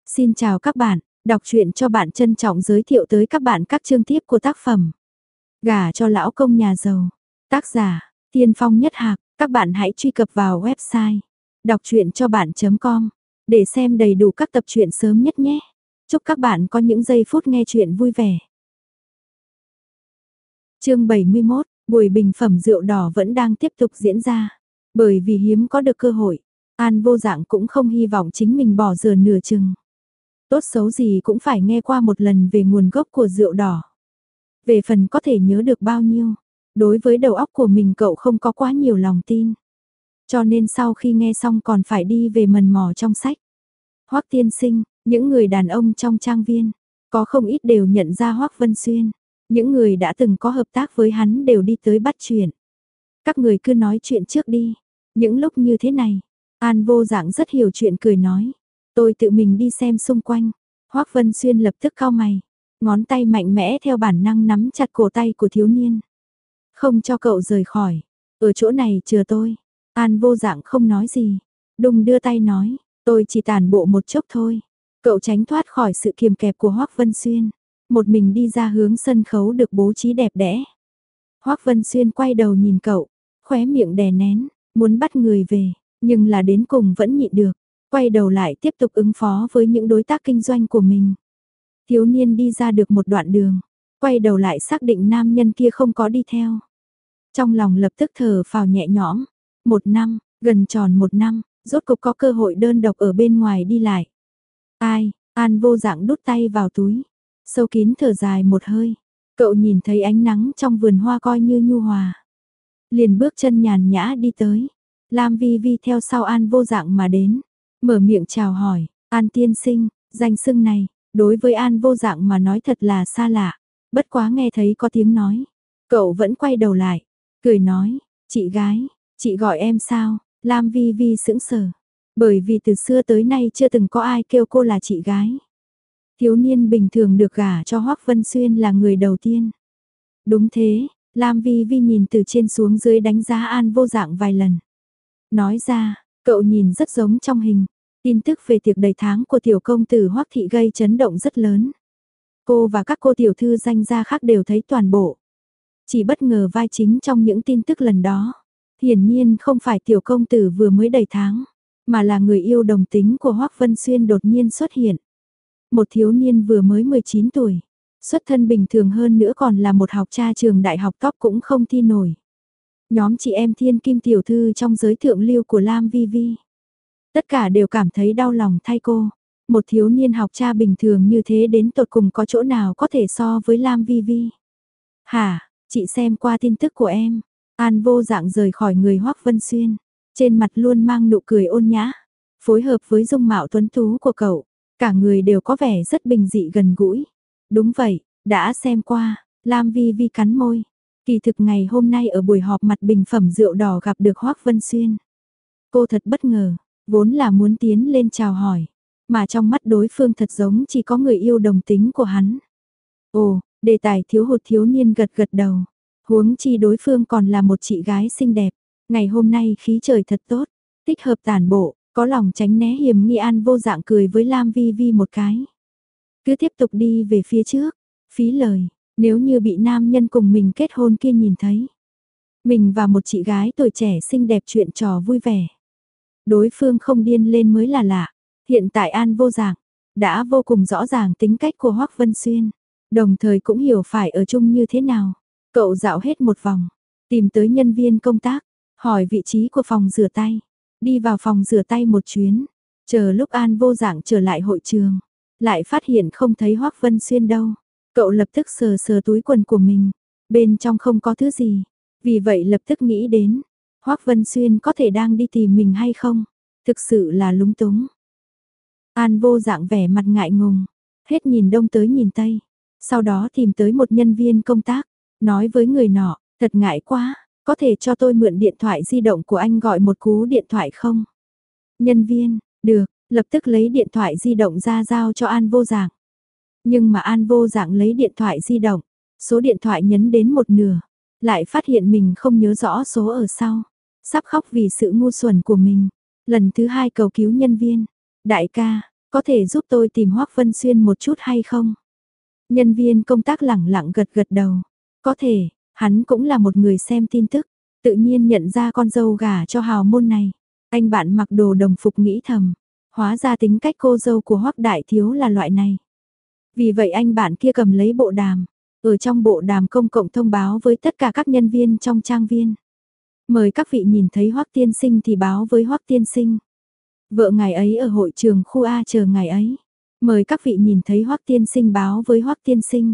Xin chào các bạn, đọc truyện cho bạn trân trọng giới thiệu tới các bạn các chương tiếp của tác phẩm Gả cho lão công nhà giàu. Tác giả, Tiên Phong Nhất Hạc. Các bạn hãy truy cập vào website đọc truyện cho bạn.com để xem đầy đủ các tập truyện sớm nhất nhé. Chúc các bạn có những giây phút nghe truyện vui vẻ. Chương 71, buổi bình phẩm rượu đỏ vẫn đang tiếp tục diễn ra. Bởi vì hiếm có được cơ hội, An Vô Dạng cũng không hy vọng chính mình bỏ dở nửa chừng. Tốt xấu gì cũng phải nghe qua một lần về nguồn gốc của rượu đỏ. Về phần có thể nhớ được bao nhiêu, đối với đầu óc của mình cậu không có quá nhiều lòng tin. Cho nên sau khi nghe xong còn phải đi về mần mò trong sách. Hoắc tiên sinh, những người đàn ông trong trang viên, có không ít đều nhận ra Hoắc Vân Xuyên. Những người đã từng có hợp tác với hắn đều đi tới bắt chuyện. Các người cứ nói chuyện trước đi. Những lúc như thế này, An Vô Dạng rất hiểu chuyện cười nói. Tôi tự mình đi xem xung quanh. Hoắc Vân Xuyên lập tức cau mày. Ngón tay mạnh mẽ theo bản năng nắm chặt cổ tay của thiếu niên. Không cho cậu rời khỏi. Ở chỗ này chờ tôi. An Vô Dạng không nói gì. Đùng đưa tay nói. Tôi chỉ tản bộ một chốc thôi. Cậu tránh thoát khỏi sự kiềm kẹp của Hoắc Vân Xuyên. Một mình đi ra hướng sân khấu được bố trí đẹp đẽ. Hoắc Vân Xuyên quay đầu nhìn cậu. Khóe miệng đè nén. Muốn bắt người về. Nhưng là đến cùng vẫn nhịn được. Quay đầu lại tiếp tục ứng phó với những đối tác kinh doanh của mình. Thiếu niên đi ra được một đoạn đường. Quay đầu lại xác định nam nhân kia không có đi theo. Trong lòng lập tức thở phào nhẹ nhõm. 1 năm, gần tròn 1 năm, rốt cục có cơ hội đơn độc ở bên ngoài đi lại. Ai, An Vô Dạng đút tay vào túi. Sâu kín thở dài một hơi. Cậu nhìn thấy ánh nắng trong vườn hoa coi như nhu hòa. Liền bước chân nhàn nhã đi tới. Lam Vi Vi theo sau An Vô Dạng mà đến. Mở miệng chào hỏi. An tiên sinh, danh xưng này, đối với An Vô Dạng mà nói thật là xa lạ. Bất quá nghe thấy có tiếng nói. Cậu vẫn quay đầu lại. Cười nói, chị gái, chị gọi em sao? Lam Vi Vi sững sờ. Bởi vì từ xưa tới nay chưa từng có ai kêu cô là chị gái. Thiếu niên bình thường được gả cho Hoắc Vân Xuyên là người đầu tiên. Đúng thế, Lam Vi Vi nhìn từ trên xuống dưới đánh giá An Vô Dạng vài lần. Nói ra, cậu nhìn rất giống trong hình. Tin tức về tiệc đầy tháng của tiểu công tử Hoắc thị gây chấn động rất lớn. Cô và các cô tiểu thư danh gia khác đều thấy toàn bộ. Chỉ bất ngờ vai chính trong những tin tức lần đó. Hiển nhiên không phải tiểu công tử vừa mới đầy tháng, mà là người yêu đồng tính của Hoắc Vân Xuyên đột nhiên xuất hiện. Một thiếu niên vừa mới 19 tuổi, xuất thân bình thường hơn nữa còn là một học tra trường đại học top cũng không thi nổi. Nhóm chị em thiên kim tiểu thư trong giới thượng lưu của Lam Vi Vi. Tất cả đều cảm thấy đau lòng thay cô. Một thiếu niên học tra bình thường như thế đến tột cùng có chỗ nào có thể so với Lam Vi Vi. Hả, chị xem qua tin tức của em. An Vô Dạng rời khỏi người Hoắc Vân Xuyên. Trên mặt luôn mang nụ cười ôn nhã. Phối hợp với dung mạo tuấn tú của cậu. Cả người đều có vẻ rất bình dị gần gũi. Đúng vậy, đã xem qua. Lam Vi Vi cắn môi. Kỳ thực ngày hôm nay ở buổi họp mặt bình phẩm rượu đỏ gặp được Hoắc Vân Xuyên. Cô thật bất ngờ, vốn là muốn tiến lên chào hỏi, mà trong mắt đối phương thật giống chỉ có người yêu đồng tính của hắn. Ồ, đề tài thiếu hụt thiếu niên gật gật đầu, huống chi đối phương còn là một chị gái xinh đẹp, ngày hôm nay khí trời thật tốt, thích hợp tản bộ, có lòng tránh né hiểm nghi. An Vô Dạng cười với Lam Vi Vi một cái. Cứ tiếp tục đi về phía trước, phí lời. Nếu như bị nam nhân cùng mình kết hôn kia nhìn thấy. Mình và một chị gái tuổi trẻ xinh đẹp chuyện trò vui vẻ. Đối phương không điên lên mới là lạ. Hiện tại An Vô Dạng đã vô cùng rõ ràng tính cách của Hoắc Vân Xuyên. Đồng thời cũng hiểu phải ở chung như thế nào. Cậu dạo hết một vòng. Tìm tới nhân viên công tác. Hỏi vị trí của phòng rửa tay. Đi vào phòng rửa tay một chuyến. Chờ lúc An Vô Dạng trở lại hội trường. Lại phát hiện không thấy Hoắc Vân Xuyên đâu. Cậu lập tức sờ sờ túi quần của mình, bên trong không có thứ gì, vì vậy lập tức nghĩ đến, Hoắc Vân Xuyên có thể đang đi tìm mình hay không, thực sự là lúng túng. An Vô Dạng vẻ mặt ngại ngùng, hết nhìn đông tới nhìn tây, sau đó tìm tới một nhân viên công tác, nói với người nọ, thật ngại quá, có thể cho tôi mượn điện thoại di động của anh gọi một cú điện thoại không? Nhân viên, được, lập tức lấy điện thoại di động ra giao cho An Vô Dạng. Nhưng mà An Vô Dạng lấy điện thoại di động, số điện thoại nhấn đến một nửa, lại phát hiện mình không nhớ rõ số ở sau, sắp khóc vì sự ngu xuẩn của mình. Lần thứ hai cầu cứu nhân viên, đại ca, có thể giúp tôi tìm Hoắc Vân Xuyên một chút hay không? Nhân viên công tác lẳng lặng gật gật đầu. Có thể, hắn cũng là một người xem tin tức, tự nhiên nhận ra con dâu gả cho hào môn này. Anh bạn mặc đồ đồng phục nghĩ thầm, hóa ra tính cách cô dâu của Hoắc đại thiếu là loại này. Vì vậy anh bạn kia cầm lấy bộ đàm, ở trong bộ đàm công cộng thông báo với tất cả các nhân viên trong trang viên. Mời các vị nhìn thấy Hoắc tiên sinh thì báo với Hoắc tiên sinh. Vợ ngài ấy ở hội trường khu A chờ ngài ấy. Mời các vị nhìn thấy Hoắc tiên sinh báo với Hoắc tiên sinh.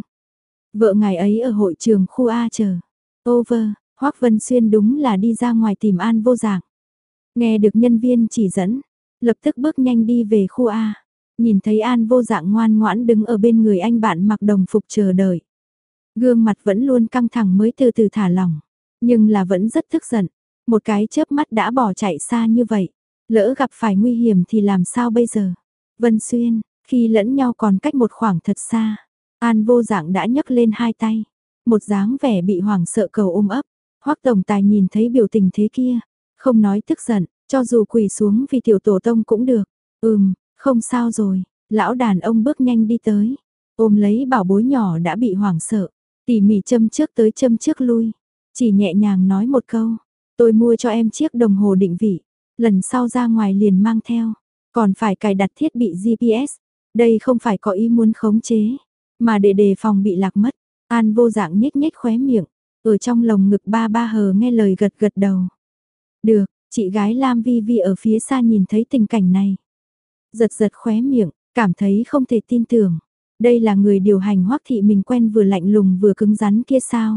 Vợ ngài ấy ở hội trường khu A chờ. Over, Hoắc Vân Xuyên đúng là đi ra ngoài tìm An Vô Dạng. Nghe được nhân viên chỉ dẫn, lập tức bước nhanh đi về khu A. Nhìn thấy An Vô Dạng ngoan ngoãn đứng ở bên người anh bạn mặc đồng phục chờ đợi. Gương mặt vẫn luôn căng thẳng mới từ từ thả lỏng, nhưng là vẫn rất tức giận. Một cái chớp mắt đã bỏ chạy xa như vậy, lỡ gặp phải nguy hiểm thì làm sao bây giờ? Vân Xuyên, khi lẫn nhau còn cách một khoảng thật xa, An Vô Dạng đã nhấc lên hai tay, một dáng vẻ bị hoảng sợ cầu ôm ấp. Hoắc tổng tài nhìn thấy biểu tình thế kia, không nói tức giận, cho dù quỳ xuống vì tiểu tổ tông cũng được. Không sao rồi, lão đàn ông bước nhanh đi tới, ôm lấy bảo bối nhỏ đã bị hoảng sợ, tỉ mỉ châm trước tới châm trước lui, chỉ nhẹ nhàng nói một câu, tôi mua cho em chiếc đồng hồ định vị, lần sau ra ngoài liền mang theo, còn phải cài đặt thiết bị GPS, đây không phải có ý muốn khống chế, mà để đề phòng bị lạc mất. An Vô Dạng nhếch nhếch khóe miệng, ở trong lồng ngực ba ba hờ nghe lời gật gật đầu. Được, chị gái Lam Vi Vi ở phía xa nhìn thấy tình cảnh này. Giật giật khóe miệng, cảm thấy không thể tin tưởng. Đây là người điều hành Hoắc thị mình quen vừa lạnh lùng vừa cứng rắn kia sao?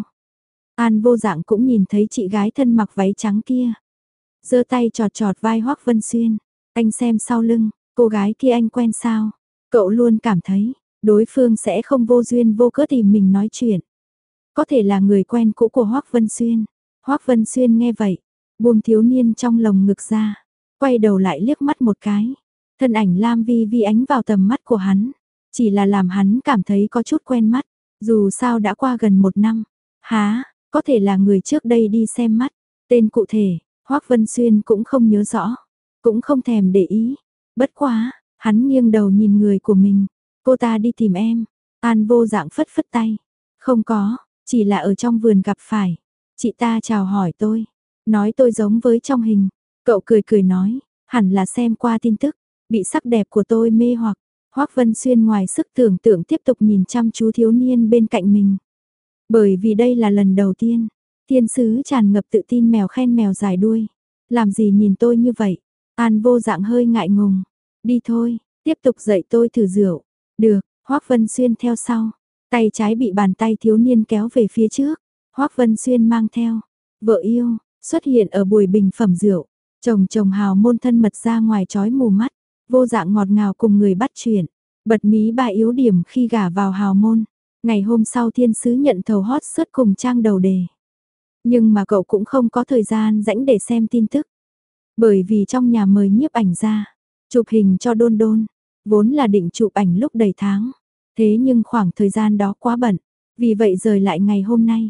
An Vô Dạng cũng nhìn thấy chị gái thân mặc váy trắng kia. Giơ tay chọt chọt vai Hoắc Vân Xuyên. Anh xem sau lưng, cô gái kia anh quen sao? Cậu luôn cảm thấy, đối phương sẽ không vô duyên vô cớ tìm mình nói chuyện. Có thể là người quen cũ của Hoắc Vân Xuyên. Hoắc Vân Xuyên nghe vậy, buông thiếu niên trong lồng ngực ra, quay đầu lại liếc mắt một cái. Thân ảnh Lam Vi Vi ánh vào tầm mắt của hắn, chỉ là làm hắn cảm thấy có chút quen mắt, dù sao đã qua gần 1 năm. Há, có thể là người trước đây đi xem mắt, tên cụ thể, Hoắc Vân Xuyên cũng không nhớ rõ, cũng không thèm để ý. Bất quá, hắn nghiêng đầu nhìn người của mình, cô ta đi tìm em. An Vô Dạng phất phất tay, không có, chỉ là ở trong vườn gặp phải. Chị ta chào hỏi tôi, nói tôi giống với trong hình. Cậu cười cười nói, hẳn là xem qua tin tức, bị sắc đẹp của tôi mê hoặc. Hoắc Vân Xuyên ngoài sức tưởng tượng tiếp tục nhìn chăm chú thiếu niên bên cạnh mình. Bởi vì đây là lần đầu tiên, thiên sứ tràn ngập tự tin mèo khen mèo dài đuôi. Làm gì nhìn tôi như vậy? An Vô Dạng hơi ngại ngùng. Đi thôi, tiếp tục dạy tôi thử rượu. Được, Hoắc Vân Xuyên theo sau. Tay trái bị bàn tay thiếu niên kéo về phía trước. Hoắc Vân Xuyên mang theo. Vợ yêu, xuất hiện ở buổi bình phẩm rượu. Chồng hào môn thân mật ra ngoài chói mù mắt. Vô Dạng ngọt ngào cùng người bắt chuyện. Bật mí bài yếu điểm khi gả vào hào môn. Ngày hôm sau thiên sứ nhận thầu hot search cùng trang đầu đề. Nhưng mà cậu cũng không có thời gian rảnh để xem tin tức. Bởi vì trong nhà mời nhiếp ảnh ra, chụp hình cho Đôn Đôn, vốn là định chụp ảnh lúc đầy tháng. Thế nhưng khoảng thời gian đó quá bận, vì vậy rời lại ngày hôm nay.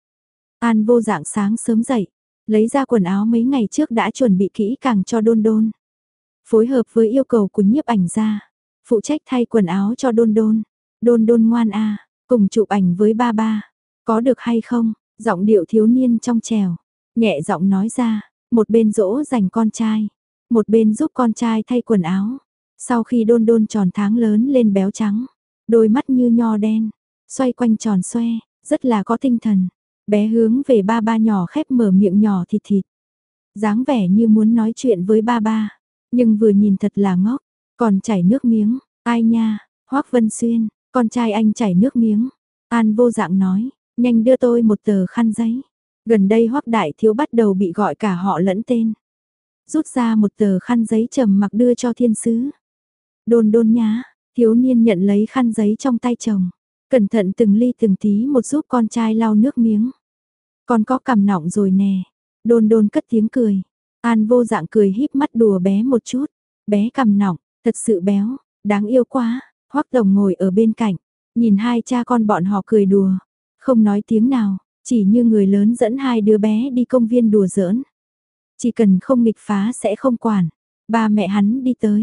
An Vô Dạng sáng sớm dậy, lấy ra quần áo mấy ngày trước đã chuẩn bị kỹ càng cho Đôn Đôn. Phối hợp với yêu cầu của nhiếp ảnh ra, phụ trách thay quần áo cho Đôn Đôn. Đôn Đôn ngoan à, cùng chụp ảnh với ba ba. Có được hay không? Giọng điệu thiếu niên trong trẻo, nhẹ giọng nói ra, một bên dỗ dành con trai, một bên giúp con trai thay quần áo. Sau khi Đôn Đôn tròn tháng lớn lên béo trắng, đôi mắt như nho đen, xoay quanh tròn xoe, rất là có tinh thần. Bé hướng về ba ba nhỏ khép mở miệng nhỏ thịt thịt. Dáng vẻ như muốn nói chuyện với ba ba, nhưng vừa nhìn thật là ngốc, còn chảy nước miếng. Ai nha, Hoắc Vân Xuyên, con trai anh chảy nước miếng. An Vô Dạng nói, nhanh đưa tôi một tờ khăn giấy. Gần đây Hoắc đại thiếu bắt đầu bị gọi cả họ lẫn tên. Rút ra một tờ khăn giấy trầm mặc đưa cho thiên sứ. Đôn Đôn nhá, thiếu niên nhận lấy khăn giấy trong tay chồng. Cẩn thận từng ly từng tí một giúp con trai lau nước miếng. Con có cằm nọng rồi nè. Đôn Đôn cất tiếng cười. An Vô Dạng cười híp mắt đùa bé một chút. Bé cằm nọng, thật sự béo, đáng yêu quá. Hoắc tổng ngồi ở bên cạnh, nhìn hai cha con bọn họ cười đùa, không nói tiếng nào, chỉ như người lớn dẫn hai đứa bé đi công viên đùa giỡn. Chỉ cần không nghịch phá sẽ không quản. Ba mẹ hắn đi tới,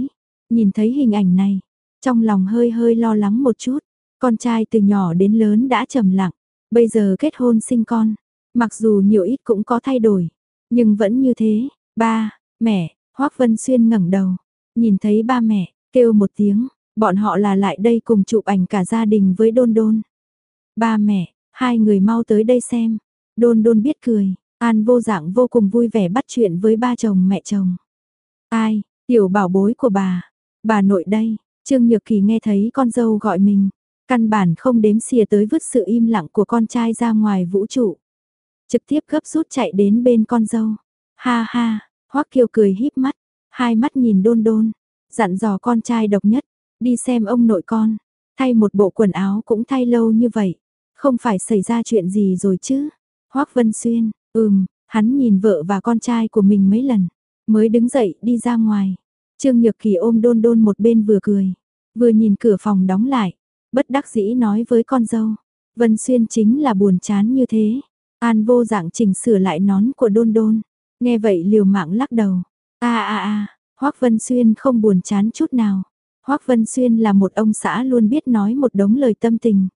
Nhìn thấy hình ảnh này, trong lòng hơi hơi lo lắng một chút, con trai từ nhỏ đến lớn đã trầm lặng, bây giờ kết hôn sinh con, mặc dù nhiều ít cũng có thay đổi, nhưng vẫn như thế. Ba, mẹ, Hoắc Vân Xuyên ngẩng đầu, nhìn thấy ba mẹ, kêu một tiếng, bọn họ là lại đây cùng chụp ảnh cả gia đình với Đôn Đôn. Ba mẹ, hai người mau tới đây xem. Đôn Đôn biết cười, An Vô Dạng vô cùng vui vẻ bắt chuyện với ba chồng mẹ chồng. Ai, tiểu bảo bối của bà nội đây. Trương Nhược Kỳ nghe thấy con dâu gọi mình, căn bản không đếm xỉa tới vứt sự im lặng của con trai ra ngoài vũ trụ. Trực tiếp gấp rút chạy đến bên con dâu. Ha ha, Hoắc Kiều cười híp mắt, hai mắt nhìn Đôn Đôn, dặn dò con trai độc nhất, đi xem ông nội con, thay một bộ quần áo cũng thay lâu như vậy, không phải xảy ra chuyện gì rồi chứ. Hoắc Vân Xuyên, hắn nhìn vợ và con trai của mình mấy lần, mới đứng dậy đi ra ngoài. Trương Nhược Kỳ ôm Đôn Đôn một bên vừa cười, vừa nhìn cửa phòng đóng lại, bất đắc dĩ nói với con dâu, Vân Xuyên chính là buồn chán như thế. An Vô Dạng chỉnh sửa lại nón của Đôn Đôn, nghe vậy liều mạng lắc đầu. Hoắc Vân Xuyên không buồn chán chút nào. Hoắc Vân Xuyên là một ông xã luôn biết nói một đống lời tâm tình.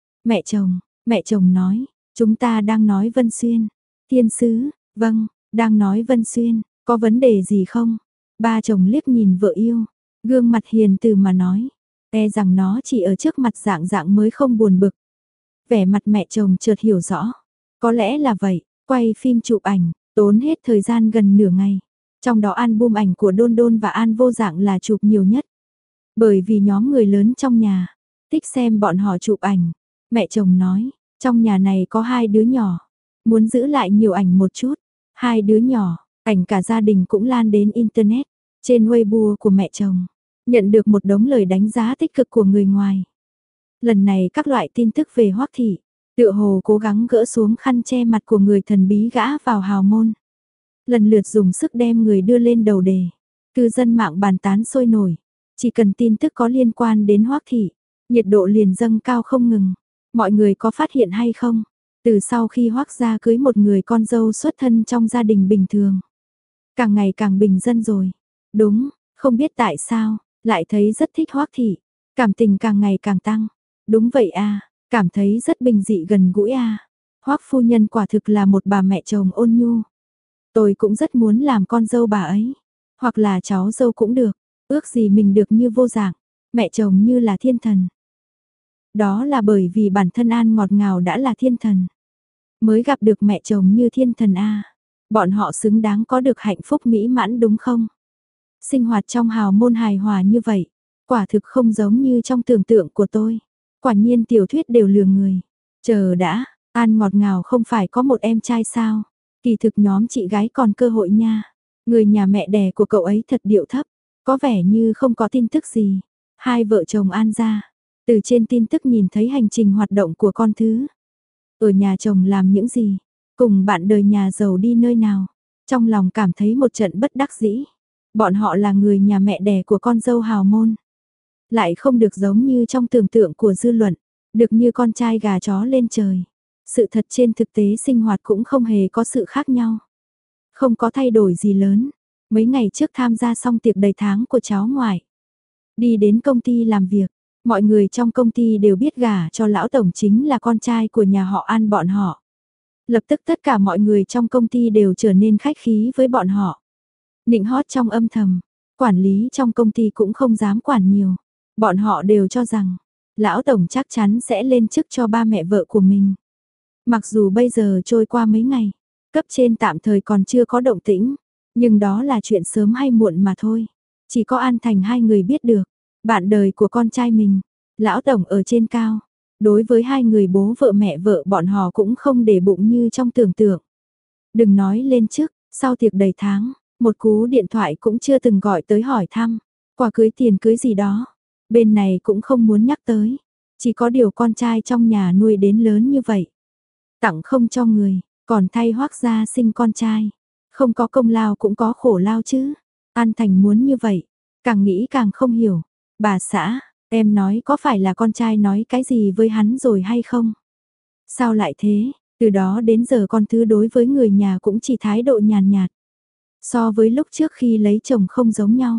Mẹ chồng nói, chúng ta đang nói Vân Xuyên. Thiên sứ, vâng, đang nói Vân Xuyên, có vấn đề gì không? Ba chồng liếc nhìn vợ yêu, gương mặt hiền từ mà nói, e rằng nó chỉ ở trước mặt Dạng Dạng mới không buồn bực. Vẻ mặt mẹ chồng chợt hiểu rõ, có lẽ là vậy, quay phim chụp ảnh, tốn hết thời gian gần nửa ngày. Trong đó album ảnh của Đôn Đôn và An Vô Dạng là chụp nhiều nhất. Bởi vì nhóm người lớn trong nhà, thích xem bọn họ chụp ảnh. Mẹ chồng nói, trong nhà này có hai đứa nhỏ, muốn giữ lại nhiều ảnh một chút. Hai đứa nhỏ, ảnh cả gia đình cũng lan đến Internet. Trên Weibo của mẹ chồng, nhận được một đống lời đánh giá tích cực của người ngoài. Lần này các loại tin tức về Hoắc thị, tựa hồ cố gắng gỡ xuống khăn che mặt của người thần bí gã vào hào môn. Lần lượt dùng sức đem người đưa lên đầu đề. Cư dân mạng bàn tán sôi nổi. Chỉ cần tin tức có liên quan đến Hoắc thị, nhiệt độ liền dâng cao không ngừng. Mọi người có phát hiện hay không? Từ sau khi Hoắc gia cưới một người con dâu xuất thân trong gia đình bình thường, càng ngày càng bình dân rồi. Đúng, không biết tại sao, lại thấy rất thích Hoắc thị. Cảm tình càng ngày càng tăng. Đúng vậy à, cảm thấy rất bình dị gần gũi à. Hoắc phu nhân quả thực là một bà mẹ chồng ôn nhu. Tôi cũng rất muốn làm con dâu bà ấy, hoặc là cháu dâu cũng được, ước gì mình được như Vô Dạng, mẹ chồng như là thiên thần. Đó là bởi vì bản thân An ngọt ngào đã là thiên thần, mới gặp được mẹ chồng như thiên thần a. Bọn họ xứng đáng có được hạnh phúc mỹ mãn đúng không? Sinh hoạt trong hào môn hài hòa như vậy, quả thực không giống như trong tưởng tượng của tôi. Quả nhiên tiểu thuyết đều lừa người. Chờ đã, An ngọt ngào không phải có một em trai sao? Kỳ thực nhóm chị gái còn cơ hội nha. Người nhà mẹ đẻ của cậu ấy thật điệu thấp, có vẻ như không có tin tức gì. Hai vợ chồng An gia, từ trên tin tức nhìn thấy hành trình hoạt động của con thứ. Ở nhà chồng làm những gì, cùng bạn đời nhà giàu đi nơi nào. Trong lòng cảm thấy một trận bất đắc dĩ. Bọn họ là người nhà mẹ đẻ của con dâu hào môn. Lại không được giống như trong tưởng tượng của dư luận, được như con trai gà chó lên trời. Sự thật trên thực tế sinh hoạt cũng không hề có sự khác nhau. Không có thay đổi gì lớn. Mấy ngày trước tham gia xong tiệc đầy tháng của cháu ngoại. Đi đến công ty làm việc. Mọi người trong công ty đều biết gả cho lão tổng chính là con trai của nhà họ An bọn họ. Lập tức tất cả mọi người trong công ty đều trở nên khách khí với bọn họ. Nịnh hót trong âm thầm. Quản lý trong công ty cũng không dám quản nhiều. Bọn họ đều cho rằng lão tổng chắc chắn sẽ lên chức cho ba mẹ vợ của mình. Mặc dù bây giờ trôi qua mấy ngày, cấp trên tạm thời còn chưa có động tĩnh, nhưng đó là chuyện sớm hay muộn mà thôi. Chỉ có An Thành hai người biết được, bạn đời của con trai mình, lão tổng ở trên cao. Đối với hai người bố vợ mẹ vợ bọn họ cũng không để bụng như trong tưởng tượng. Đừng nói lên chức, sau tiệc đầy tháng, một cú điện thoại cũng chưa từng gọi tới hỏi thăm, quà cưới tiền cưới gì đó. Bên này cũng không muốn nhắc tới, chỉ có điều con trai trong nhà nuôi đến lớn như vậy. Tặng không cho người, còn thay Hoắc gia sinh con trai. Không có công lao cũng có khổ lao chứ. An Thành muốn như vậy, càng nghĩ càng không hiểu. Bà xã, em nói có phải là con trai nói cái gì với hắn rồi hay không? Sao lại thế? Từ đó đến giờ con thứ đối với người nhà cũng chỉ thái độ nhàn nhạt. So với lúc trước khi lấy chồng không giống nhau.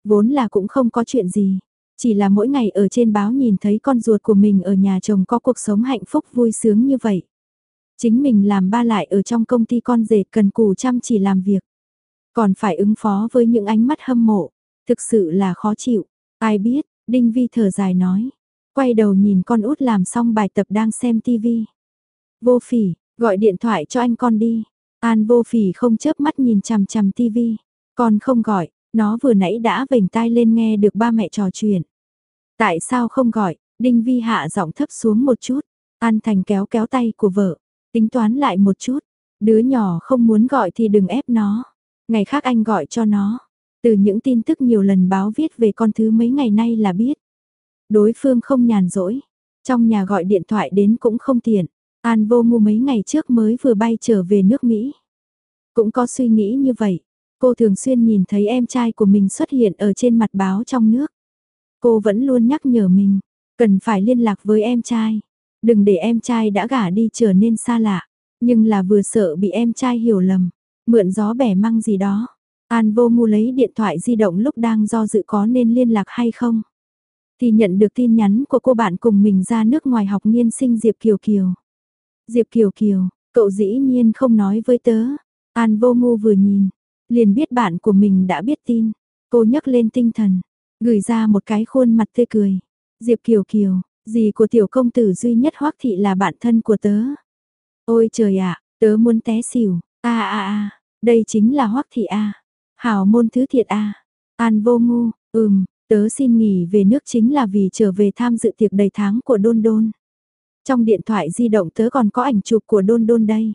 Vốn là cũng không có chuyện gì, chỉ là mỗi ngày ở trên báo nhìn thấy con ruột của mình ở nhà chồng có cuộc sống hạnh phúc vui sướng như vậy. Chính mình làm ba lại ở trong công ty con rể cần cù chăm chỉ làm việc. Còn phải ứng phó với những ánh mắt hâm mộ, thực sự là khó chịu. Ai biết, Đinh Vi thở dài nói. Quay đầu nhìn con út làm xong bài tập đang xem tivi. Vô Phỉ, gọi điện thoại cho anh con đi. An Vô Phỉ không chớp mắt nhìn chằm chằm tivi. Con không gọi, nó vừa nãy đã vểnh tai lên nghe được ba mẹ trò chuyện. Tại sao không gọi? Đinh Vi hạ giọng thấp xuống một chút. An Thành kéo kéo tay của vợ, tính toán lại một chút. Đứa nhỏ không muốn gọi thì đừng ép nó. Ngày khác anh gọi cho nó. Từ những tin tức nhiều lần báo viết về con thứ mấy ngày nay là biết. Đối phương không nhàn rỗi. Trong nhà gọi điện thoại đến cũng không tiện. An Vô Ngu mấy ngày trước mới vừa bay trở về nước Mỹ. Cũng có suy nghĩ như vậy. Cô thường xuyên nhìn thấy em trai của mình xuất hiện ở trên mặt báo trong nước. Cô vẫn luôn nhắc nhở mình, cần phải liên lạc với em trai. Đừng để em trai đã gả đi trở nên xa lạ. Nhưng là vừa sợ bị em trai hiểu lầm, mượn gió bẻ măng gì đó. An Vô Ngu lấy điện thoại di động lúc đang do dự có nên liên lạc hay không. Thì nhận được tin nhắn của cô bạn cùng mình ra nước ngoài học nghiên sinh Diệp Kiều Kiều. Diệp Kiều Kiều, cậu dĩ nhiên không nói với tớ. An Vô Ngu vừa nhìn, liền biết bạn của mình đã biết tin. Cô nhấc lên tinh thần, gửi ra một cái khuôn mặt tươi cười. Diệp Kiều Kiều, dì của tiểu công tử duy nhất Hoắc Thị là bạn thân của tớ. Ôi trời ạ, tớ muốn té xỉu. Đây chính là Hoắc Thị a. Hảo môn thứ thiệt a. An Vô Ngu, tớ xin nghỉ về nước chính là vì trở về tham dự tiệc đầy tháng của Đôn Đôn. Trong điện thoại di động tớ còn có ảnh chụp của Đôn Đôn đây.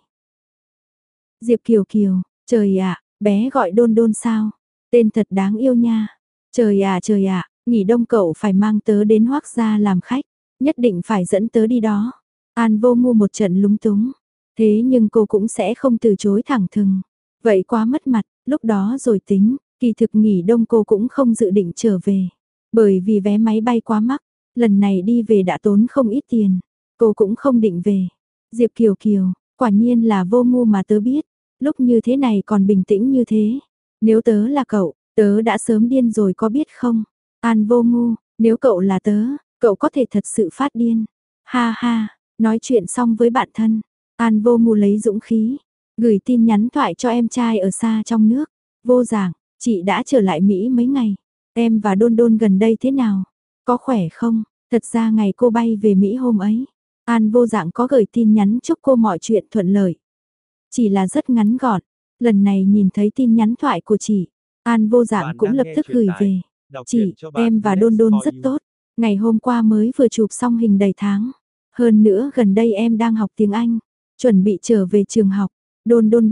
Diệp Kiều Kiều, trời ạ, bé gọi Đôn Đôn sao? Tên thật đáng yêu nha. Trời ạ, nghỉ đông cậu phải mang tớ đến Hoắc gia làm khách, nhất định phải dẫn tớ đi đó. An Vô Ngu một trận lúng túng, thế nhưng cô cũng sẽ không từ chối thẳng thừng. Vậy quá mất mặt, lúc đó rồi tính, kỳ thực nghỉ đông cô cũng không dự định trở về. Bởi vì vé máy bay quá mắc, lần này đi về đã tốn không ít tiền, cô cũng không định về. Diệp Kiều Kiều, quả nhiên là Vô Ngu mà tớ biết, lúc như thế này còn bình tĩnh như thế. Nếu tớ là cậu, tớ đã sớm điên rồi có biết không? An Vô Ngu, nếu cậu là tớ, cậu có thể thật sự phát điên. Ha ha, nói chuyện xong với bạn thân, An Vô Ngu lấy dũng khí, gửi tin nhắn thoại cho em trai ở xa trong nước. Vô Giảng, chị đã trở lại Mỹ mấy ngày. Em và Đôn Đôn gần đây thế nào? Có khỏe không? Thật ra ngày cô bay về Mỹ hôm ấy, An Vô Dạng có gửi tin nhắn chúc cô mọi chuyện thuận lợi. Chỉ là rất ngắn gọn. Lần này nhìn thấy tin nhắn thoại của chị, An Vô Dạng cũng lập tức gửi về. Chị, em và Đôn Đôn rất tốt. Ngày hôm qua mới vừa chụp xong hình đầy tháng. Hơn nữa gần đây em đang học tiếng Anh. Chuẩn bị trở về trường học. Đôn Đôn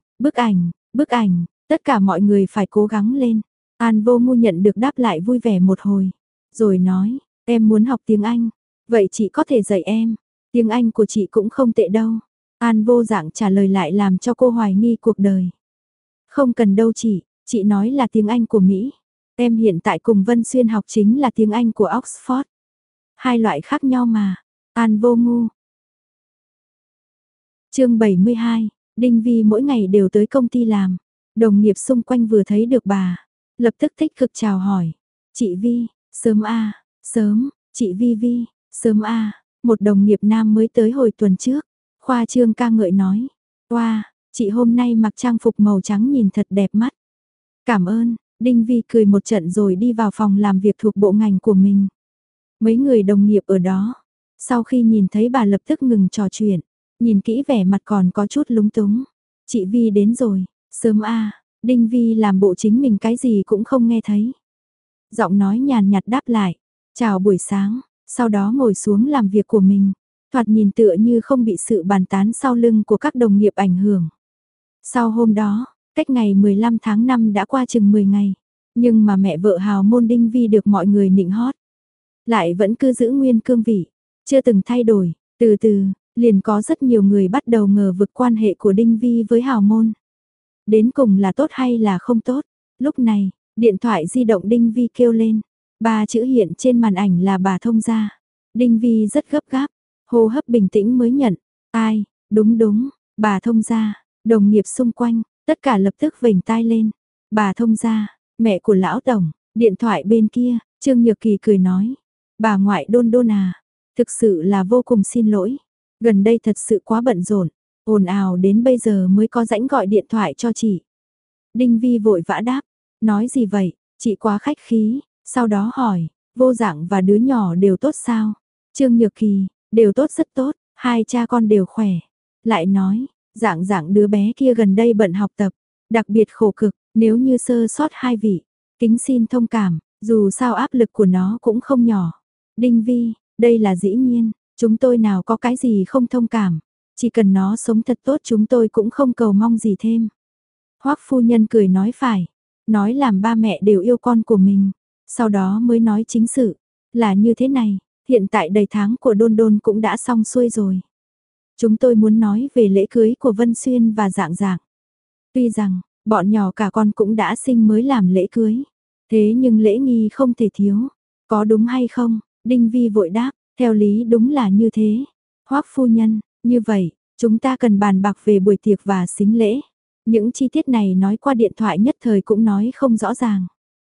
bức ảnh. Tất cả mọi người phải cố gắng lên. An Vô Ngu nhận được đáp lại vui vẻ một hồi. Rồi nói, em muốn học tiếng Anh. Vậy chị có thể dạy em. Tiếng Anh của chị cũng không tệ đâu. An Vô Dạng trả lời lại làm cho cô hoài nghi cuộc đời. Không cần đâu chị nói là tiếng Anh của Mỹ. Em hiện tại cùng Vân Xuyên học chính là tiếng Anh của Oxford. Hai loại khác nhau mà. An Vô Ngu. Chương 72, Đinh Vi mỗi ngày đều tới công ty làm. Đồng nghiệp xung quanh vừa thấy được bà, lập tức tích cực chào hỏi. Chị Vi, sớm a, sớm, chị Vi Vi, sớm a. Một đồng nghiệp nam mới tới hồi tuần trước, khoa trương ca ngợi nói. Wow, chị hôm nay mặc trang phục màu trắng nhìn thật đẹp mắt. Cảm ơn, Đinh Vi cười một trận rồi đi vào phòng làm việc thuộc bộ ngành của mình. Mấy người đồng nghiệp ở đó, sau khi nhìn thấy bà lập tức ngừng trò chuyện, nhìn kỹ vẻ mặt còn có chút lúng túng. Chị Vi đến rồi, sớm a. Đinh Vi làm bộ chính mình cái gì cũng không nghe thấy. Giọng nói nhàn nhạt đáp lại, chào buổi sáng, sau đó ngồi xuống làm việc của mình. Thoạt nhìn tựa như không bị sự bàn tán sau lưng của các đồng nghiệp ảnh hưởng. Sau hôm đó, cách ngày 15 tháng 5 đã qua chừng 10 ngày, nhưng mà mẹ vợ hào môn Đinh Vi được mọi người nịnh hót. Lại vẫn cứ giữ nguyên cương vị, chưa từng thay đổi, từ từ, liền có rất nhiều người bắt đầu ngờ vực quan hệ của Đinh Vi với hào môn. Đến cùng là tốt hay là không tốt? Lúc này, điện thoại di động Đinh Vi kêu lên, 3 chữ hiện trên màn ảnh là bà thông gia. Đinh Vi rất gấp gáp, hô hấp bình tĩnh mới nhận, ai, đúng, bà thông gia, đồng nghiệp xung quanh, tất cả lập tức vểnh tai lên. Bà thông gia, mẹ của lão tổng, Điện thoại bên kia, Trương Nhược Kỳ cười nói, bà ngoại Đôn Đôn à, thực sự là vô cùng xin lỗi, gần đây thật sự quá bận rộn, ồn ào đến bây giờ mới có rãnh gọi điện thoại cho chị. Đinh Vi vội vã đáp, nói gì vậy, chị quá khách khí, sau đó hỏi, Vô Dạng và đứa nhỏ đều tốt sao? Trương Nhược Kỳ, đều tốt rất tốt, hai cha con đều khỏe. Lại nói, Dạng Dạng đứa bé kia gần đây bận học tập, đặc biệt khổ cực, nếu như sơ sót hai vị, kính xin thông cảm, dù sao áp lực của nó cũng không nhỏ. Đinh Vi, đây là dĩ nhiên, chúng tôi nào có cái gì không thông cảm, chỉ cần nó sống thật tốt chúng tôi cũng không cầu mong gì thêm. Hoắc phu nhân cười nói phải, nói làm ba mẹ đều yêu con của mình, sau đó mới nói chính sự, là như thế này, hiện tại đầy tháng của Đôn Đôn cũng đã xong xuôi rồi. Chúng tôi muốn nói về lễ cưới của Vân Xuyên và Dạng Dạng. Tuy rằng, bọn nhỏ cả con cũng đã sinh mới làm lễ cưới, thế nhưng lễ nghi không thể thiếu, có đúng hay không? Đinh Vi vội đáp, theo lý đúng là như thế. Hoắc phu nhân, như vậy, chúng ta cần bàn bạc về buổi tiệc và sính lễ. Những chi tiết này nói qua điện thoại nhất thời cũng nói không rõ ràng.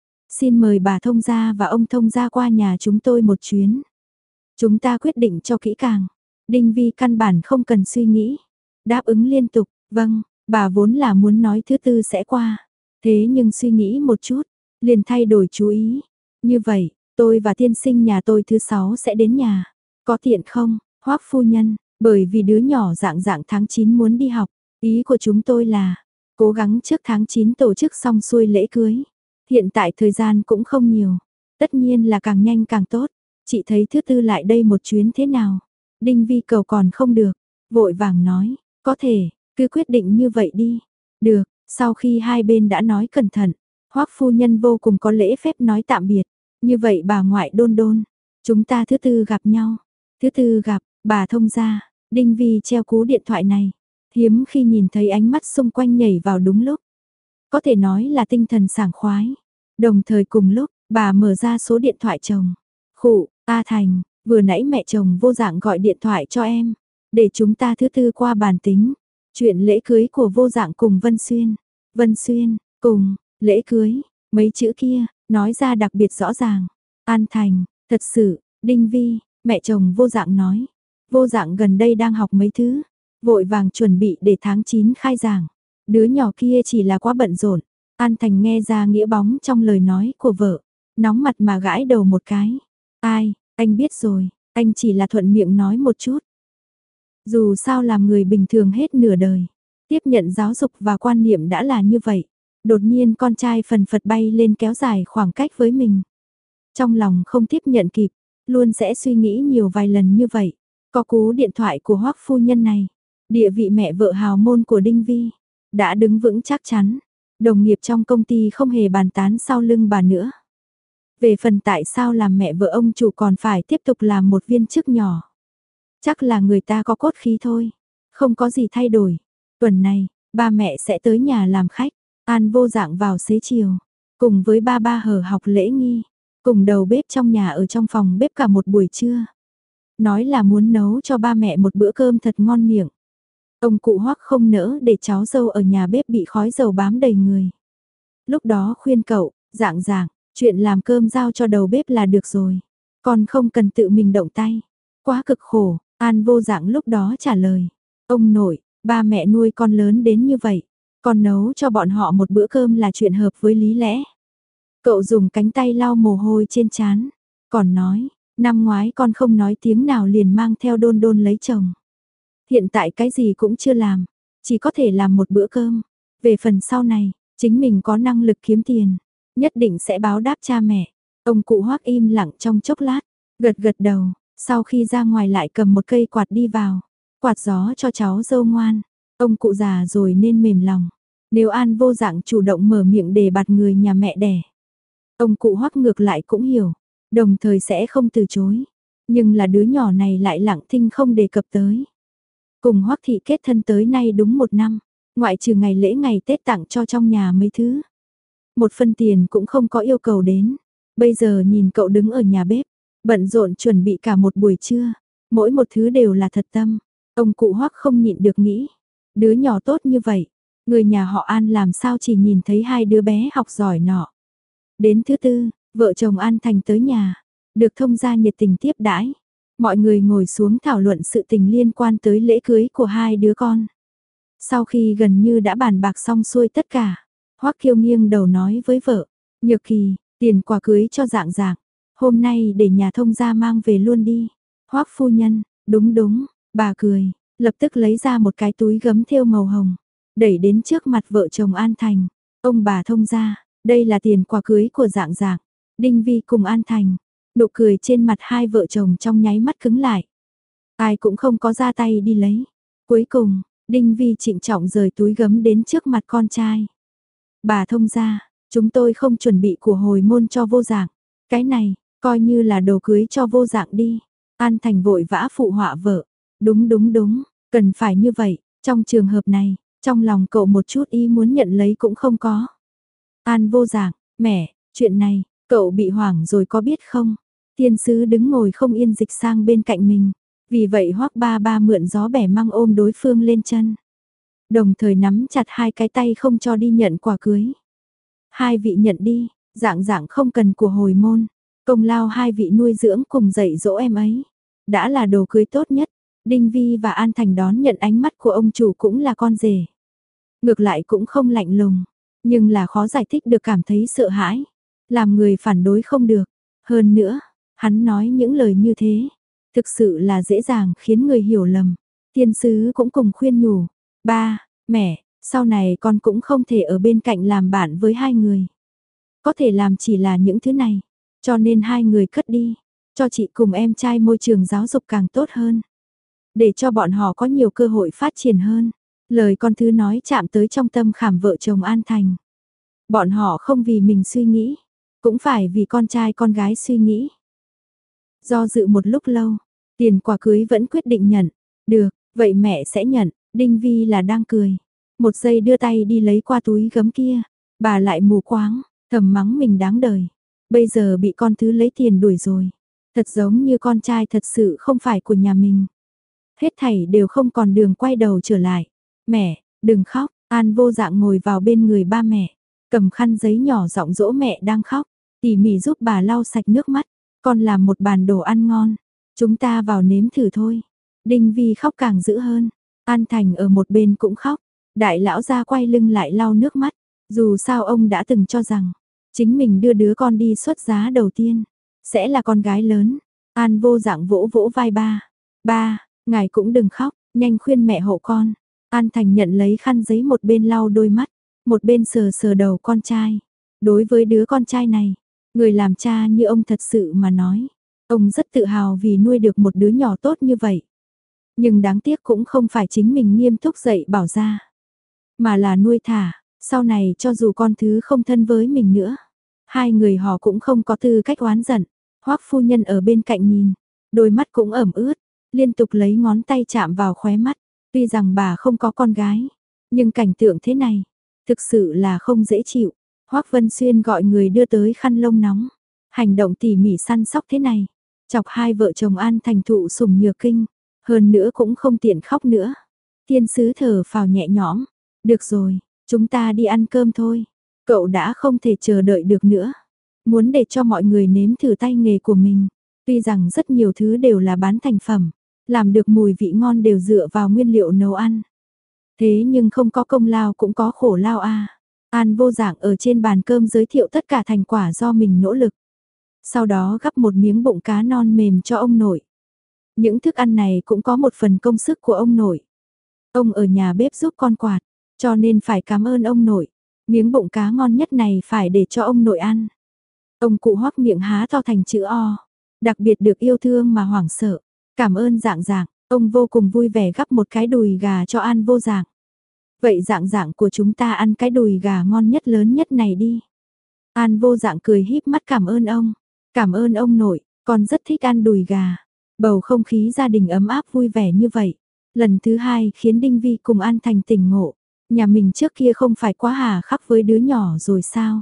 Xin mời bà thông gia và ông thông gia qua nhà chúng tôi một chuyến. Chúng ta quyết định cho kỹ càng. Đinh Vi căn bản không cần suy nghĩ. Đáp ứng liên tục, vâng, bà vốn là muốn nói thứ tư sẽ qua. Thế nhưng suy nghĩ một chút, liền thay đổi chú ý. Như vậy, tôi và tiên sinh nhà tôi thứ sáu sẽ đến nhà. Có tiện không, Hoắc phu nhân, bởi vì đứa nhỏ Dạng Dạng tháng 9 muốn đi học. Ý của chúng tôi là, cố gắng trước tháng 9 tổ chức xong xuôi lễ cưới. Hiện tại thời gian cũng không nhiều. Tất nhiên là càng nhanh càng tốt. Chị thấy thứ tư lại đây một chuyến thế nào? Đinh Vi cầu còn không được. Vội vàng nói, có thể, cứ quyết định như vậy đi. Được, sau khi hai bên đã nói cẩn thận, Hoắc phu nhân vô cùng có lễ phép nói tạm biệt. Như vậy bà ngoại Đôn Đôn, chúng ta thứ tư gặp nhau. Thứ tư gặp, bà thông gia. Đinh Vi treo cú điện thoại này. Hiếm khi nhìn thấy ánh mắt xung quanh nhảy vào đúng lúc. Có thể nói là tinh thần sảng khoái. Đồng thời cùng lúc, bà mở ra số điện thoại chồng. Khụ, A Thành, vừa nãy mẹ chồng Vô Dạng gọi điện thoại cho em. Để chúng ta thứ tư qua bàn tính. Chuyện lễ cưới của Vô Dạng cùng Vân Xuyên. Vân Xuyên, cùng, lễ cưới, mấy chữ kia, nói ra đặc biệt rõ ràng. An Thành, thật sự, Đinh Vi, mẹ chồng Vô Dạng nói. Vô Dạng gần đây đang học mấy thứ. Vội vàng chuẩn bị để tháng 9 khai giảng. Đứa nhỏ kia chỉ là quá bận rộn. An Thành nghe ra nghĩa bóng trong lời nói của vợ. Nóng mặt mà gãi đầu một cái. Ai, anh biết rồi, anh chỉ là thuận miệng nói một chút. Dù sao làm người bình thường hết nửa đời. Tiếp nhận giáo dục và quan niệm đã là như vậy. Đột nhiên con trai phần phật bay lên kéo dài khoảng cách với mình. Trong lòng không tiếp nhận kịp, luôn sẽ suy nghĩ nhiều vài lần như vậy. Có cú điện thoại của Hoắc phu nhân này. Địa vị mẹ vợ hào môn của Đinh Vi đã đứng vững chắc chắn. Đồng nghiệp trong công ty không hề bàn tán sau lưng bà nữa. Về phần tại sao làm mẹ vợ ông chủ còn phải tiếp tục làm một viên chức nhỏ. Chắc là người ta có cốt khí thôi. Không có gì thay đổi. Tuần này, ba mẹ sẽ tới nhà làm khách. An Vô Dạng vào xế chiều. Cùng với ba hở học lễ nghi. Cùng đầu bếp trong nhà ở trong phòng bếp cả một buổi trưa. Nói là muốn nấu cho ba mẹ một bữa cơm thật ngon miệng. Ông cụ Hoắc không nỡ để cháu dâu ở nhà bếp bị khói dầu bám đầy người. Lúc đó khuyên cậu, Dạng Dạng, chuyện làm cơm giao cho đầu bếp là được rồi. Còn không cần tự mình động tay. Quá cực khổ, An Vô Dạng lúc đó trả lời. Ông nội, ba mẹ nuôi con lớn đến như vậy. Con nấu cho bọn họ một bữa cơm là chuyện hợp với lý lẽ. Cậu dùng cánh tay lau mồ hôi trên trán. Còn nói, năm ngoái con không nói tiếng nào liền mang theo Đôn Đôn lấy chồng. Hiện tại cái gì cũng chưa làm, chỉ có thể làm một bữa cơm. Về phần sau này, chính mình có năng lực kiếm tiền, nhất định sẽ báo đáp cha mẹ. Ông cụ Hoắc im lặng trong chốc lát, gật gật đầu, sau khi ra ngoài lại cầm một cây quạt đi vào, quạt gió cho cháu dâu ngoan. Ông cụ già rồi nên mềm lòng. Nếu An Vô Dạng chủ động mở miệng để bạt người nhà mẹ đẻ, ông cụ Hoắc ngược lại cũng hiểu, đồng thời sẽ không từ chối. Nhưng là đứa nhỏ này lại lặng thinh không đề cập tới. Cùng Hoắc thị kết thân tới nay đúng 1 năm, ngoại trừ ngày lễ ngày Tết tặng cho trong nhà mấy thứ. Một phân tiền cũng không có yêu cầu đến. Bây giờ nhìn cậu đứng ở nhà bếp, bận rộn chuẩn bị cả một buổi trưa, mỗi một thứ đều là thật tâm. Ông cụ Hoắc không nhịn được nghĩ, đứa nhỏ tốt như vậy, người nhà họ An làm sao chỉ nhìn thấy hai đứa bé học giỏi nọ. Đến thứ tư, Vợ chồng An Thành tới nhà, được thông gia nhiệt tình tiếp đãi. Mọi người ngồi xuống thảo luận sự tình liên quan tới lễ cưới của hai đứa con. Sau khi gần như đã bàn bạc xong xuôi tất cả, Hoắc Kiêu nghiêng đầu nói với vợ, Nhược Kỳ, tiền quà cưới cho Dạng Dạng, hôm nay để nhà thông gia mang về luôn đi. Hoắc phu nhân, đúng đúng, bà cười, lập tức lấy ra một cái túi gấm thêu màu hồng, đẩy đến trước mặt vợ chồng An Thành. Ông bà thông gia, đây là tiền quà cưới của Dạng Dạng. Đinh Vi cùng An Thành, nụ cười trên mặt hai vợ chồng trong nháy mắt cứng lại. Ai cũng không có ra tay đi lấy. Cuối cùng, Đinh Vi trịnh trọng rời túi gấm đến trước mặt con trai. Bà thông gia, chúng tôi không chuẩn bị của hồi môn cho Vô Dạng. Cái này, coi như là đồ cưới cho Vô Dạng đi. An Thành vội vã phụ họa vợ. Đúng đúng đúng, cần phải như vậy. Trong trường hợp này, trong lòng cậu một chút ý muốn nhận lấy cũng không có. An Vô Dạng, mẹ, chuyện này, cậu bị hoảng rồi có biết không? Thiên sứ đứng ngồi không yên dịch sang bên cạnh mình. Vì vậy Hoắc ba ba mượn gió bẻ măng ôm đối phương lên chân. Đồng thời nắm chặt hai cái tay không cho đi nhận quà cưới. Hai vị nhận đi, Dạng Dạng không cần của hồi môn. Công lao hai vị nuôi dưỡng cùng dạy dỗ em ấy. Đã là đồ cưới tốt nhất. Đinh Vi và An Thành đón nhận ánh mắt của ông chủ cũng là con rể. Ngược lại cũng không lạnh lùng, nhưng là khó giải thích được cảm thấy sợ hãi. Làm người phản đối không được. Hơn nữa, hắn nói những lời như thế, thực sự là dễ dàng khiến người hiểu lầm. Thiên sứ cũng cùng khuyên nhủ, ba, mẹ, sau này con cũng không thể ở bên cạnh làm bạn với hai người. Có thể làm chỉ là những thứ này, cho nên hai người cất đi, cho chị cùng em trai môi trường giáo dục càng tốt hơn. Để cho bọn họ có nhiều cơ hội phát triển hơn. Lời con thứ nói chạm tới trong tâm khảm vợ chồng An Thành. Bọn họ không vì mình suy nghĩ, cũng phải vì con trai con gái suy nghĩ. Do dự một lúc lâu, tiền quà cưới vẫn quyết định nhận. Được, vậy mẹ sẽ nhận. Đinh Vi là đang cười. Một giây đưa tay đi lấy qua túi gấm kia. Bà lại mù quáng, thầm mắng mình đáng đời. Bây giờ bị con thứ lấy tiền đuổi rồi. Thật giống như con trai thật sự không phải của nhà mình. Hết thảy đều không còn đường quay đầu trở lại. Mẹ, đừng khóc. An Vô Dạng ngồi vào bên người ba mẹ. Cầm khăn giấy nhỏ giọng dỗ mẹ đang khóc. Tỉ mỉ giúp bà lau sạch nước mắt. Con làm một bàn đồ ăn ngon. Chúng ta vào nếm thử thôi. Đinh Vi khóc càng dữ hơn. An Thành ở một bên cũng khóc. Đại lão ra quay lưng lại lau nước mắt. Dù sao ông đã từng cho rằng, chính mình đưa đứa con đi xuất giá đầu tiên, sẽ là con gái lớn. An Vô Dạng vỗ vỗ vai ba. Ba, ngài cũng đừng khóc, nhanh khuyên mẹ hộ con. An Thành nhận lấy khăn giấy một bên lau đôi mắt, một bên sờ sờ đầu con trai. Đối với đứa con trai này, người làm cha như ông thật sự mà nói, ông rất tự hào vì nuôi được một đứa nhỏ tốt như vậy. Nhưng đáng tiếc cũng không phải chính mình nghiêm túc dạy bảo ra, mà là nuôi thả, sau này cho dù con thứ không thân với mình nữa, hai người họ cũng không có tư cách oán giận. Hoắc phu nhân ở bên cạnh nhìn, đôi mắt cũng ẩm ướt, liên tục lấy ngón tay chạm vào khóe mắt. Tuy rằng bà không có con gái, nhưng cảnh tượng thế này, thực sự là không dễ chịu. Hoắc Vân Xuyên gọi người đưa tới khăn lông nóng. Hành động tỉ mỉ săn sóc thế này, chọc hai vợ chồng An Thành thụ sủng nhược kinh, hơn nữa cũng không tiện khóc nữa. Thiên sứ thở phào nhẹ nhõm, được rồi, chúng ta đi ăn cơm thôi. Cậu đã không thể chờ đợi được nữa, muốn để cho mọi người nếm thử tay nghề của mình. Tuy rằng rất nhiều thứ đều là bán thành phẩm, làm được mùi vị ngon đều dựa vào nguyên liệu nấu ăn. Thế nhưng không có công lao cũng có khổ lao a. An Vô Dạng ở trên bàn cơm giới thiệu tất cả thành quả do mình nỗ lực. Sau đó gắp một miếng bụng cá non mềm cho ông nội. Những thức ăn này cũng có một phần công sức của ông nội. Ông ở nhà bếp giúp con quạt, cho nên phải cảm ơn ông nội. Miếng bụng cá ngon nhất này phải để cho ông nội ăn. Ông cụ Hoắc miệng há to thành chữ O, đặc biệt được yêu thương mà hoảng sợ. Cảm ơn Dạng Dạng, ông vô cùng vui vẻ gắp một cái đùi gà cho An Vô Dạng. Vậy Dạng Dạng của chúng ta ăn cái đùi gà ngon nhất lớn nhất này đi. An Vô Dạng cười híp mắt cảm ơn ông. Cảm ơn ông nội, con rất thích ăn đùi gà. Bầu không khí gia đình ấm áp vui vẻ như vậy. Lần thứ hai khiến Đinh Vi cùng An Thành tỉnh ngộ. Nhà mình trước kia không phải quá hà khắc với đứa nhỏ rồi sao?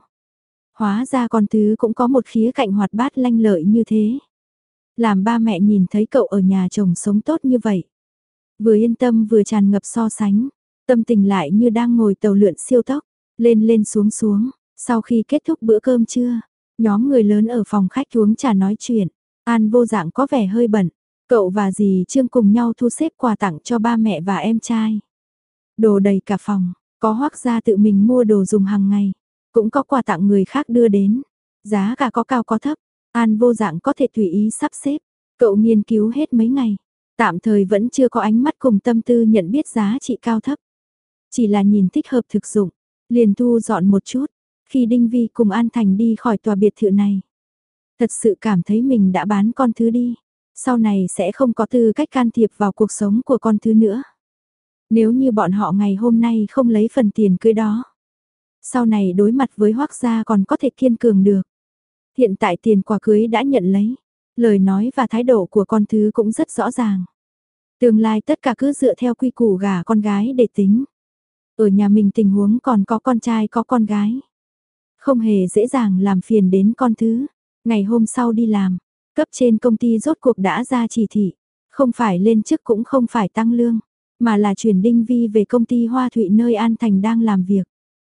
Hóa ra con thứ cũng có một khía cạnh hoạt bát lanh lợi như thế. Làm ba mẹ nhìn thấy cậu ở nhà chồng sống tốt như vậy. Vừa yên tâm vừa tràn ngập so sánh. Tâm tình lại như đang ngồi tàu lượn siêu tốc. Lên lên xuống xuống. Sau khi kết thúc bữa cơm trưa, Nhóm người lớn ở phòng khách uống trà nói chuyện, An Vô Dạng có vẻ hơi bận, cậu và dì Trương cùng nhau thu xếp quà tặng cho ba mẹ và em trai. Đồ đầy cả phòng, có Hoắc gia tự mình mua đồ dùng hàng ngày, cũng có quà tặng người khác đưa đến, giá cả có cao có thấp, An Vô Dạng có thể tùy ý sắp xếp, cậu nghiên cứu hết mấy ngày, tạm thời vẫn chưa có ánh mắt cùng tâm tư nhận biết giá trị cao thấp. Chỉ là nhìn thích hợp thực dụng, liền thu dọn một chút, khi Đinh Vi cùng An Thành đi khỏi tòa biệt thự này. Thật sự cảm thấy mình đã bán con thứ đi, sau này sẽ không có tư cách can thiệp vào cuộc sống của con thứ nữa. Nếu như bọn họ ngày hôm nay không lấy phần tiền cưới đó, sau này đối mặt với Hoắc gia còn có thể kiên cường được. Hiện tại tiền quà cưới đã nhận lấy, lời nói và thái độ của con thứ cũng rất rõ ràng. Tương lai tất cả cứ dựa theo quy củ gả con gái để tính. Ở nhà mình tình huống còn có con trai có con gái. Không hề dễ dàng làm phiền đến con thứ. Ngày hôm sau đi làm, cấp trên công ty rốt cuộc đã ra chỉ thị. Không phải lên chức cũng không phải tăng lương, mà là chuyển Đinh Vi về công ty Hoa Thụy nơi An Thành đang làm việc.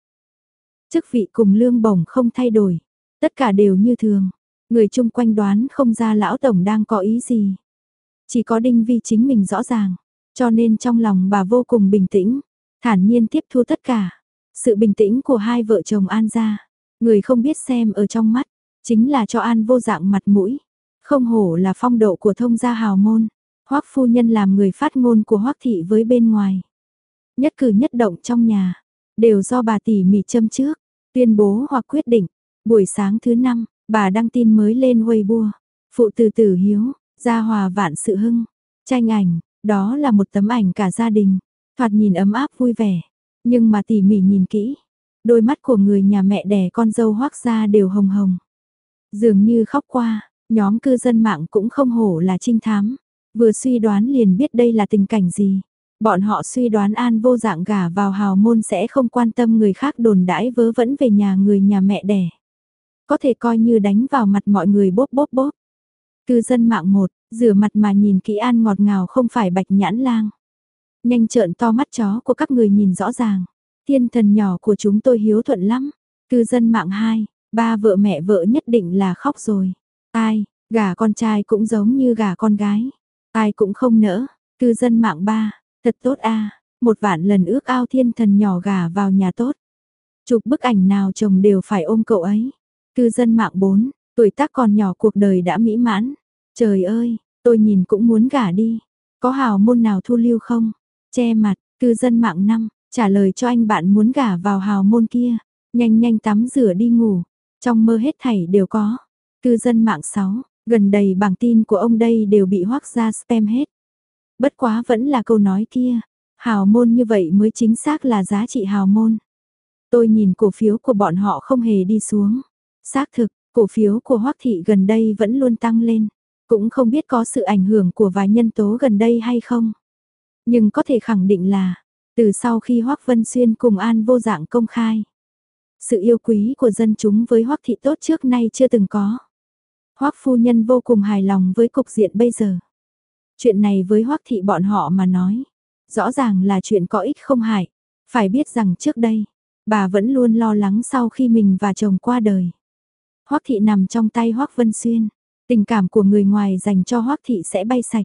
Chức vị cùng lương bổng không thay đổi, tất cả đều như thường. Người chung quanh đoán không ra lão tổng đang có ý gì. Chỉ có Đinh Vi chính mình rõ ràng, cho nên trong lòng bà vô cùng bình tĩnh, thản nhiên tiếp thu tất cả. Sự bình tĩnh của hai vợ chồng An gia, người không biết xem ở trong mắt, chính là cho An Vô Dạng mặt mũi. Không hổ là phong độ của thông gia hào môn, Hoắc phu nhân làm người phát ngôn của Hoắc thị với bên ngoài. Nhất cử nhất động trong nhà, đều do bà tỉ mỉ châm trước, tuyên bố hoặc quyết định. Buổi sáng thứ 5, bà đăng tin mới lên Weibo, phụ tử Tử Hiếu, gia hòa vạn sự hưng, tranh ảnh, đó là một tấm ảnh cả gia đình, thoạt nhìn ấm áp vui vẻ, nhưng mà tỉ mỉ nhìn kỹ, đôi mắt của người nhà mẹ đẻ con dâu Hoắc gia đều hồng hồng. Dường như khóc qua, nhóm cư dân mạng cũng không hổ là trinh thám, vừa suy đoán liền biết đây là tình cảnh gì. Bọn họ suy đoán An Vô Dạng gả vào hào môn sẽ không quan tâm người khác đồn đãi vớ vẩn về nhà người nhà mẹ đẻ. Có thể coi như đánh vào mặt mọi người bốp bốp bốp. Cư dân mạng 1, rửa mặt mà nhìn kỹ An ngọt ngào không phải Bạch Nhãn Lang. Nhanh trợn to mắt chó của các người nhìn rõ ràng. Thiên thần nhỏ của chúng tôi hiếu thuận lắm. Cư dân mạng 2, ba vợ mẹ vợ nhất định là khóc rồi. Ai, gả con trai cũng giống như gả con gái. Ai cũng không nỡ. Cư dân mạng 3, thật tốt a, một vạn lần ước ao thiên thần nhỏ gả vào nhà tốt. Chụp bức ảnh nào chồng đều phải ôm cậu ấy. Cư dân mạng 4, tuổi tác còn nhỏ cuộc đời đã mỹ mãn. Trời ơi, tôi nhìn cũng muốn gả đi. Có hào môn nào thu lưu không? Che mặt, cư dân mạng 5, trả lời cho anh bạn muốn gả vào hào môn kia. Nhanh nhanh tắm rửa đi ngủ. Trong mơ hết thảy đều có. Cư dân mạng 6, gần đầy bảng tin của ông đây đều bị Hoắc gia spam hết. Bất quá vẫn là câu nói kia. Hào môn như vậy mới chính xác là giá trị hào môn. Tôi nhìn cổ phiếu của bọn họ không hề đi xuống. Xác thực, cổ phiếu của Hoắc thị gần đây vẫn luôn tăng lên. Cũng không biết có sự ảnh hưởng của vài nhân tố gần đây hay không. Nhưng có thể khẳng định là, từ sau khi Hoắc Vân Xuyên cùng An Vô Dạng công khai, sự yêu quý của dân chúng với Hoắc thị tốt trước nay chưa từng có. Hoắc phu nhân vô cùng hài lòng với cục diện bây giờ. Chuyện này với Hoắc thị bọn họ mà nói, rõ ràng là chuyện có ích không hại. Phải biết rằng trước đây, bà vẫn luôn lo lắng sau khi mình và chồng qua đời. Hoắc thị nằm trong tay Hoắc Vân Xuyên, tình cảm của người ngoài dành cho Hoắc thị sẽ bay sạch.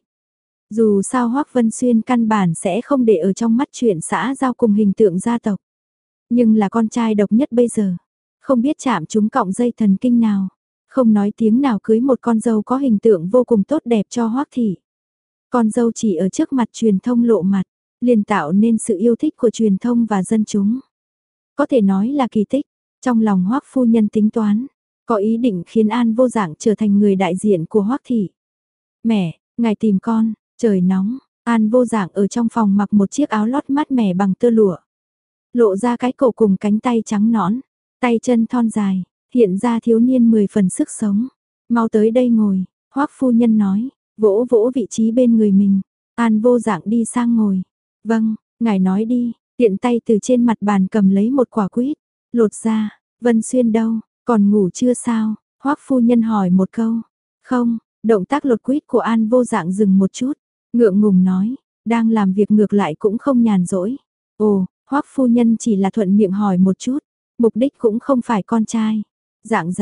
Dù sao Hoắc Vân Xuyên căn bản sẽ không để ở trong mắt chuyện xã giao cùng hình tượng gia tộc. Nhưng là con trai độc nhất bây giờ, không biết chạm trúng cọng dây thần kinh nào, không nói tiếng nào cưới một con dâu có hình tượng vô cùng tốt đẹp cho Hoắc thị. Con dâu chỉ ở trước mặt truyền thông lộ mặt, liền tạo nên sự yêu thích của truyền thông và dân chúng. Có thể nói là kỳ tích, trong lòng Hoắc phu nhân tính toán, có ý định khiến An Vô Dạng trở thành người đại diện của Hoắc thị. Mẹ, ngài tìm con, trời nóng, An Vô Dạng ở trong phòng mặc một chiếc áo lót mát mẻ bằng tơ lụa. Lộ ra cái cổ cùng cánh tay trắng nõn, tay chân thon dài, hiện ra thiếu niên 10 phần sức sống. Mau tới đây ngồi, Hoắc phu nhân nói, vỗ vỗ vị trí bên người mình. An Vô Dạng đi sang ngồi. Vâng, ngài nói đi, tiện tay từ trên mặt bàn cầm lấy một quả quýt, lột ra. Vân Xuyên đâu, còn ngủ chưa sao? Hoắc phu nhân hỏi một câu. Không, động tác lột quýt của An Vô Dạng dừng một chút, ngượng ngùng nói, đang làm việc ngược lại cũng không nhàn rỗi. Ồ, Hoắc phu nhân chỉ là thuận miệng hỏi một chút, mục đích cũng không phải con trai. Dạng,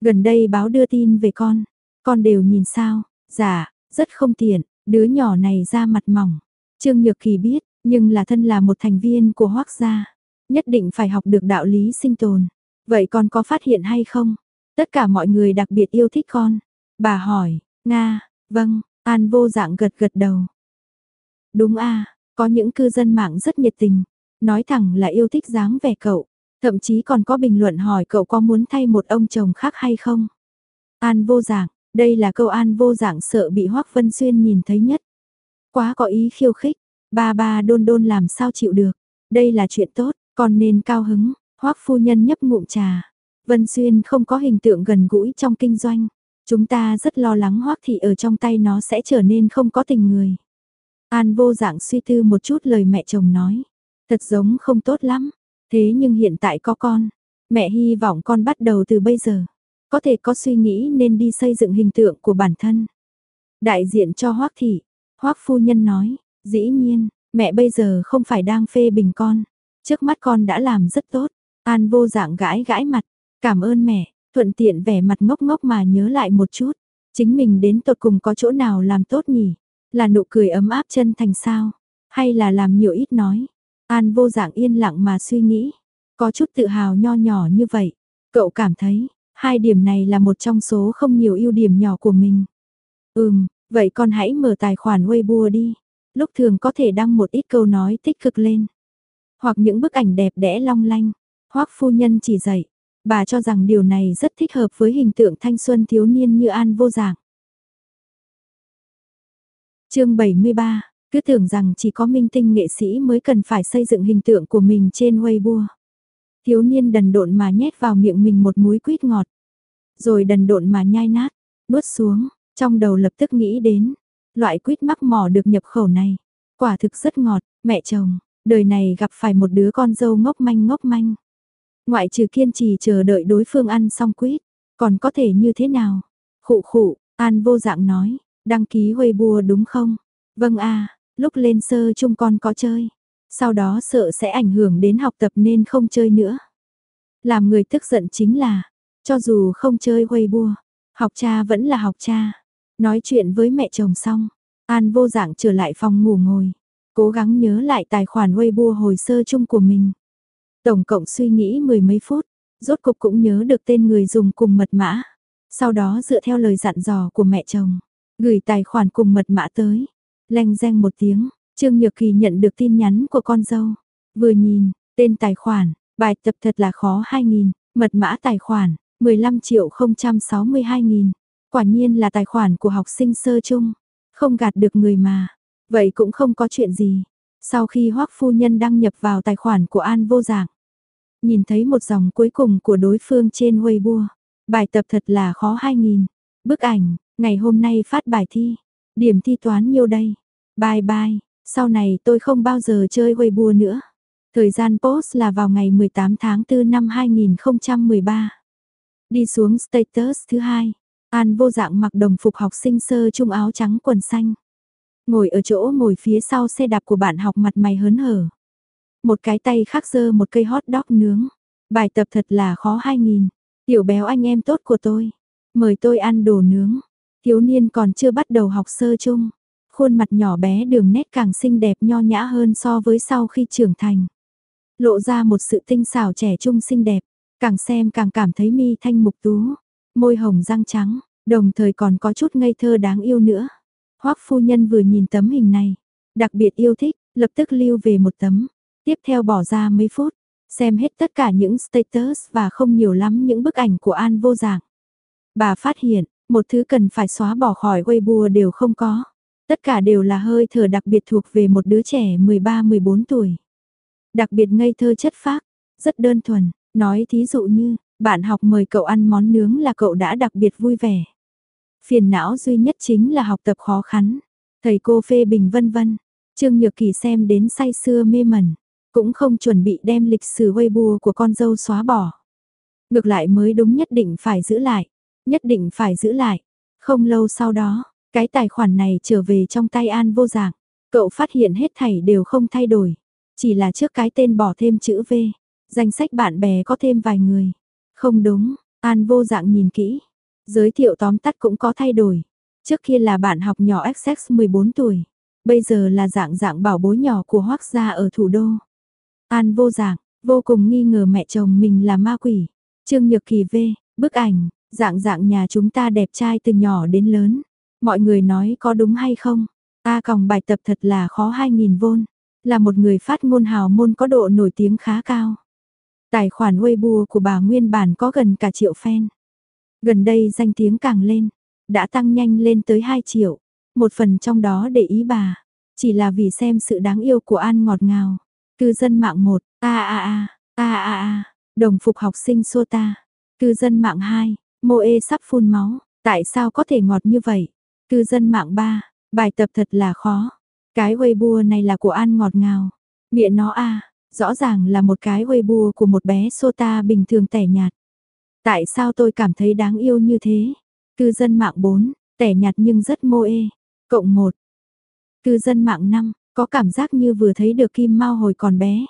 Gần đây báo đưa tin về con đều nhìn sao? Dạ, rất không tiện, đứa nhỏ này da mặt mỏng. Trương Nhược Kỳ biết, nhưng là thân là một thành viên của Hoắc gia, nhất định phải học được đạo lý sinh tồn. Vậy con có phát hiện hay không? Tất cả mọi người đặc biệt yêu thích con. Bà hỏi, Nga, vâng, An Vô Dạng gật gật đầu. Đúng a, có những cư dân mạng rất nhiệt tình, nói thẳng là yêu thích dáng vẻ cậu, thậm chí còn có bình luận hỏi cậu có muốn thay một ông chồng khác hay không. An Vô Dạng, đây là câu An Vô Dạng sợ bị Hoắc Vân Xuyên nhìn thấy nhất. Quá có ý khiêu khích, ba Đôn Đôn làm sao chịu được, đây là chuyện tốt, con nên cao hứng. Hoắc phu nhân nhấp ngụm trà. Vân Xuyên không có hình tượng gần gũi trong kinh doanh. Chúng ta rất lo lắng Hoắc thị ở trong tay nó sẽ trở nên không có tình người. An Vô Dạng suy tư một chút lời mẹ chồng nói. Thật giống không tốt lắm. Thế nhưng hiện tại có con. Mẹ hy vọng con bắt đầu từ bây giờ. Có thể có suy nghĩ nên đi xây dựng hình tượng của bản thân. Đại diện cho Hoắc thị. Hoắc phu nhân nói. Dĩ nhiên, mẹ bây giờ không phải đang phê bình con. Trước mắt con đã làm rất tốt. An Vô Dạng gãi gãi mặt. Cảm ơn mẹ, thuận tiện vẻ mặt ngốc ngốc mà nhớ lại một chút. Chính mình đến tột cùng có chỗ nào làm tốt nhỉ? Là nụ cười ấm áp chân thành sao? Hay là làm nhiều ít nói? An Vô Dạng yên lặng mà suy nghĩ. Có chút tự hào nho nhỏ như vậy. Cậu cảm thấy, hai điểm này là một trong số không nhiều ưu điểm nhỏ của mình. Vậy con hãy mở tài khoản Weibo đi. Lúc thường có thể đăng một ít câu nói tích cực lên. Hoặc những bức ảnh đẹp đẽ long lanh. Hoắc phu nhân chỉ dạy. Bà cho rằng điều này rất thích hợp với hình tượng thanh xuân thiếu niên như An Vô Dạng. Chương 73, cứ tưởng rằng chỉ có minh tinh nghệ sĩ mới cần phải xây dựng hình tượng của mình trên Weibo. Thiếu niên đần độn mà nhét vào miệng mình một múi quýt ngọt. Rồi đần độn mà nhai nát, nuốt xuống, trong đầu lập tức nghĩ đến. Loại quýt mắc mỏ được nhập khẩu này. Quả thực rất ngọt, mẹ chồng, đời này gặp phải một đứa con dâu ngốc manh. Ngoại trừ kiên trì chờ đợi đối phương ăn xong quýt, còn có thể như thế nào? Khụ, An Vô Dạng nói, đăng ký Weibo đúng không? Vâng a, lúc lên sơ chung con có chơi. Sau đó sợ sẽ ảnh hưởng đến học tập nên không chơi nữa. Làm người tức giận chính là, cho dù không chơi Weibo, học cha vẫn là học cha. Nói chuyện với mẹ chồng xong, An Vô Dạng trở lại phòng ngủ ngồi, cố gắng nhớ lại tài khoản Weibo hồi sơ chung của mình. Tổng cộng suy nghĩ mười mấy phút, rốt cục cũng nhớ được tên người dùng cùng mật mã. Sau đó dựa theo lời dặn dò của mẹ chồng, gửi tài khoản cùng mật mã tới. Leng reng một tiếng, Trương Nhược Kỳ nhận được tin nhắn của con dâu. Vừa nhìn, tên tài khoản, bài tập thật là khó 2000, mật mã tài khoản, 15.062.000. Quả nhiên là tài khoản của học sinh sơ chung, không gạt được người mà. Vậy cũng không có chuyện gì. Sau khi Hoắc phu nhân đăng nhập vào tài khoản của An Vô Dạng, nhìn thấy một dòng cuối cùng của đối phương trên Weibo. Bài tập thật là khó 2000. Bức ảnh, ngày hôm nay phát bài thi. Điểm thi toán nhiêu đây? Bye, sau này tôi không bao giờ chơi Weibo nữa. Thời gian post là vào ngày 18 tháng 4 năm 2013. Đi xuống status thứ 2. An Vô Dạng mặc đồng phục học sinh sơ trung áo trắng quần xanh. Ngồi ở chỗ ngồi phía sau xe đạp của bạn học mặt mày hớn hở. Một cái tay khác giơ một cây hot dog nướng. Bài tập thật là khó 2000. Tiểu béo anh em tốt của tôi. Mời tôi ăn đồ nướng. Thiếu niên còn chưa bắt đầu học sơ chung. Khuôn mặt nhỏ bé đường nét càng xinh đẹp nho nhã hơn so với sau khi trưởng thành. Lộ ra một sự tinh xảo trẻ trung xinh đẹp. Càng xem càng cảm thấy mi thanh mục tú. Môi hồng răng trắng. Đồng thời còn có chút ngây thơ đáng yêu nữa. Hoắc phu nhân vừa nhìn tấm hình này. Đặc biệt yêu thích, lập tức lưu về một tấm. Tiếp theo bỏ ra mấy phút, xem hết tất cả những status và không nhiều lắm những bức ảnh của An Vô Dạng. Bà phát hiện, một thứ cần phải xóa bỏ khỏi Weibo đều không có. Tất cả đều là hơi thở đặc biệt thuộc về một đứa trẻ 13-14 tuổi. Đặc biệt ngây thơ chất phác, rất đơn thuần, nói thí dụ như, bạn học mời cậu ăn món nướng là cậu đã đặc biệt vui vẻ. Phiền não duy nhất chính là học tập khó khăn, thầy cô phê bình vân vân. Trương Nhược Kỳ xem đến say sưa mê mẩn. Cũng không chuẩn bị đem lịch sử Weibo của con dâu xóa bỏ. Ngược lại mới đúng nhất định phải giữ lại. Không lâu sau đó, cái tài khoản này trở về trong tay An Vô Dạng. Cậu phát hiện hết thảy đều không thay đổi. Chỉ là trước cái tên bỏ thêm chữ V. Danh sách bạn bè có thêm vài người. Không đúng, An Vô Dạng nhìn kỹ, giới thiệu tóm tắt cũng có thay đổi. Trước kia là bạn học nhỏ XX 14 tuổi, bây giờ là Dạng Dạng bảo bối nhỏ của Hoắc gia ở thủ đô. An Vô Dạng vô cùng nghi ngờ mẹ chồng mình là ma quỷ. Trương Nhược Kỳ V, bức ảnh, Dạng Dạng nhà chúng ta đẹp trai từ nhỏ đến lớn. Mọi người nói có đúng hay không? A còng bài tập thật là khó 2000 vôn, là một người phát ngôn hào môn có độ nổi tiếng khá cao. Tài khoản Weibo của bà nguyên bản có gần cả triệu fan. Gần đây danh tiếng càng lên, đã tăng nhanh lên tới 2 triệu. Một phần trong đó để ý bà, chỉ là vì xem sự đáng yêu của An ngọt ngào. Cư dân mạng 1, đồng phục học sinh Sota. Cư dân mạng 2, Moe sắp phun máu, tại sao có thể ngọt như vậy? Cư dân mạng 3, bài tập thật là khó. Cái Weibo này là của An ngọt ngào. Mẹ nó rõ ràng là một cái Weibo của một bé Sota bình thường tẻ nhạt. Tại sao tôi cảm thấy đáng yêu như thế? Cư dân mạng 4, tẻ nhạt nhưng rất Moe. Cộng 1. Cư dân mạng 5, có cảm giác như vừa thấy được Kim Mao hồi còn bé.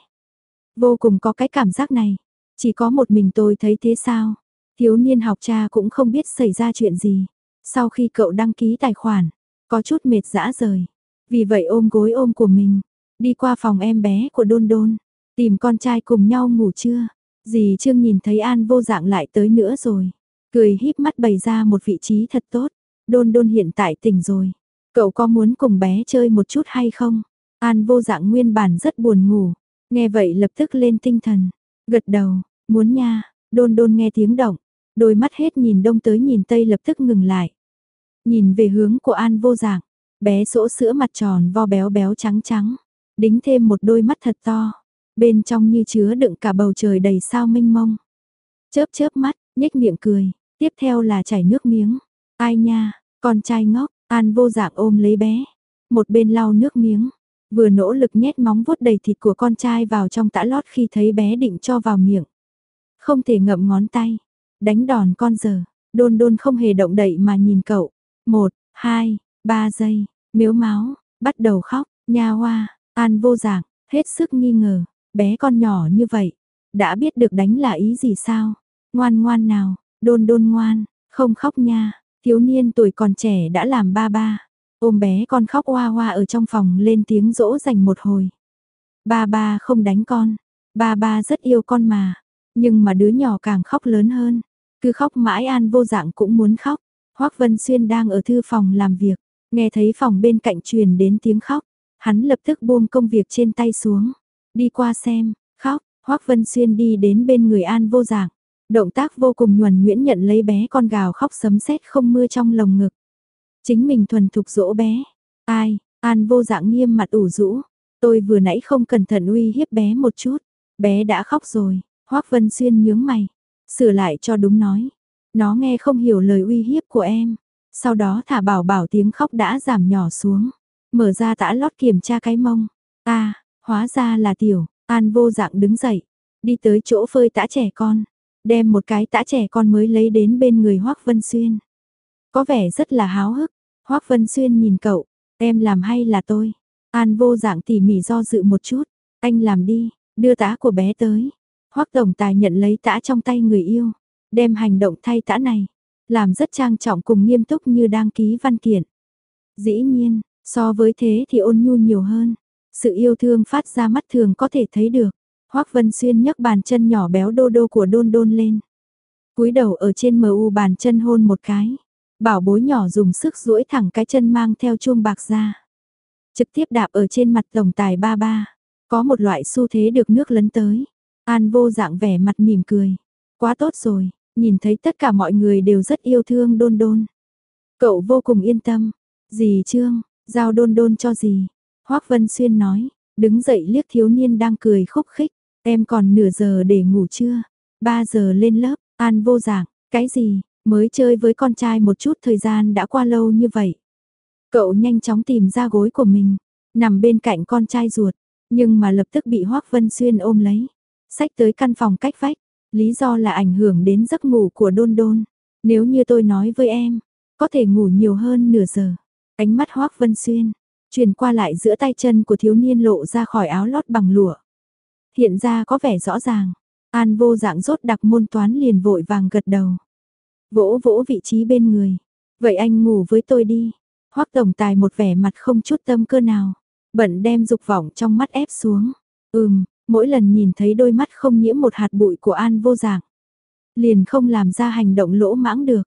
Vô cùng có cái cảm giác này. Chỉ có một mình tôi thấy thế sao? Thiếu niên học cha cũng không biết xảy ra chuyện gì. Sau khi cậu đăng ký tài khoản, có chút mệt dã rời. Vì vậy ôm gối ôm của mình, đi qua phòng em bé của Đôn Đôn, tìm con trai cùng nhau ngủ trưa. Dì Trương nhìn thấy An Vô Dạng lại tới nữa rồi, cười híp mắt bày ra một vị trí thật tốt. Đôn Đôn hiện tại tỉnh rồi, cậu có muốn cùng bé chơi một chút hay không? An Vô Dạng nguyên bản rất buồn ngủ, nghe vậy lập tức lên tinh thần, gật đầu, muốn nha. Đôn Đôn nghe tiếng động, đôi mắt hết nhìn đông tới nhìn tây lập tức ngừng lại. Nhìn về hướng của An Vô Dạng, bé sỗ sữa mặt tròn vo béo béo trắng trắng, đính thêm một đôi mắt thật to, bên trong như chứa đựng cả bầu trời đầy sao mênh mông. Chớp chớp mắt, nhếch miệng cười, tiếp theo là chảy nước miếng. Ai nha, con trai ngốc. An Vô Dạng ôm lấy bé, một bên lau nước miếng, vừa nỗ lực nhét móng vuốt đầy thịt của con trai vào trong tã lót khi thấy bé định cho vào miệng. Không thể ngậm ngón tay, đánh đòn con dở. Đôn Đôn không hề động đậy mà nhìn cậu. 1, 2, 3 giây, miếu máu, bắt đầu khóc, nha hoa. An Vô Dạng hết sức nghi ngờ, bé con nhỏ như vậy, đã biết được đánh là ý gì sao? Ngoan ngoan nào, Đôn Đôn ngoan, không khóc nha. Thiếu niên tuổi còn trẻ đã làm ba ba, ôm bé con khóc oa oa ở trong phòng lên tiếng dỗ dành một hồi. Ba ba không đánh con, ba ba rất yêu con mà, nhưng mà đứa nhỏ càng khóc lớn hơn, cứ khóc mãi. An Vô Dạng cũng muốn khóc. Hoắc Vân Xuyên đang ở thư phòng làm việc, nghe thấy phòng bên cạnh truyền đến tiếng khóc, hắn lập tức buông công việc trên tay xuống, đi qua xem, khóc. Hoắc Vân Xuyên đi đến bên người An Vô Dạng, động tác vô cùng nhuần nhuyễn nhận lấy bé con gào khóc sấm sét không mưa trong lồng ngực. Chính mình thuần thục dỗ bé. Ai? An Vô Dạng nghiêm mặt ủ rũ. Tôi vừa nãy không cẩn thận uy hiếp bé một chút. Bé đã khóc rồi. Hoắc Vân Xuyên nhướng mày. Sửa lại cho đúng nói. Nó nghe không hiểu lời uy hiếp của em. Sau đó thả bảo bảo tiếng khóc đã giảm nhỏ xuống. Mở ra tã lót kiểm tra cái mông. Hóa ra là Tiểu. An Vô Dạng đứng dậy. Đi tới chỗ phơi tã trẻ con. Đem một cái tã trẻ con mới lấy đến bên người Hoắc Vân Xuyên. Có vẻ rất là háo hức. Hoắc Vân Xuyên nhìn cậu, em làm hay là tôi? An Vô Dạng tỉ mỉ do dự một chút, anh làm đi, đưa tã của bé tới. Hoắc tổng tài nhận lấy tã trong tay người yêu, đem hành động thay tã này, làm rất trang trọng cùng nghiêm túc như đang ký văn kiện. Dĩ nhiên, so với thế thì ôn nhu nhiều hơn, sự yêu thương phát ra mắt thường có thể thấy được. Hoắc Vân Xuyên nhấc bàn chân nhỏ béo đô đô của Đôn Đôn lên, cúi đầu ở trên mu bàn chân hôn một cái. Bảo bối nhỏ dùng sức duỗi thẳng cái chân mang theo chuông bạc ra, trực tiếp đạp ở trên mặt tổng tài ba ba. Có một loại xu thế được nước lấn tới. An Vô Dạng vẻ mặt mỉm cười. Quá tốt rồi, nhìn thấy tất cả mọi người đều rất yêu thương Đôn Đôn. Cậu vô cùng yên tâm. Dì Trương, giao Đôn Đôn cho dì. Hoắc Vân Xuyên nói, đứng dậy liếc thiếu niên đang cười khúc khích. Em còn nửa giờ để ngủ chưa? 3 giờ lên lớp. An Vô Dạng, cái gì? Mới chơi với con trai một chút thời gian đã qua lâu như vậy. Cậu nhanh chóng tìm ra gối của mình, nằm bên cạnh con trai ruột, nhưng mà lập tức bị Hoắc Vân Xuyên ôm lấy, xách tới căn phòng cách vách, lý do là ảnh hưởng đến giấc ngủ của Đôn Đôn. Nếu như tôi nói với em, có thể ngủ nhiều hơn nửa giờ. Ánh mắt Hoắc Vân Xuyên truyền qua lại giữa tay chân của thiếu niên lộ ra khỏi áo lót bằng lụa. Hiện ra có vẻ rõ ràng. An Vô Dạng rốt đặc môn toán liền vội vàng gật đầu. Vỗ vỗ vị trí bên người. Vậy anh ngủ với tôi đi. Hoắc tổng tài một vẻ mặt không chút tâm cơ nào. Bận đem dục vọng trong mắt ép xuống. Mỗi lần nhìn thấy đôi mắt không nhiễm một hạt bụi của An Vô Dạng, liền không làm ra hành động lỗ mãng được.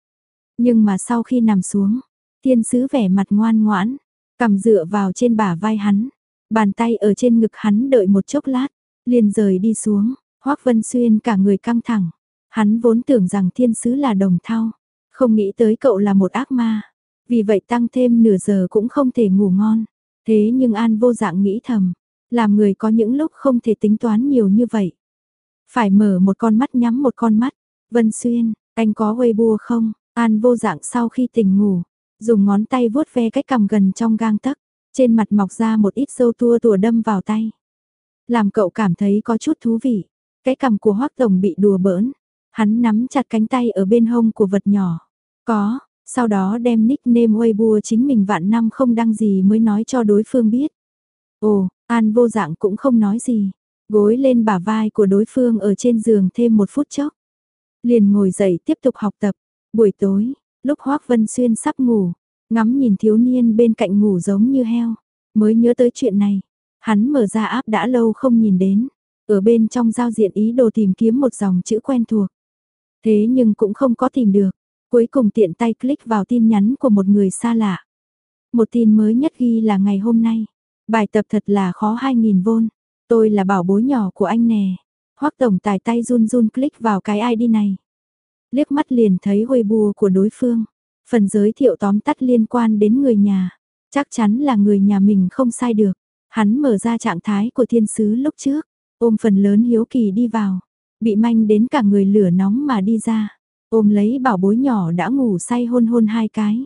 Nhưng mà sau khi nằm xuống, thiên sứ vẻ mặt ngoan ngoãn, cằm dựa vào trên bả vai hắn, bàn tay ở trên ngực hắn đợi một chốc lát, liền rời đi xuống. Hoắc Vân Xuyên cả người căng thẳng, hắn vốn tưởng rằng thiên sứ là đồng thau, không nghĩ tới cậu là một ác ma, vì vậy tăng thêm nửa giờ cũng không thể ngủ ngon. Thế nhưng An Vô Dạng nghĩ thầm, làm người có những lúc không thể tính toán nhiều như vậy. Phải mở một con mắt nhắm một con mắt. Vân Xuyên, anh có Weibo không? An Vô Dạng sau khi tỉnh ngủ, dùng ngón tay vuốt ve cái cằm gần trong gang tấc, trên mặt mọc ra một ít râu tua tủa đâm vào tay. Làm cậu cảm thấy có chút thú vị. Cái cằm của Hoắc tổng bị đùa bỡn, hắn nắm chặt cánh tay ở bên hông của vật nhỏ. Có, sau đó đem nickname Weibo chính mình vạn năm không đăng gì mới nói cho đối phương biết. Ồ, An Vô Dạng cũng không nói gì, gối lên bả vai của đối phương ở trên giường thêm một phút chốc. Liền ngồi dậy tiếp tục học tập. Buổi tối, lúc Hoắc Vân Xuyên sắp ngủ, ngắm nhìn thiếu niên bên cạnh ngủ giống như heo, mới nhớ tới chuyện này. Hắn mở ra app đã lâu không nhìn đến, ở bên trong giao diện ý đồ tìm kiếm một dòng chữ quen thuộc. Thế nhưng cũng không có tìm được, cuối cùng tiện tay click vào tin nhắn của một người xa lạ. Một tin mới nhất ghi là ngày hôm nay. Bài tập thật là khó 2000V. Tôi là bảo bối nhỏ của anh nè. Hoắc tổng tài tay run run click vào cái ID này. Liếc mắt liền thấy Weibo của đối phương. Phần giới thiệu tóm tắt liên quan đến người nhà. Chắc chắn là người nhà mình không sai được. Hắn mở ra trạng thái của thiên sứ lúc trước. Ôm phần lớn hiếu kỳ đi vào. Bị manh đến cả người lửa nóng mà đi ra. Ôm lấy bảo bối nhỏ đã ngủ say hôn hôn hai cái.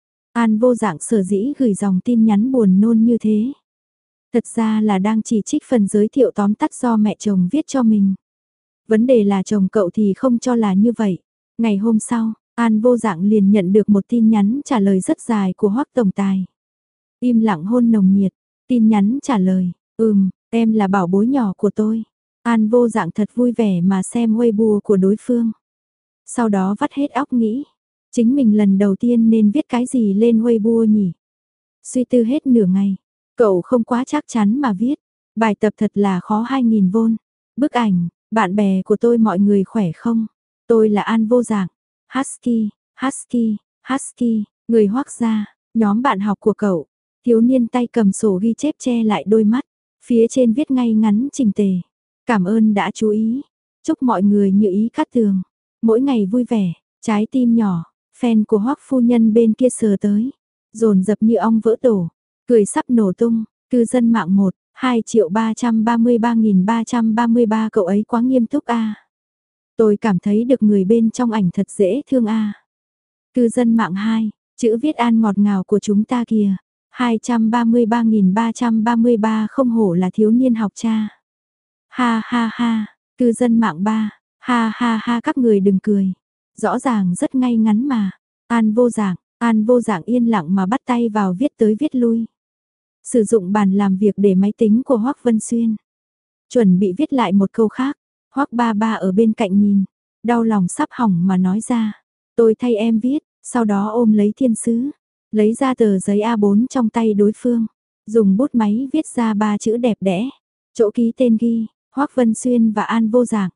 An Vô Dạng sở dĩ gửi dòng tin nhắn buồn nôn như thế. Thật ra là đang chỉ trích phần giới thiệu tóm tắt do mẹ chồng viết cho mình. Vấn đề là chồng cậu thì không cho là như vậy. Ngày hôm sau, An Vô Dạng liền nhận được một tin nhắn trả lời rất dài của Hoắc tổng tài. Im lặng hôn nồng nhiệt, tin nhắn trả lời, em là bảo bối nhỏ của tôi. An Vô Dạng thật vui vẻ mà xem Weibo của đối phương. Sau đó vắt hết óc nghĩ, chính mình lần đầu tiên nên viết cái gì lên Weibo nhỉ? Suy tư hết nửa ngày, cậu không quá chắc chắn mà viết, bài tập thật là khó 2000V. Bức ảnh, bạn bè của tôi mọi người khỏe không? Tôi là An Vô Dạng, Husky, Husky, Husky, người Hoắc gia, nhóm bạn học của cậu. Thiếu niên tay cầm sổ ghi chép che lại đôi mắt, phía trên viết ngay ngắn chỉnh tề. Cảm ơn đã chú ý, chúc mọi người như ý cát tường, mỗi ngày vui vẻ, trái tim nhỏ, fan của Hoắc phu nhân bên kia sờ tới, dồn dập như ong vỡ tổ, cười sắp nổ tung, cư dân mạng 2.333.333 cậu ấy quá nghiêm túc a. Tôi cảm thấy được người bên trong ảnh thật dễ thương a. Cư dân mạng 2, chữ viết an ngọt ngào của chúng ta kìa. 233.333 không hổ là thiếu niên học cha. Ha ha ha, cư dân mạng 3, ha ha ha các người đừng cười. Rõ ràng rất ngay ngắn mà. An Vô Dạng yên lặng mà bắt tay vào viết tới viết lui. Sử dụng bàn làm việc để máy tính của Hoắc Vân Xuyên. Chuẩn bị viết lại một câu khác. Hoắc ba ba ở bên cạnh nhìn, đau lòng sắp hỏng mà nói ra. Tôi thay em viết, sau đó ôm lấy thiên sứ. Lấy ra tờ giấy A4 trong tay đối phương, dùng bút máy viết ra 3 chữ đẹp đẽ, chỗ ký tên ghi, Hoắc Vân Xuyên và An Vô Dạng.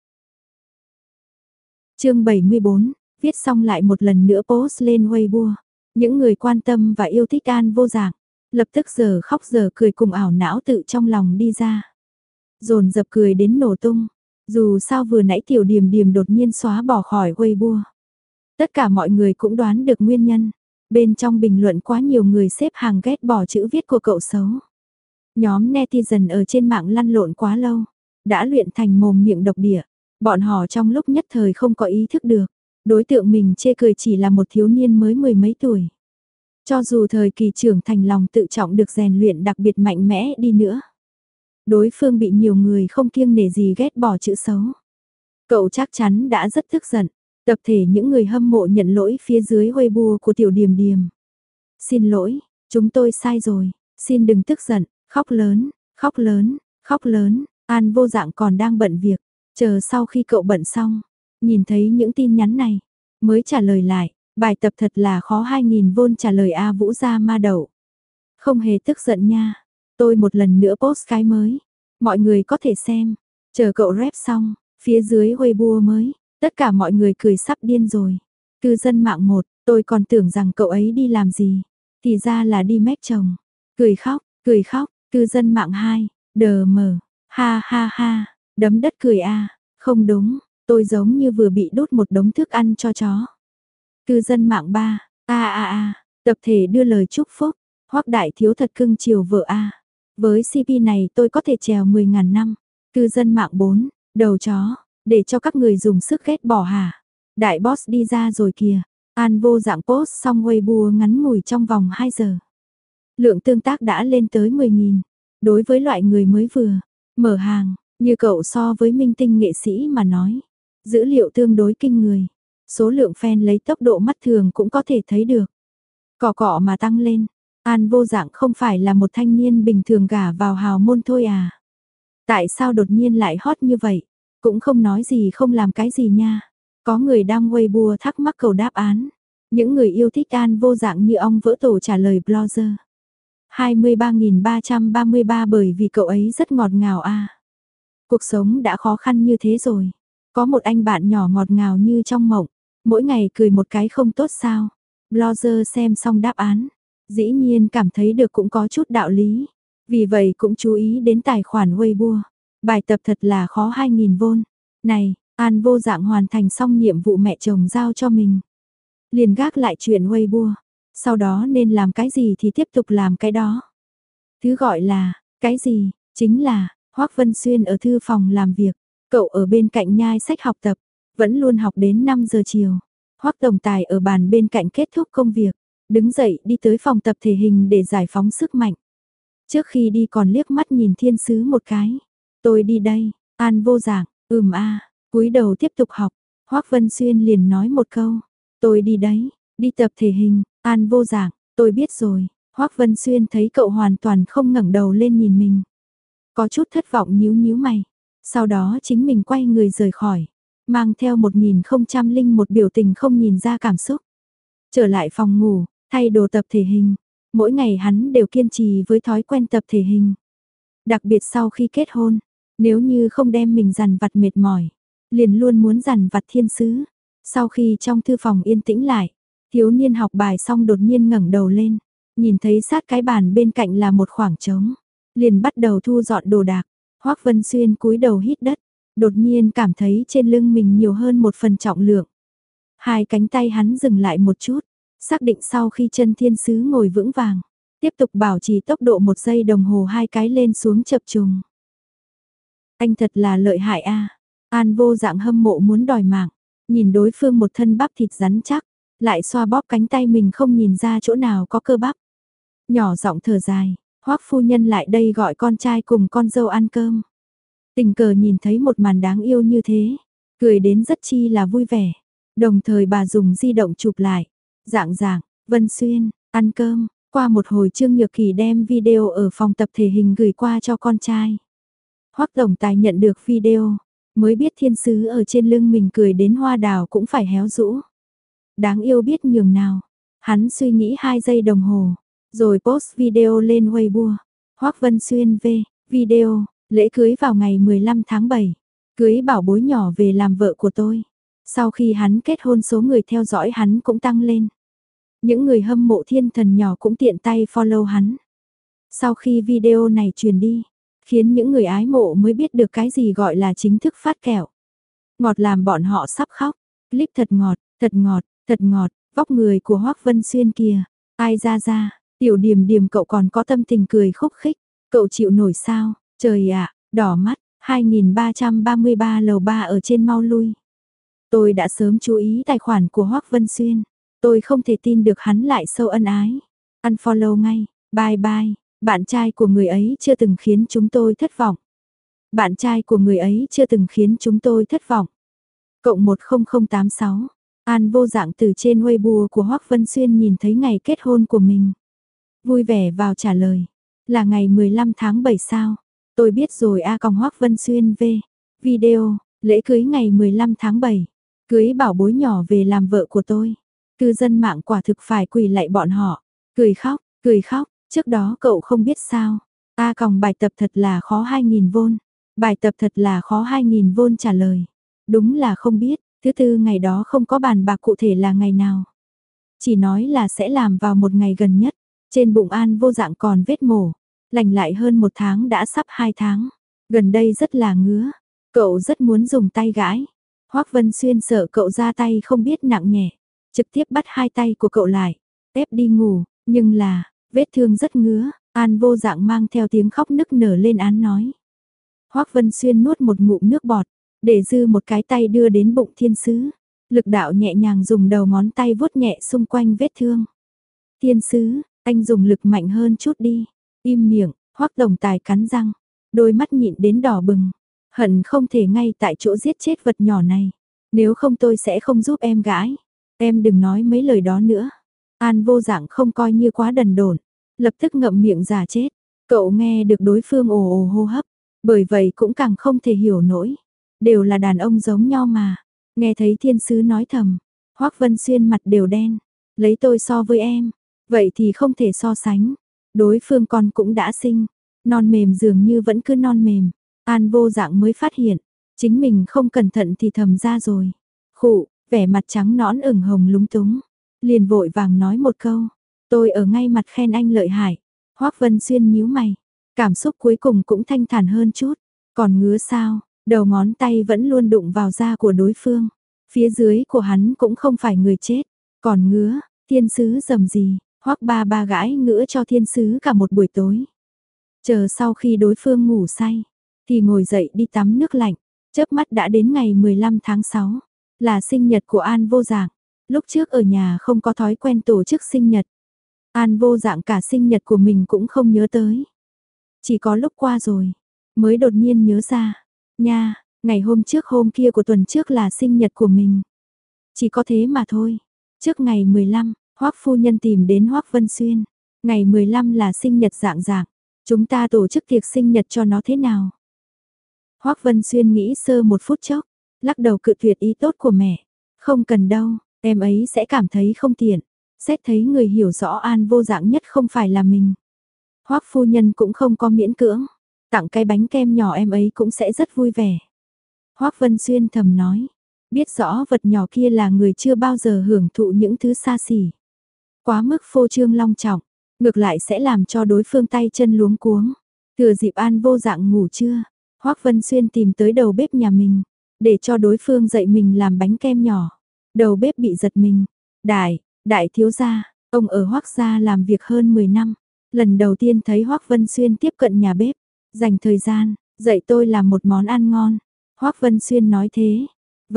Chương 74, viết xong lại một lần nữa post lên Weibo. Những người quan tâm và yêu thích An Vô Dạng, lập tức giờ khóc giờ cười cùng ảo não tự trong lòng đi ra. Dồn dập cười đến nổ tung, dù sao vừa nãy Tiểu Điềm Điềm đột nhiên xóa bỏ khỏi Weibo. Tất cả mọi người cũng đoán được nguyên nhân. Bên trong bình luận quá nhiều người xếp hàng ghét bỏ chữ viết của cậu xấu. Nhóm netizen ở trên mạng lăn lộn quá lâu, đã luyện thành mồm miệng độc địa. Bọn họ trong lúc nhất thời không có ý thức được, đối tượng mình chê cười chỉ là một thiếu niên mới 10 mấy tuổi. Cho dù thời kỳ trưởng thành lòng tự trọng được rèn luyện đặc biệt mạnh mẽ đi nữa, đối phương bị nhiều người không kiêng nể gì ghét bỏ chữ xấu. Cậu chắc chắn đã rất tức giận. Tập thể những người hâm mộ nhận lỗi phía dưới Weibo của Tiểu Điềm Điềm. Xin lỗi, chúng tôi sai rồi, xin đừng tức giận, khóc lớn, khóc lớn, khóc lớn. An Vô Dạng còn đang bận việc, Chờ sau khi cậu bận xong, nhìn thấy những tin nhắn này, mới trả lời lại, bài tập thật là khó 2000 V trả lời A Vũ ra ma đậu. Không hề tức giận nha, tôi một lần nữa post cái mới, mọi người có thể xem, chờ cậu rep xong, phía dưới Weibo mới, tất cả mọi người cười sắp điên rồi. Cư dân mạng 1, tôi còn tưởng rằng cậu ấy đi làm gì, thì ra là đi mét chồng. Cười khóc, cư dân mạng 2, đờ mờ, ha ha ha, đấm đất cười a, không đúng, tôi giống như vừa bị đút một đống thức ăn cho chó. Cư dân mạng 3, tập thể đưa lời chúc phúc, Hoắc đại thiếu thật cưng chiều vợ a. Với CP này tôi có thể trèo 10.000 năm. Cư dân mạng 4, đầu chó, để cho các người dùng sức ghét bỏ hả? Đại boss đi ra rồi kìa. An vô dạng post xong Weibo ngắn ngủi trong vòng 2 giờ. Lượng tương tác đã lên tới 10.000. Đối với loại người mới vừa mở hàng, như cậu so với minh tinh nghệ sĩ mà nói, dữ liệu tương đối kinh người. Số lượng fan lấy tốc độ mắt thường cũng có thể thấy được. Cọ cọ mà tăng lên. An vô dạng không phải là một thanh niên bình thường gả vào hào môn thôi à? Tại sao đột nhiên lại hot như vậy? Cũng không nói gì không làm cái gì nha. Có người đang Weibo thắc mắc cầu đáp án. Những người yêu thích An vô dạng như ong vỡ tổ trả lời blogger. 23.333 bởi vì cậu ấy rất ngọt ngào a. Cuộc sống đã khó khăn như thế rồi. Có một anh bạn nhỏ ngọt ngào như trong mộng. Mỗi ngày cười một cái không tốt sao? Blogger xem xong đáp án. Dĩ nhiên cảm thấy được cũng có chút đạo lý. Vì vậy cũng chú ý đến tài khoản Weibo. Bài tập thật là khó 2000 V. Này, An vô dạng hoàn thành xong nhiệm vụ mẹ chồng giao cho mình. Liền gác lại chuyện Weibo. Sau đó nên làm cái gì thì tiếp tục làm cái đó. Thứ gọi là, cái gì, chính là, Hoắc Vân Xuyên ở thư phòng làm việc. Cậu ở bên cạnh nhai sách học tập, vẫn luôn học đến 5 giờ chiều. Hoắc tổng tài ở bàn bên cạnh kết thúc công việc, đứng dậy đi tới phòng tập thể hình để giải phóng sức mạnh. Trước khi đi còn liếc mắt nhìn thiên sứ một cái. Tôi đi đây, An vô dạng, cúi đầu tiếp tục học. Hoắc Vân Xuyên liền nói một câu, tôi đi đấy, đi tập thể hình. An vô dạng, tôi biết rồi. Hoắc Vân Xuyên thấy cậu hoàn toàn không ngẩng đầu lên nhìn mình. Có chút thất vọng nhíu nhíu mày. Sau đó chính mình quay người rời khỏi. Mang theo 1001 biểu tình không nhìn ra cảm xúc. Trở lại phòng ngủ, thay đồ tập thể hình. Mỗi ngày hắn đều kiên trì với thói quen tập thể hình. Đặc biệt sau khi kết hôn, nếu như không đem mình dằn vặt mệt mỏi, liền luôn muốn dằn vặt thiên sứ. Sau khi trong thư phòng yên tĩnh lại, thiếu niên học bài xong đột nhiên ngẩng đầu lên, nhìn thấy sát cái bàn bên cạnh là một khoảng trống, liền bắt đầu thu dọn đồ đạc. Hoắc Vân Xuyên cúi đầu hít đất, đột nhiên cảm thấy trên lưng mình nhiều hơn một phần trọng lượng. Hai cánh tay hắn dừng lại một chút, xác định sau khi chân thiên sứ ngồi vững vàng, tiếp tục bảo trì tốc độ 1 giây đồng hồ 2 cái lên xuống chập trùng. Anh thật là lợi hại a. An vô dạng hâm mộ muốn đòi mạng, nhìn đối phương một thân bắp thịt rắn chắc, lại xoa bóp cánh tay mình không nhìn ra chỗ nào có cơ bắp. Nhỏ giọng thở dài, Hoắc phu nhân lại đây gọi con trai cùng con dâu ăn cơm. Tình cờ nhìn thấy một màn đáng yêu như thế, cười đến rất chi là vui vẻ. Đồng thời bà dùng di động chụp lại. Dạng, Vân Xuyên, ăn cơm. Qua một hồi Trương Nhược Kỳ đem video ở phòng tập thể hình gửi qua cho con trai. Hoắc tổng tài nhận được video, mới biết thiên sứ ở trên lưng mình cười đến hoa đào cũng phải héo rũ. Đáng yêu biết nhường nào. Hắn suy nghĩ 2 giây đồng hồ, rồi post video lên Weibo. Hoắc Vân Xuyên video, lễ cưới vào ngày 15 tháng 7. Cưới bảo bối nhỏ về làm vợ của tôi. Sau khi hắn kết hôn số người theo dõi hắn cũng tăng lên. Những người hâm mộ thiên thần nhỏ cũng tiện tay follow hắn. Sau khi video này truyền đi, khiến những người ái mộ mới biết được cái gì gọi là chính thức phát kẹo. Ngọt làm bọn họ sắp khóc. Clip thật ngọt, vóc người của Hoắc Vân Xuyên kìa. Ai ra, tiểu Điềm Điềm cậu còn có tâm tình cười khúc khích. Cậu chịu nổi sao? Trời ạ, đỏ mắt, 2333 lầu 3 ở trên mau lui. Tôi đã sớm chú ý tài khoản của Hoắc Vân Xuyên. Tôi không thể tin được hắn lại sâu ân ái. Unfollow ngay, bye bye. Bạn trai của người ấy chưa từng khiến chúng tôi thất vọng. Bạn trai của người ấy chưa từng khiến chúng tôi thất vọng. Cộng 10086. An vô dạng từ trên Weibo của Hoắc Vân Xuyên nhìn thấy ngày kết hôn của mình. Vui vẻ vào trả lời. Là ngày 15 tháng 7 sao? Tôi biết rồi a còng Hoắc Vân Xuyên video. Lễ cưới ngày 15 tháng 7, cưới bảo bối nhỏ về làm vợ của tôi. Cư dân mạng quả thực phải quỳ lạy bọn họ, cười khóc, trước đó cậu không biết sao. A còng bài tập thật là khó 2.000 vôn. Bài tập thật là khó 2.000 vôn trả lời. Đúng là không biết, thứ tư ngày đó không có bàn bạc cụ thể là ngày nào. Chỉ nói là sẽ làm vào một ngày gần nhất. Trên bụng An Vô Dạng còn vết mổ, lành lại hơn 1 tháng đã sắp 2 tháng. Gần đây rất là ngứa, cậu rất muốn dùng tay gãi. Hoắc Vân Xuyên sợ cậu ra tay không biết nặng nhẹ, trực tiếp bắt hai tay của cậu lại, ép đi ngủ, nhưng là, vết thương rất ngứa, An Vô Dạng mang theo tiếng khóc nức nở lên án nói. Hoắc Vân Xuyên nuốt một ngụm nước bọt, để dư một cái tay đưa đến bụng thiên sứ, lực đạo nhẹ nhàng dùng đầu ngón tay vuốt nhẹ xung quanh vết thương. Thiên sứ, anh dùng lực mạnh hơn chút đi, im miệng, Hoắc tổng tài cắn răng, đôi mắt nhịn đến đỏ bừng, hận không thể ngay tại chỗ giết chết vật nhỏ này, nếu không tôi sẽ không giúp em gãi, em đừng nói mấy lời đó nữa. An Vô Dạng không coi như quá đần độn, lập tức ngậm miệng giả chết, cậu nghe được đối phương ồ ồ hô hấp, bởi vậy cũng càng không thể hiểu nổi, đều là đàn ông giống nhau mà. Nghe thấy thiên sứ nói thầm, Hoắc Vân Xuyên mặt đều đen, lấy tôi so với em, vậy thì không thể so sánh, đối phương con cũng đã sinh, non mềm dường như vẫn cứ non mềm. An Vô Dạng mới phát hiện, chính mình không cẩn thận thì thầm ra rồi. Khụ, vẻ mặt trắng nõn ửng hồng lúng túng, liền vội vàng nói một câu, tôi ở ngay mặt khen anh lợi hại. Hoắc Vân Xuyên nhíu mày, cảm xúc cuối cùng cũng thanh thản hơn chút, còn ngứa sao, đầu ngón tay vẫn luôn đụng vào da của đối phương, phía dưới của hắn cũng không phải người chết, còn ngứa, thiên sứ dầm gì, Hoắc ba ba gãi ngứa cho thiên sứ cả một buổi tối. Chờ sau khi đối phương ngủ say, thì ngồi dậy đi tắm nước lạnh, chớp mắt đã đến ngày 15 tháng 6, là sinh nhật của An Vô Dạng. Lúc trước ở nhà không có thói quen tổ chức sinh nhật. An Vô Dạng cả sinh nhật của mình cũng không nhớ tới. Chỉ có lúc qua rồi, mới đột nhiên nhớ ra. Nha, ngày hôm trước hôm kia của tuần trước là sinh nhật của mình. Chỉ có thế mà thôi. Trước ngày 15, Hoắc phu nhân tìm đến Hoắc Vân Xuyên. Ngày 15 là sinh nhật Dạng Dạng. Chúng ta tổ chức tiệc sinh nhật cho nó thế nào? Hoắc Vân Xuyên nghĩ sơ một phút chốc, lắc đầu cự tuyệt ý tốt của mẹ. Không cần đâu, em ấy sẽ cảm thấy không tiện. Xét thấy người hiểu rõ An Vô Dạng nhất không phải là mình. Hoắc phu nhân cũng không có miễn cưỡng, tặng cái bánh kem nhỏ em ấy cũng sẽ rất vui vẻ. Hoắc Vân Xuyên thầm nói, biết rõ vật nhỏ kia là người chưa bao giờ hưởng thụ những thứ xa xỉ. Quá mức phô trương long trọng, ngược lại sẽ làm cho đối phương tay chân luống cuống. Thừa dịp An Vô Dạng ngủ trưa, Hoắc Vân Xuyên tìm tới đầu bếp nhà mình, để cho đối phương dạy mình làm bánh kem nhỏ. Đầu bếp bị giật mình, đại thiếu gia, ông ở Hoắc gia làm việc hơn 10 năm. Lần đầu tiên thấy Hoắc Vân Xuyên tiếp cận nhà bếp, dành thời gian, dạy tôi làm một món ăn ngon. Hoắc Vân Xuyên nói thế.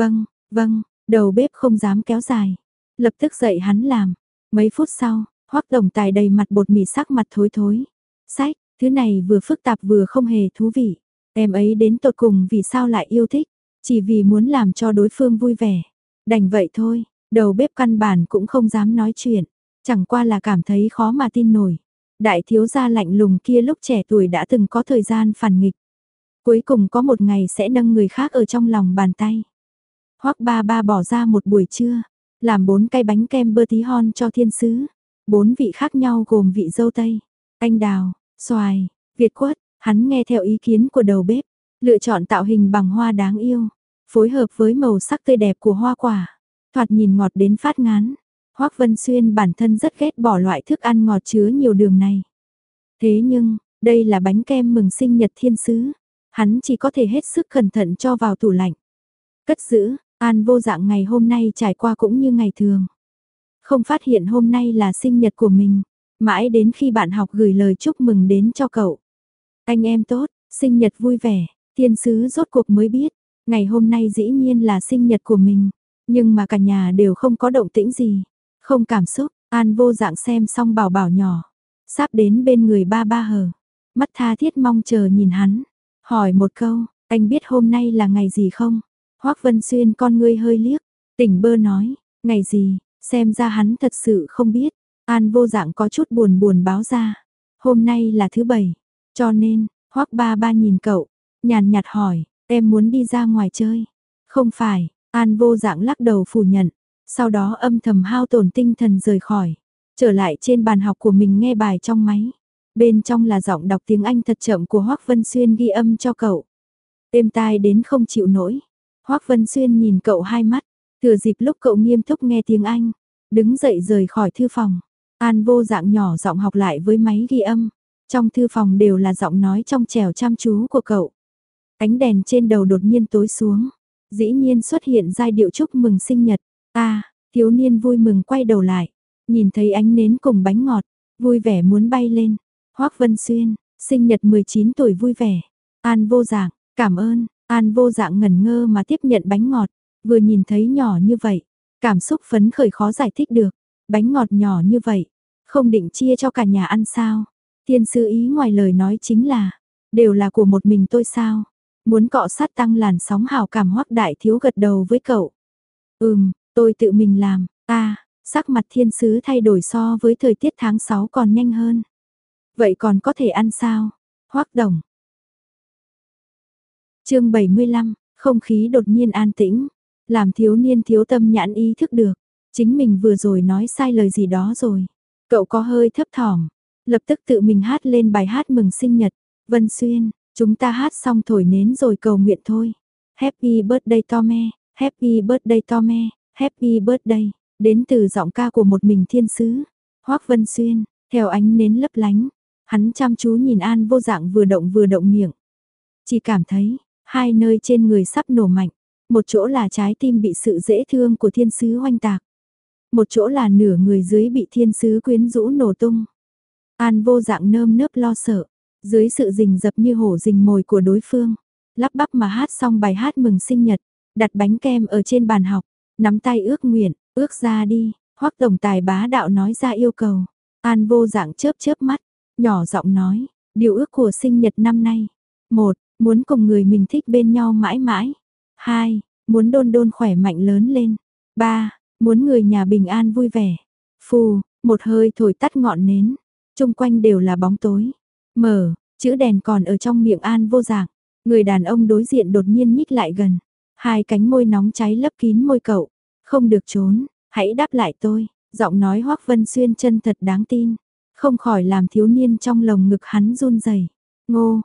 Vâng, đầu bếp không dám kéo dài. Lập tức dạy hắn làm. Mấy phút sau, Hoắc tổng tài đầy mặt bột mì sắc mặt thối thối. Sách, thứ này vừa phức tạp vừa không hề thú vị. Em ấy đến tột cùng vì sao lại yêu thích, chỉ vì muốn làm cho đối phương vui vẻ. Đành vậy thôi, đầu bếp căn bản cũng không dám nói chuyện, chẳng qua là cảm thấy khó mà tin nổi. Đại thiếu gia lạnh lùng kia lúc trẻ tuổi đã từng có thời gian phản nghịch. Cuối cùng có một ngày sẽ nâng người khác ở trong lòng bàn tay. Hoắc ba ba bỏ ra một buổi trưa, làm 4 cái bánh kem bơ tí hon cho thiên sứ. 4 vị khác nhau gồm vị dâu tây, anh đào, xoài, việt quất. Hắn nghe theo ý kiến của đầu bếp, lựa chọn tạo hình bằng hoa đáng yêu, phối hợp với màu sắc tươi đẹp của hoa quả, thoạt nhìn ngọt đến phát ngán. Hoắc Vân Xuyên bản thân rất ghét bỏ loại thức ăn ngọt chứa nhiều đường này. Thế nhưng, đây là bánh kem mừng sinh nhật thiên sứ, hắn chỉ có thể hết sức cẩn thận cho vào tủ lạnh. Cất giữ, An Vô Dạng ngày hôm nay trải qua cũng như ngày thường. Không phát hiện hôm nay là sinh nhật của mình, mãi đến khi bạn học gửi lời chúc mừng đến cho cậu. Anh em tốt, sinh nhật vui vẻ, thiên sứ rốt cuộc mới biết, ngày hôm nay dĩ nhiên là sinh nhật của mình, nhưng mà cả nhà đều không có động tĩnh gì, không cảm xúc. An Vô Dạng xem xong bảo bảo nhỏ, sắp đến bên người ba ba hờ, mắt tha thiết mong chờ nhìn hắn, hỏi một câu, anh biết hôm nay là ngày gì không? Hoắc Vân Xuyên con ngươi hơi liếc, tỉnh bơ nói, ngày gì, xem ra hắn thật sự không biết. An Vô Dạng có chút buồn buồn báo ra, hôm nay là thứ bảy. Cho nên, Hoắc ba ba nhìn cậu, nhàn nhạt hỏi, em muốn đi ra ngoài chơi. Không phải, An Vô Dạng lắc đầu phủ nhận, sau đó âm thầm hao tổn tinh thần rời khỏi, trở lại trên bàn học của mình nghe bài trong máy. Bên trong là giọng đọc tiếng Anh thật chậm của Hoắc Vân Xuyên ghi âm cho cậu. Êm tai đến không chịu nổi. Hoắc Vân Xuyên nhìn cậu hai mắt, thừa dịp lúc cậu nghiêm túc nghe tiếng Anh, đứng dậy rời khỏi thư phòng. An Vô Dạng nhỏ giọng học lại với máy ghi âm. Trong thư phòng đều là giọng nói trong trẻo chăm chú của cậu. Ánh đèn trên đầu đột nhiên tối xuống, dĩ nhiên xuất hiện giai điệu chúc mừng sinh nhật. Thiếu niên vui mừng quay đầu lại, nhìn thấy ánh nến cùng bánh ngọt, vui vẻ muốn bay lên. Hoắc Vân Xuyên, sinh nhật 19 tuổi vui vẻ. An Vô Dạng, cảm ơn. An Vô Dạng ngẩn ngơ mà tiếp nhận bánh ngọt, vừa nhìn thấy nhỏ như vậy, cảm xúc phấn khởi khó giải thích được. Bánh ngọt nhỏ như vậy, không định chia cho cả nhà ăn sao? Thiên sư ý ngoài lời nói chính là, đều là của một mình tôi sao? Muốn cọ sát tăng làn sóng hào cảm. Hoắc đại thiếu gật đầu với cậu. Tôi tự mình làm. Sắc mặt thiên sứ thay đổi so với thời tiết tháng 6 còn nhanh hơn. Vậy còn có thể ăn sao? Hoắc đồng. Chương 75, không khí đột nhiên an tĩnh, làm thiếu niên thiếu tâm nhãn ý thức được, chính mình vừa rồi nói sai lời gì đó rồi. Cậu có hơi thấp thỏm, lập tức tự mình hát lên bài hát mừng sinh nhật. Vân Xuyên, chúng ta hát xong thổi nến rồi cầu nguyện thôi. Happy birthday Tome, happy birthday Tome, happy birthday. Đến từ giọng ca của một mình thiên sứ. Hoắc Vân Xuyên, theo ánh nến lấp lánh, hắn chăm chú nhìn An Vô Dạng vừa động miệng. Chỉ cảm thấy, hai nơi trên người sắp nổ mạnh, một chỗ là trái tim bị sự dễ thương của thiên sứ oanh tạc, một chỗ là nửa người dưới bị thiên sứ quyến rũ nổ tung. An Vô Dạng nơm nớp lo sợ, dưới sự rình rập như hổ rình mồi của đối phương, lắp bắp mà hát xong bài hát mừng sinh nhật, đặt bánh kem ở trên bàn học, nắm tay ước nguyện, ước ra đi. Hoắc tổng tài bá đạo nói ra yêu cầu. An Vô Dạng chớp mắt, nhỏ giọng nói, điều ước của sinh nhật năm nay: 1. Muốn cùng người mình thích bên nhau mãi mãi. 2. Muốn đôn đôn khỏe mạnh lớn lên. 3. Muốn người nhà bình an vui vẻ. Phù, một hơi thổi tắt ngọn nến, chung quanh đều là bóng tối. Mở, chữ đèn còn ở trong miệng An Vô Dạng. Người đàn ông đối diện đột nhiên nhích lại gần, hai cánh môi nóng cháy lấp kín môi cậu. Không được trốn, hãy đáp lại tôi. Giọng nói Hoắc Vân Xuyên chân thật đáng tin, không khỏi làm thiếu niên trong lồng ngực hắn run rẩy. Ngô,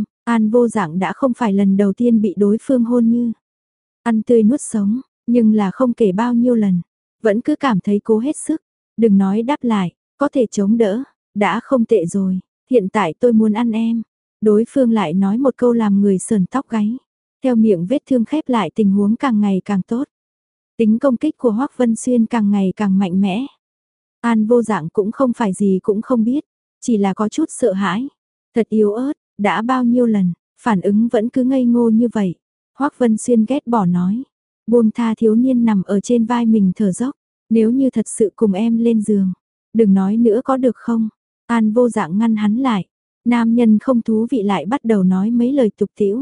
An Vô Dạng đã không phải lần đầu tiên bị đối phương hôn như ăn tươi nuốt sống, nhưng là không kể bao nhiêu lần, vẫn cứ cảm thấy cố hết sức. Đừng nói đáp lại, có thể chống đỡ, đã không tệ rồi, hiện tại tôi muốn ăn em. Đối phương lại nói một câu làm người sờn tóc gáy, theo miệng vết thương khép lại tình huống càng ngày càng tốt. Tính công kích của Hoắc Vân Xuyên càng ngày càng mạnh mẽ. An Vô Dạng cũng không phải gì cũng không biết, chỉ là có chút sợ hãi. Thật yếu ớt, đã bao nhiêu lần, phản ứng vẫn cứ ngây ngô như vậy. Hoắc Vân Xuyên ghét bỏ nói, buông tha. Thiếu niên nằm ở trên vai mình thở dốc. Nếu như thật sự cùng em lên giường, đừng nói nữa có được không? An Vô Dạng ngăn hắn lại. Nam nhân không thú vị lại bắt đầu nói mấy lời tục tĩu.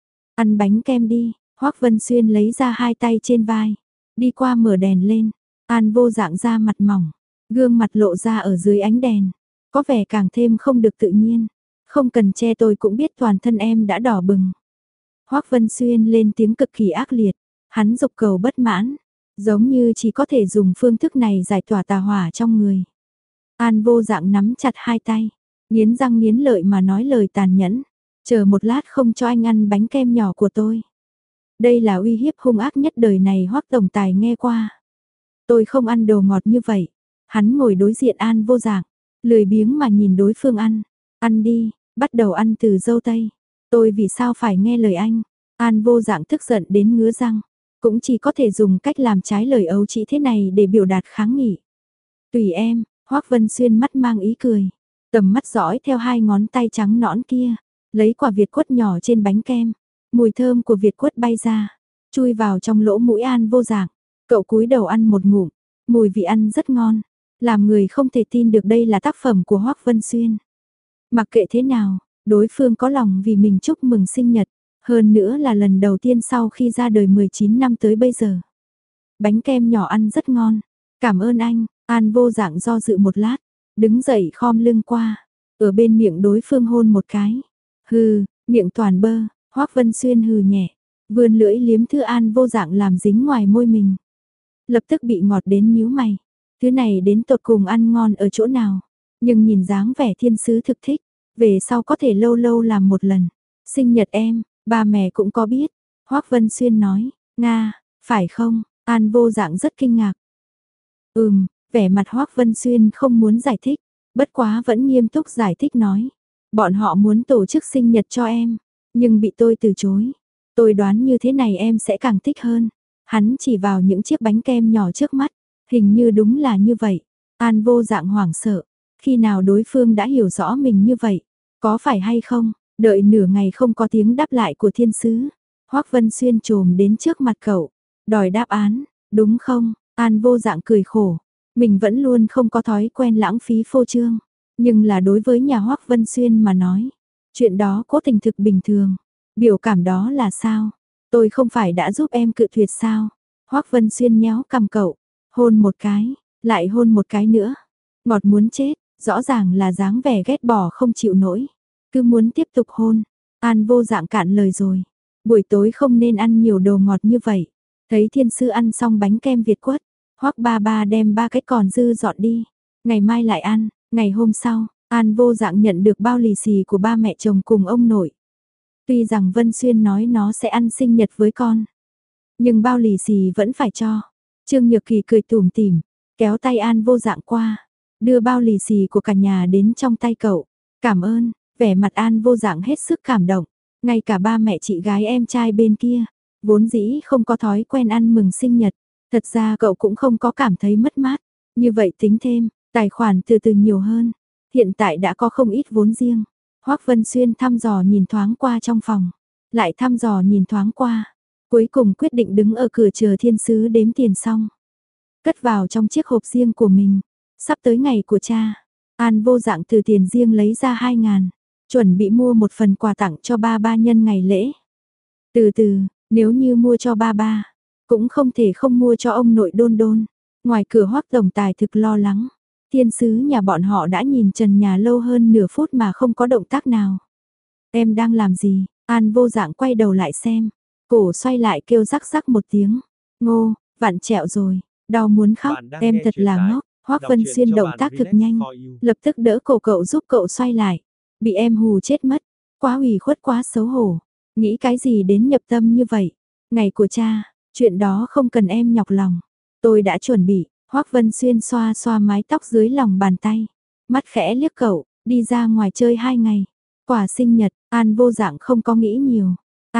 Ăn bánh kem đi. Hoắc Vân Xuyên lấy ra hai tay trên vai, đi qua mở đèn lên. An Vô Dạng ra mặt mỏng, gương mặt lộ ra ở dưới ánh đèn, có vẻ càng thêm không được tự nhiên. Không cần che tôi cũng biết toàn thân em đã đỏ bừng. Hoắc Vân Xuyên lên tiếng cực kỳ ác liệt, hắn dục cầu bất mãn, giống như chỉ có thể dùng phương thức này giải tỏa tà hỏa trong người. An Vô Dạng nắm chặt hai tay, nghiến răng nghiến lợi mà nói lời tàn nhẫn, chờ một lát không cho anh ăn bánh kem nhỏ của tôi. Đây là uy hiếp hung ác nhất đời này Hoắc tổng tài nghe qua. Tôi không ăn đồ ngọt như vậy. Hắn ngồi đối diện An Vô Dạng, lười biếng mà nhìn đối phương ăn. Ăn đi, bắt đầu ăn từ dâu tây. Tôi vì sao phải nghe lời anh? An Vô Dạng tức giận đến ngứa răng, cũng chỉ có thể dùng cách làm trái lời ấu trĩ thế này để biểu đạt kháng nghị. Tùy em. Hoắc Vân Xuyên mắt mang ý cười, tầm mắt dõi theo hai ngón tay trắng nõn kia, lấy quả việt quất nhỏ trên bánh kem. Mùi thơm của việt quất bay ra, chui vào trong lỗ mũi An Vô Dạng. Cậu cúi đầu ăn một ngụm, mùi vị ăn rất ngon, làm người không thể tin được đây là tác phẩm của Hoắc Vân Xuyên. Mặc kệ thế nào, đối phương có lòng vì mình chúc mừng sinh nhật, hơn nữa là lần đầu tiên sau khi ra đời 19 năm tới bây giờ. Bánh kem nhỏ ăn rất ngon, cảm ơn anh. An Vô Dạng do dự một lát, đứng dậy khom lưng qua, ở bên miệng đối phương hôn một cái. Hừ, miệng toàn bơ. Hoắc Vân Xuyên hừ nhẹ, vươn lưỡi liếm thứ An Vô Dạng làm dính ngoài môi mình. Lập tức bị ngọt đến nhíu mày. Thứ này đến tột cùng ăn ngon ở chỗ nào? Nhưng nhìn dáng vẻ thiên sứ thực thích, về sau có thể lâu lâu làm một lần. Sinh nhật em, ba mẹ cũng có biết. Hoắc Vân Xuyên nói, Nga, phải không? An Vô Dạng rất kinh ngạc. Vẻ mặt Hoắc Vân Xuyên không muốn giải thích, bất quá vẫn nghiêm túc giải thích nói. Bọn họ muốn tổ chức sinh nhật cho em, nhưng bị tôi từ chối. Tôi đoán như thế này em sẽ càng thích hơn. Hắn chỉ vào những chiếc bánh kem nhỏ trước mắt, hình như đúng là như vậy. An Vô Dạng hoảng sợ, khi nào đối phương đã hiểu rõ mình như vậy, có phải hay không? Đợi nửa ngày không có tiếng đáp lại của thiên sứ. Hoắc Vân Xuyên trồm đến trước mặt cậu, đòi đáp án, đúng không? An Vô Dạng cười khổ, mình vẫn luôn không có thói quen lãng phí phô trương, nhưng là đối với nhà Hoắc Vân Xuyên mà nói, chuyện đó cố tình thực bình thường. Biểu cảm đó là sao? Tôi không phải đã giúp em cự tuyệt sao? Hoắc Vân Xuyên nhéo cằm cậu, hôn một cái, lại hôn một cái nữa. Ngọt muốn chết, rõ ràng là dáng vẻ ghét bỏ không chịu nổi. Cứ muốn tiếp tục hôn. An Vô Dạng cạn lời rồi. Buổi tối không nên ăn nhiều đồ ngọt như vậy. Thấy thiên sư ăn xong bánh kem Việt quất, Hoắc ba ba đem 3 cái còn dư dọn đi. Ngày mai lại ăn. Ngày hôm sau, An Vô Dạng nhận được bao lì xì của ba mẹ chồng cùng ông nội. Tuy rằng Vân Xuyên nói nó sẽ ăn sinh nhật với con, nhưng bao lì xì vẫn phải cho. Trương Nhược Kỳ cười tủm tỉm, kéo tay An Vô Dạng qua, đưa bao lì xì của cả nhà đến trong tay cậu. Cảm ơn, vẻ mặt An Vô Dạng hết sức cảm động. Ngay cả ba mẹ chị gái em trai bên kia, vốn dĩ không có thói quen ăn mừng sinh nhật. Thật ra cậu cũng không có cảm thấy mất mát. Như vậy tính thêm, tài khoản từ từ nhiều hơn. Hiện tại đã có không ít vốn riêng. Hoắc Vân Xuyên thăm dò nhìn thoáng qua trong phòng, lại thăm dò nhìn thoáng qua, cuối cùng quyết định đứng ở cửa chờ thiên sứ đếm tiền xong, cất vào trong chiếc hộp riêng của mình. Sắp tới ngày của cha, An Vô Dạng từ tiền riêng lấy ra 2.000, chuẩn bị mua một phần quà tặng cho ba ba nhân ngày lễ. Từ từ, nếu như mua cho ba ba, cũng không thể không mua cho ông nội Đôn Đôn. Ngoài cửa Hoắc tổng tài thực lo lắng. Thiên sứ nhà bọn họ đã nhìn trần nhà lâu hơn nửa phút mà không có động tác nào. Em đang làm gì? An Vô Dạng quay đầu lại xem. Cổ xoay lại kêu rắc rắc một tiếng. Ngô, vặn trẹo rồi. Đau muốn khóc. Em thật là ngốc. Hoắc Vân Xuyên động tác thực nhanh. Lập tức đỡ cổ cậu giúp cậu xoay lại. Bị em hù chết mất. Quá ủy khuất quá xấu hổ. Nghĩ cái gì đến nhập tâm như vậy? Ngày của cha, chuyện đó không cần em nhọc lòng. Tôi đã chuẩn bị. Hoắc Vân Xuyên xoa xoa mái tóc dưới lòng bàn tay, mắt khẽ liếc cậu, đi ra ngoài chơi 2 ngày. Quả sinh nhật, An Vô Dạng không có nghĩ nhiều.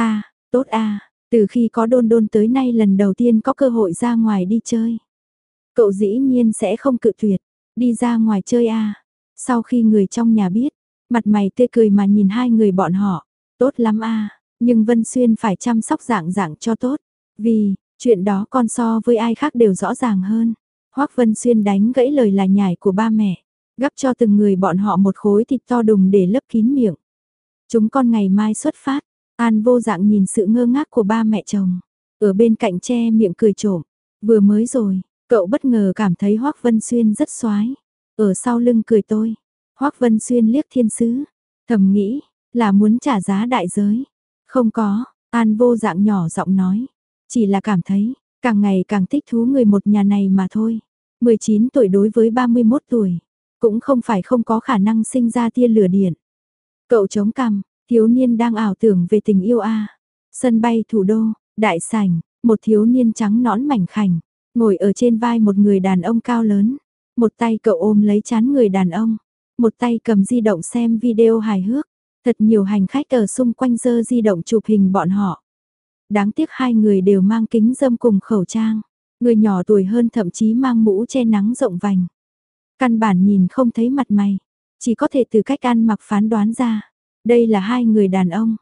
Tốt từ khi có Đôn Đôn tới nay lần đầu tiên có cơ hội ra ngoài đi chơi. Cậu dĩ nhiên sẽ không cự tuyệt, đi ra ngoài chơi Sau khi người trong nhà biết, mặt mày tươi cười mà nhìn hai người bọn họ, tốt lắm nhưng Vân Xuyên phải chăm sóc Dạng Dạng cho tốt, vì, chuyện đó con so với ai khác đều rõ ràng hơn. Hoắc Vân Xuyên đánh gãy lời lải nhải của ba mẹ, gắp cho từng người bọn họ một khối thịt to đùng để lấp kín miệng. Chúng con ngày mai xuất phát. An Vô Dạng nhìn sự ngơ ngác của ba mẹ chồng, ở bên cạnh che miệng cười trộm. Vừa mới rồi, cậu bất ngờ cảm thấy Hoắc Vân Xuyên rất xoái, ở sau lưng cười tôi. Hoắc Vân Xuyên liếc thiên sứ, thầm nghĩ, là muốn trả giá đại giới. Không có, An Vô Dạng nhỏ giọng nói, chỉ là cảm thấy, càng ngày càng thích thú người một nhà này mà thôi. 19 tuổi đối với 31 tuổi, cũng không phải không có khả năng sinh ra tia lửa điện. Cậu chống cằm, thiếu niên đang ảo tưởng về tình yêu Sân bay thủ đô, đại sảnh, một thiếu niên trắng nõn mảnh khảnh, ngồi ở trên vai một người đàn ông cao lớn. Một tay cậu ôm lấy trán người đàn ông, một tay cầm di động xem video hài hước. Thật nhiều hành khách ở xung quanh giơ di động chụp hình bọn họ. Đáng tiếc hai người đều mang kính râm cùng khẩu trang. Người nhỏ tuổi hơn thậm chí mang mũ che nắng rộng vành. Căn bản nhìn không thấy mặt mày, chỉ có thể từ cách ăn mặc phán đoán ra. Đây là hai người đàn ông.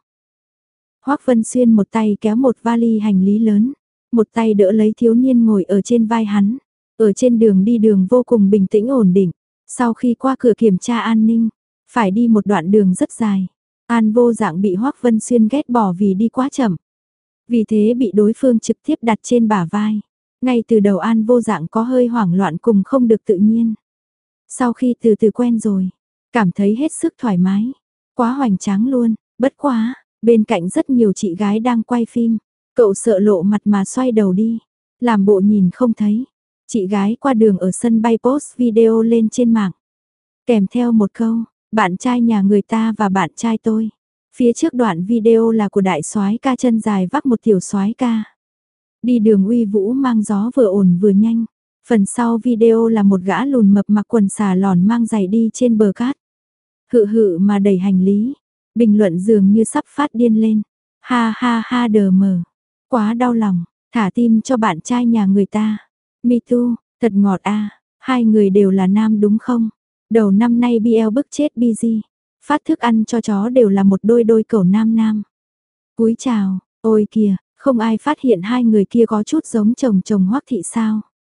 Hoắc Vân Xuyên một tay kéo một vali hành lý lớn, một tay đỡ lấy thiếu niên ngồi ở trên vai hắn. Ở trên đường đi đường vô cùng bình tĩnh ổn định. Sau khi qua cửa kiểm tra an ninh, phải đi một đoạn đường rất dài. An Vô Dạng bị Hoắc Vân Xuyên ghét bỏ vì đi quá chậm. Vì thế bị đối phương trực tiếp đặt trên bả vai. Ngay từ đầu An Vô Dạng có hơi hoảng loạn cùng không được tự nhiên. Sau khi từ từ quen rồi, cảm thấy hết sức thoải mái. Quá hoành tráng luôn, bất quá, bên cạnh rất nhiều chị gái đang quay phim. Cậu sợ lộ mặt mà xoay đầu đi, làm bộ nhìn không thấy. Chị gái qua đường ở sân bay post video lên trên mạng. Kèm theo một câu, bạn trai nhà người ta và bạn trai tôi. Phía trước đoạn video là của đại soái ca chân dài vác một tiểu soái ca. Đi đường uy vũ mang gió vừa ổn vừa nhanh. Phần sau video là một gã lùn mập mặc quần xà lòn mang giày đi trên bờ cát. Hự hự mà đẩy hành lý. Bình luận dường như sắp phát điên lên. Ha ha ha đờ mờ. Quá đau lòng, thả tim cho bạn trai nhà người ta. Me too, thật ngọt a. Hai người đều là nam đúng không? Đầu năm nay BL bức chết BG. Phát thức ăn cho chó đều là một đôi đôi cẩu nam nam. Cúi chào, ôi kìa, không ai phát hiện hai người kia có chút giống chồng chồng Hoắc Thị sao?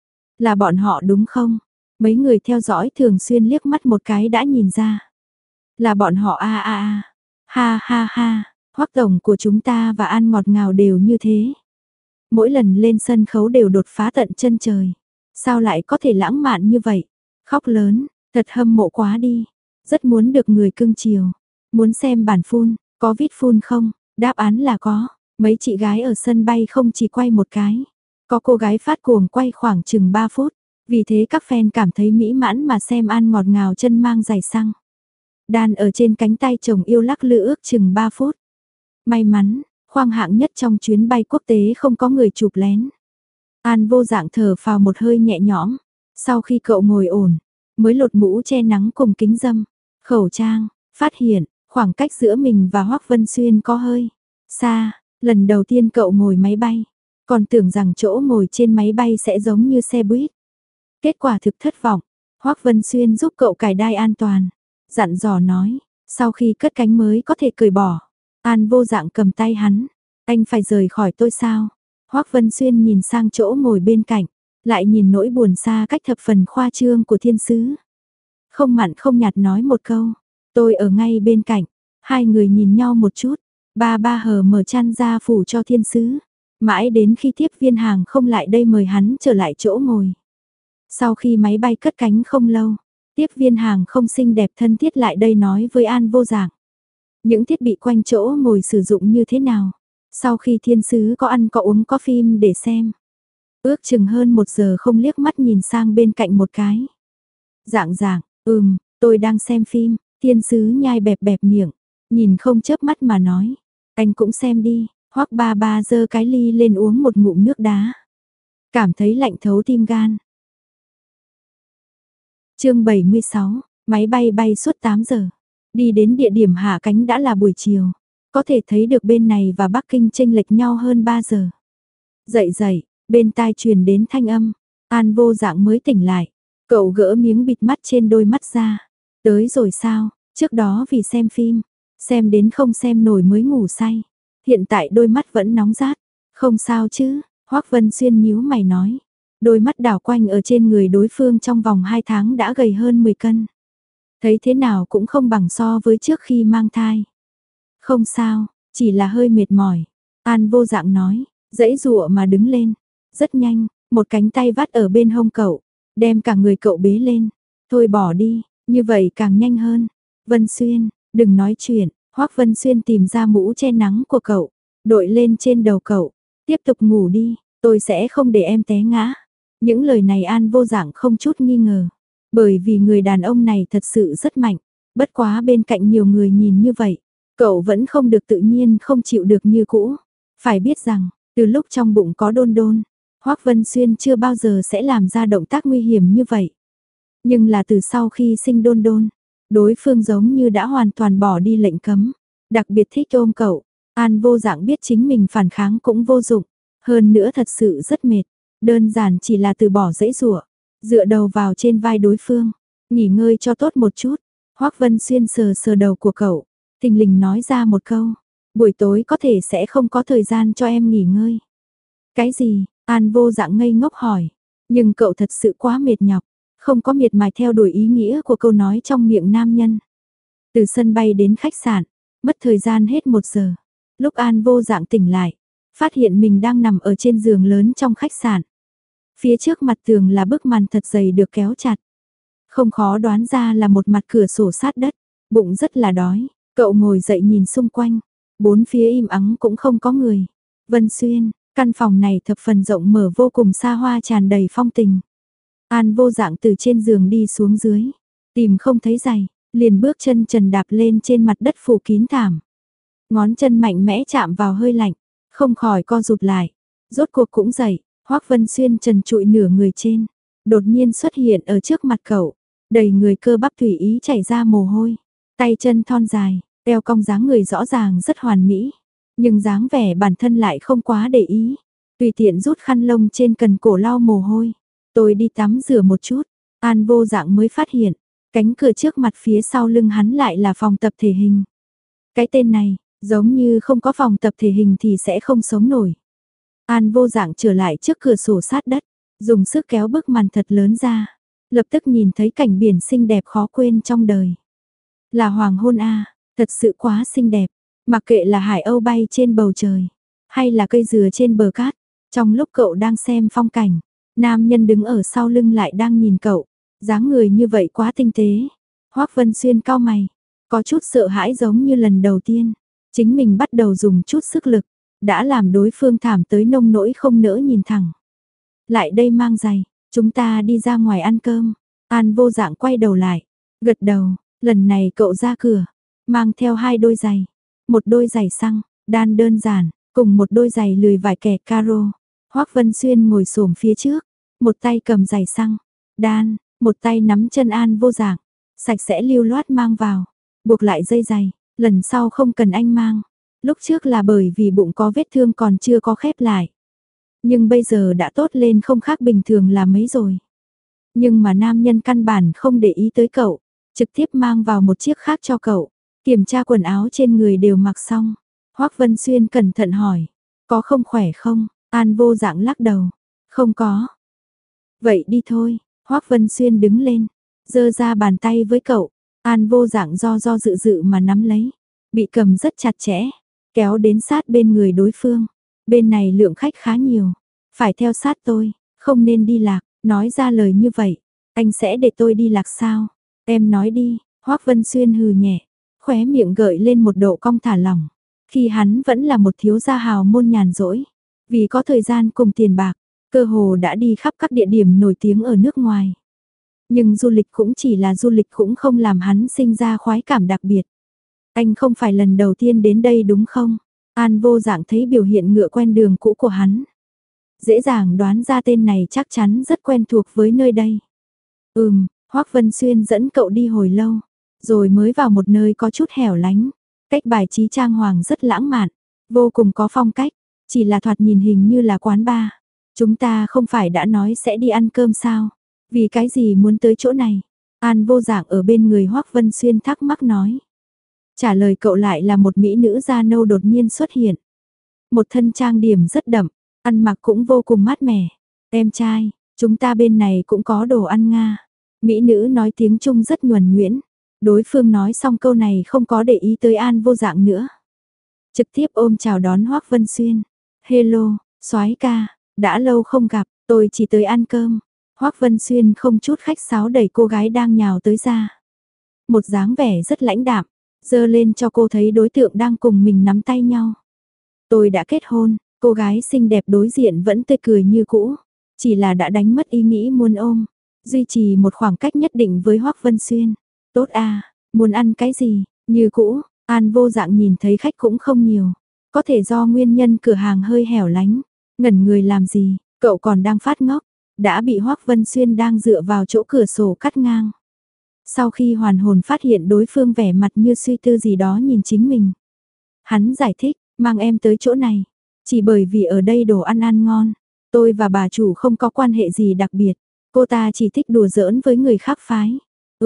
Là bọn họ đúng không? Mấy người theo dõi thường xuyên liếc mắt một cái đã nhìn ra. Là bọn họ a a a. Ha ha ha, Hoắc tổng của chúng ta và An ngọt ngào đều như thế. Mỗi lần lên sân khấu đều đột phá tận chân trời. Sao lại có thể lãng mạn như vậy? Khóc lớn, thật hâm mộ quá đi. Rất muốn được người cưng chiều. Muốn xem bản phun, có vít phun không? Đáp án là có. Mấy chị gái ở sân bay không chỉ quay một cái. Có cô gái phát cuồng quay khoảng chừng 3 phút. Vì thế các fan cảm thấy mỹ mãn mà xem An ngọt ngào chân mang giày xăng. Đàn ở trên cánh tay chồng yêu lắc lư ước chừng 3 phút. May mắn, khoang hạng nhất trong chuyến bay quốc tế không có người chụp lén. An vô dạng thở phào một hơi nhẹ nhõm. Sau khi cậu ngồi ổn, mới lột mũ che nắng cùng kính râm, khẩu trang, phát hiện khoảng cách giữa mình và Hoắc Vân Xuyên có hơi xa. Lần đầu tiên cậu ngồi máy bay, còn tưởng rằng chỗ ngồi trên máy bay sẽ giống như xe buýt. Kết quả thực thất vọng. Hoắc Vân Xuyên giúp cậu cài đai an toàn, dặn dò nói, sau khi cất cánh mới có thể cởi bỏ. An vô dạng cầm tay hắn, anh phải rời khỏi tôi sao? Hoắc Vân Xuyên nhìn sang chỗ ngồi bên cạnh, lại nhìn nỗi buồn xa cách thập phần khoa trương của thiên sứ. Không mặn không nhạt nói một câu, tôi ở ngay bên cạnh. Hai người nhìn nhau một chút, ba hờ mở chăn ra phủ cho thiên sứ. Mãi đến khi tiếp viên hàng không lại đây mời hắn trở lại chỗ ngồi. Sau khi máy bay cất cánh không lâu, tiếp viên hàng không xinh đẹp thân thiết lại đây nói với An vô dạng. Những thiết bị quanh chỗ ngồi sử dụng như thế nào? Sau khi thiên sứ có ăn có uống có phim để xem. Ước chừng hơn 1 giờ không liếc mắt nhìn sang bên cạnh một cái. Dạng, tôi đang xem phim. Thiên sứ nhai bẹp bẹp miệng, nhìn không chớp mắt mà nói. Anh cũng xem đi. Hoắc ba giơ cái ly lên uống một ngụm nước đá. Cảm thấy lạnh thấu tim gan. Chương 76, máy bay bay suốt 8 giờ. Đi đến địa điểm hạ cánh đã là buổi chiều. Có thể thấy được bên này và Bắc Kinh chênh lệch nhau hơn 3 giờ. Dậy, bên tai truyền đến thanh âm. An vô dạng mới tỉnh lại. Cậu gỡ miếng bịt mắt trên đôi mắt ra. Tới rồi sao? Trước đó vì xem phim, xem đến không xem nổi mới ngủ say. Hiện tại đôi mắt vẫn nóng rát. Không sao chứ? Hoắc Vân Xuyên nhíu mày nói. Đôi mắt đảo quanh ở trên người đối phương trong vòng 2 tháng đã gầy hơn 10 cân. Thấy thế nào cũng không bằng so với trước khi mang thai. Không sao, chỉ là hơi mệt mỏi. An vô dạng nói, dãy dụa mà đứng lên. Rất nhanh, một cánh tay vắt ở bên hông cậu, đem cả người cậu bế lên. Thôi bỏ đi, như vậy càng nhanh hơn. Vân Xuyên, đừng nói chuyện. Hoắc Vân Xuyên tìm ra mũ che nắng của cậu, đội lên trên đầu cậu. Tiếp tục ngủ đi, tôi sẽ không để em té ngã. Những lời này An vô dạng không chút nghi ngờ. Bởi vì người đàn ông này thật sự rất mạnh. Bất quá bên cạnh nhiều người nhìn như vậy, cậu vẫn không được tự nhiên không chịu được như cũ. Phải biết rằng, từ lúc trong bụng có đôn đôn, Hoắc Vân Xuyên chưa bao giờ sẽ làm ra động tác nguy hiểm như vậy. Nhưng là từ sau khi sinh đôn đôn, đối phương giống như đã hoàn toàn bỏ đi lệnh cấm. Đặc biệt thích ôm cậu, An vô dạng biết chính mình phản kháng cũng vô dụng. Hơn nữa thật sự rất mệt, đơn giản chỉ là từ bỏ dãy rủa, dựa đầu vào trên vai đối phương, nghỉ ngơi cho tốt một chút. Hoắc Vân Xuyên sờ sờ đầu của cậu, thình lình nói ra một câu, buổi tối có thể sẽ không có thời gian cho em nghỉ ngơi. Cái gì? An vô dạng ngây ngốc hỏi, nhưng cậu thật sự quá mệt nhọc, không có miệt mài theo đuổi ý nghĩa của câu nói trong miệng nam nhân. Từ sân bay đến khách sạn, mất thời gian hết 1 giờ. Lúc An vô dạng tỉnh lại, phát hiện mình đang nằm ở trên giường lớn trong khách sạn. Phía trước mặt tường là bức màn thật dày được kéo chặt. Không khó đoán ra là một mặt cửa sổ sát đất. Bụng rất là đói, cậu ngồi dậy nhìn xung quanh. 4 phía im ắng cũng không có người. Vân Xuyên, căn phòng này thập phần rộng mở vô cùng xa hoa tràn đầy phong tình. An Vô Dạng từ trên giường đi xuống dưới, tìm không thấy giày, liền bước chân trần đạp lên trên mặt đất phủ kín thảm. Ngón chân mạnh mẽ chạm vào hơi lạnh, không khỏi co rụt lại. Rốt cuộc cũng dậy, Hoắc Vân Xuyên trần trụi nửa người trên, đột nhiên xuất hiện ở trước mặt cậu, đầy người cơ bắp tùy ý chảy ra mồ hôi, tay chân thon dài, eo cong dáng người rõ ràng rất hoàn mỹ, nhưng dáng vẻ bản thân lại không quá để ý, tùy tiện rút khăn lông trên cần cổ lau mồ hôi. Tôi đi tắm rửa một chút, An Vô Dạng mới phát hiện, cánh cửa trước mặt phía sau lưng hắn lại là phòng tập thể hình. Cái tên này, giống như không có phòng tập thể hình thì sẽ không sống nổi. An Vô Dạng trở lại trước cửa sổ sát đất, dùng sức kéo bức màn thật lớn ra, lập tức nhìn thấy cảnh biển xinh đẹp khó quên trong đời. Là hoàng hôn a, thật sự quá xinh đẹp, mặc kệ là hải âu bay trên bầu trời, hay là cây dừa trên bờ cát, trong lúc cậu đang xem phong cảnh, nam nhân đứng ở sau lưng lại đang nhìn cậu, dáng người như vậy quá tinh tế. Hoắc Vân Xuyên cau mày, có chút sợ hãi giống như lần đầu tiên, chính mình bắt đầu dùng chút sức lực, đã làm đối phương thảm tới nông nỗi không nỡ nhìn thẳng. Lại đây mang giày, chúng ta đi ra ngoài ăn cơm. An Vô Dạng quay đầu lại, gật đầu, lần này cậu ra cửa, mang theo 2 đôi giày, một đôi giày xăng, đan đơn giản, cùng một đôi giày lười vải kẻ caro. Hoắc Vân Xuyên ngồi xổm phía trước, một tay cầm giày xăng, đan, một tay nắm chân An Vô Dạng, sạch sẽ lưu loát mang vào, buộc lại dây giày, lần sau không cần anh mang. Lúc trước là bởi vì bụng có vết thương còn chưa có khép lại. Nhưng bây giờ đã tốt lên không khác bình thường là mấy rồi. Nhưng mà nam nhân căn bản không để ý tới cậu, trực tiếp mang vào một chiếc khác cho cậu. Kiểm tra quần áo trên người đều mặc xong. Hoắc Vân Xuyên cẩn thận hỏi, có không khỏe không? An Vô Dạng lắc đầu, không có. Vậy đi thôi. Hoắc Vân Xuyên đứng lên, giơ ra bàn tay với cậu. An Vô Dạng do dự dự mà nắm lấy, bị cầm rất chặt chẽ, kéo đến sát bên người đối phương. Bên này lượng khách khá nhiều, phải theo sát tôi, không nên đi lạc. Nói ra lời như vậy, anh sẽ để tôi đi lạc sao? Em nói đi. Hoắc Vân Xuyên hừ nhẹ, khóe miệng gợi lên một độ cong thả lỏng. Khi hắn vẫn là một thiếu gia hào môn nhàn rỗi, vì có thời gian cùng tiền bạc, cơ hồ đã đi khắp các địa điểm nổi tiếng ở nước ngoài. Nhưng du lịch cũng chỉ là du lịch, cũng không làm hắn sinh ra khoái cảm đặc biệt. Anh không phải lần đầu tiên đến đây đúng không? An Vô Dạng thấy biểu hiện ngựa quen đường cũ của hắn, dễ dàng đoán ra tên này chắc chắn rất quen thuộc với nơi đây. Hoắc Vân Xuyên dẫn cậu đi hồi lâu, rồi mới vào một nơi có chút hẻo lánh, cách bài trí trang hoàng rất lãng mạn, vô cùng có phong cách, chỉ là thoạt nhìn hình như là quán bar. Chúng ta không phải đã nói sẽ đi ăn cơm sao? Vì cái gì muốn tới chỗ này? An Vô Dạng ở bên người Hoắc Vân Xuyên thắc mắc nói. Trả lời cậu lại là một mỹ nữ da nâu đột nhiên xuất hiện. Một thân trang điểm rất đậm, ăn mặc cũng vô cùng mát mẻ. Em trai, chúng ta bên này cũng có đồ ăn Nga. Mỹ nữ nói tiếng Trung rất nhuần nhuyễn. Đối phương nói xong câu này không có để ý tới An Vô Dạng nữa. Trực tiếp ôm chào đón Hoắc Vân Xuyên. Hello, soái ca, đã lâu không gặp, tôi chỉ tới ăn cơm. Hoắc Vân Xuyên không chút khách sáo đẩy cô gái đang nhào tới ra. Một dáng vẻ rất lãnh đạm, giơ lên cho cô thấy đối tượng đang cùng mình nắm tay nhau. Tôi đã kết hôn, cô gái xinh đẹp đối diện vẫn tươi cười như cũ, chỉ là đã đánh mất ý nghĩ muốn ôm, duy trì một khoảng cách nhất định với Hoắc Vân Xuyên. Tốt à, muốn ăn cái gì? Như cũ, An Vô Dạng nhìn thấy khách cũng không nhiều, có thể do nguyên nhân cửa hàng hơi hẻo lánh. Ngẩn người làm gì, cậu còn đang phát ngốc, đã bị Hoắc Vân Xuyên đang dựa vào chỗ cửa sổ cắt ngang. Sau khi hoàn hồn phát hiện đối phương vẻ mặt như suy tư gì đó nhìn chính mình, hắn giải thích, mang em tới chỗ này, chỉ bởi vì ở đây đồ ăn ăn ngon. Tôi và bà chủ không có quan hệ gì đặc biệt, cô ta chỉ thích đùa giỡn với người khác phái.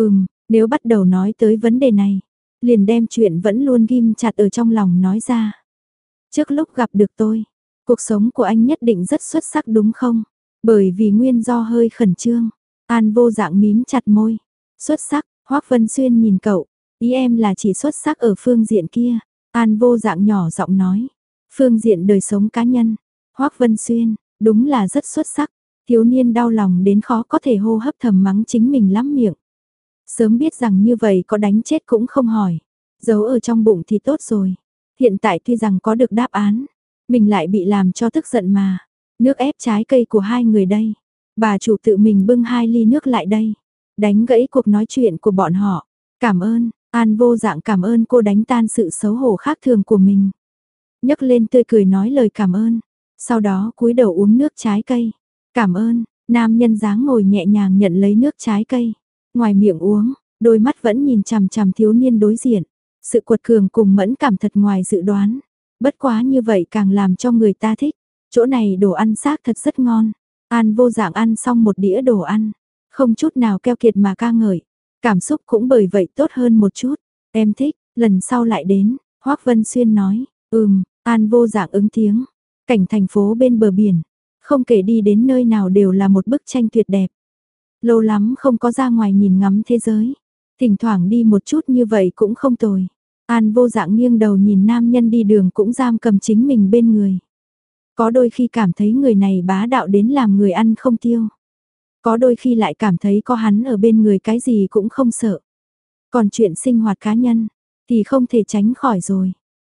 Nếu bắt đầu nói tới vấn đề này, liền đem chuyện vẫn luôn ghim chặt ở trong lòng nói ra. Trước lúc gặp được tôi, cuộc sống của anh nhất định rất xuất sắc đúng không? Bởi vì nguyên do hơi khẩn trương, An Vô Dạng mím chặt môi. Xuất sắc, Hoắc Vân Xuyên nhìn cậu, ý em là chỉ xuất sắc ở phương diện kia. An Vô Dạng nhỏ giọng nói, phương diện đời sống cá nhân. Hoắc Vân Xuyên, đúng là rất xuất sắc. Thiếu niên đau lòng đến khó có thể hô hấp, thầm mắng chính mình lắm miệng. Sớm biết rằng như vậy có đánh chết cũng không hỏi, giấu ở trong bụng thì tốt rồi. Hiện tại tuy rằng có được đáp án, Mình lại bị làm cho tức giận mà. Nước ép trái cây của hai người đây. Bà chủ tự mình bưng 2 ly nước lại đây. Đánh gãy cuộc nói chuyện của bọn họ. Cảm ơn, An Vô Dạng cảm ơn cô đánh tan sự xấu hổ khác thường của mình. Nhấc lên tươi cười nói lời cảm ơn. Sau đó cúi đầu uống nước trái cây. Cảm ơn, nam nhân dáng ngồi nhẹ nhàng nhận lấy nước trái cây. Ngoài miệng uống, đôi mắt vẫn nhìn chằm chằm thiếu niên đối diện. Sự quật cường cùng mẫn cảm thật ngoài dự đoán. Bất quá như vậy càng làm cho người ta thích. Chỗ này đồ ăn xác thật rất ngon. An Vô Dạng ăn xong một đĩa đồ ăn. Không chút nào keo kiệt mà ca ngợi. Cảm xúc cũng bởi vậy tốt hơn một chút. Em thích, lần sau lại đến. Hoác Vân Xuyên nói. An Vô Dạng ứng tiếng. Cảnh thành phố bên bờ biển. Không kể đi đến nơi nào đều là một bức tranh tuyệt đẹp. Lâu lắm không có ra ngoài nhìn ngắm thế giới. Thỉnh thoảng đi một chút như vậy cũng không tồi. An Vô Dạng nghiêng đầu nhìn nam nhân đi đường cũng giam cầm chính mình bên người. Có đôi khi cảm thấy người này bá đạo đến làm người ăn không tiêu. Có đôi khi lại cảm thấy có hắn ở bên người cái gì cũng không sợ. Còn chuyện sinh hoạt cá nhân thì không thể tránh khỏi rồi.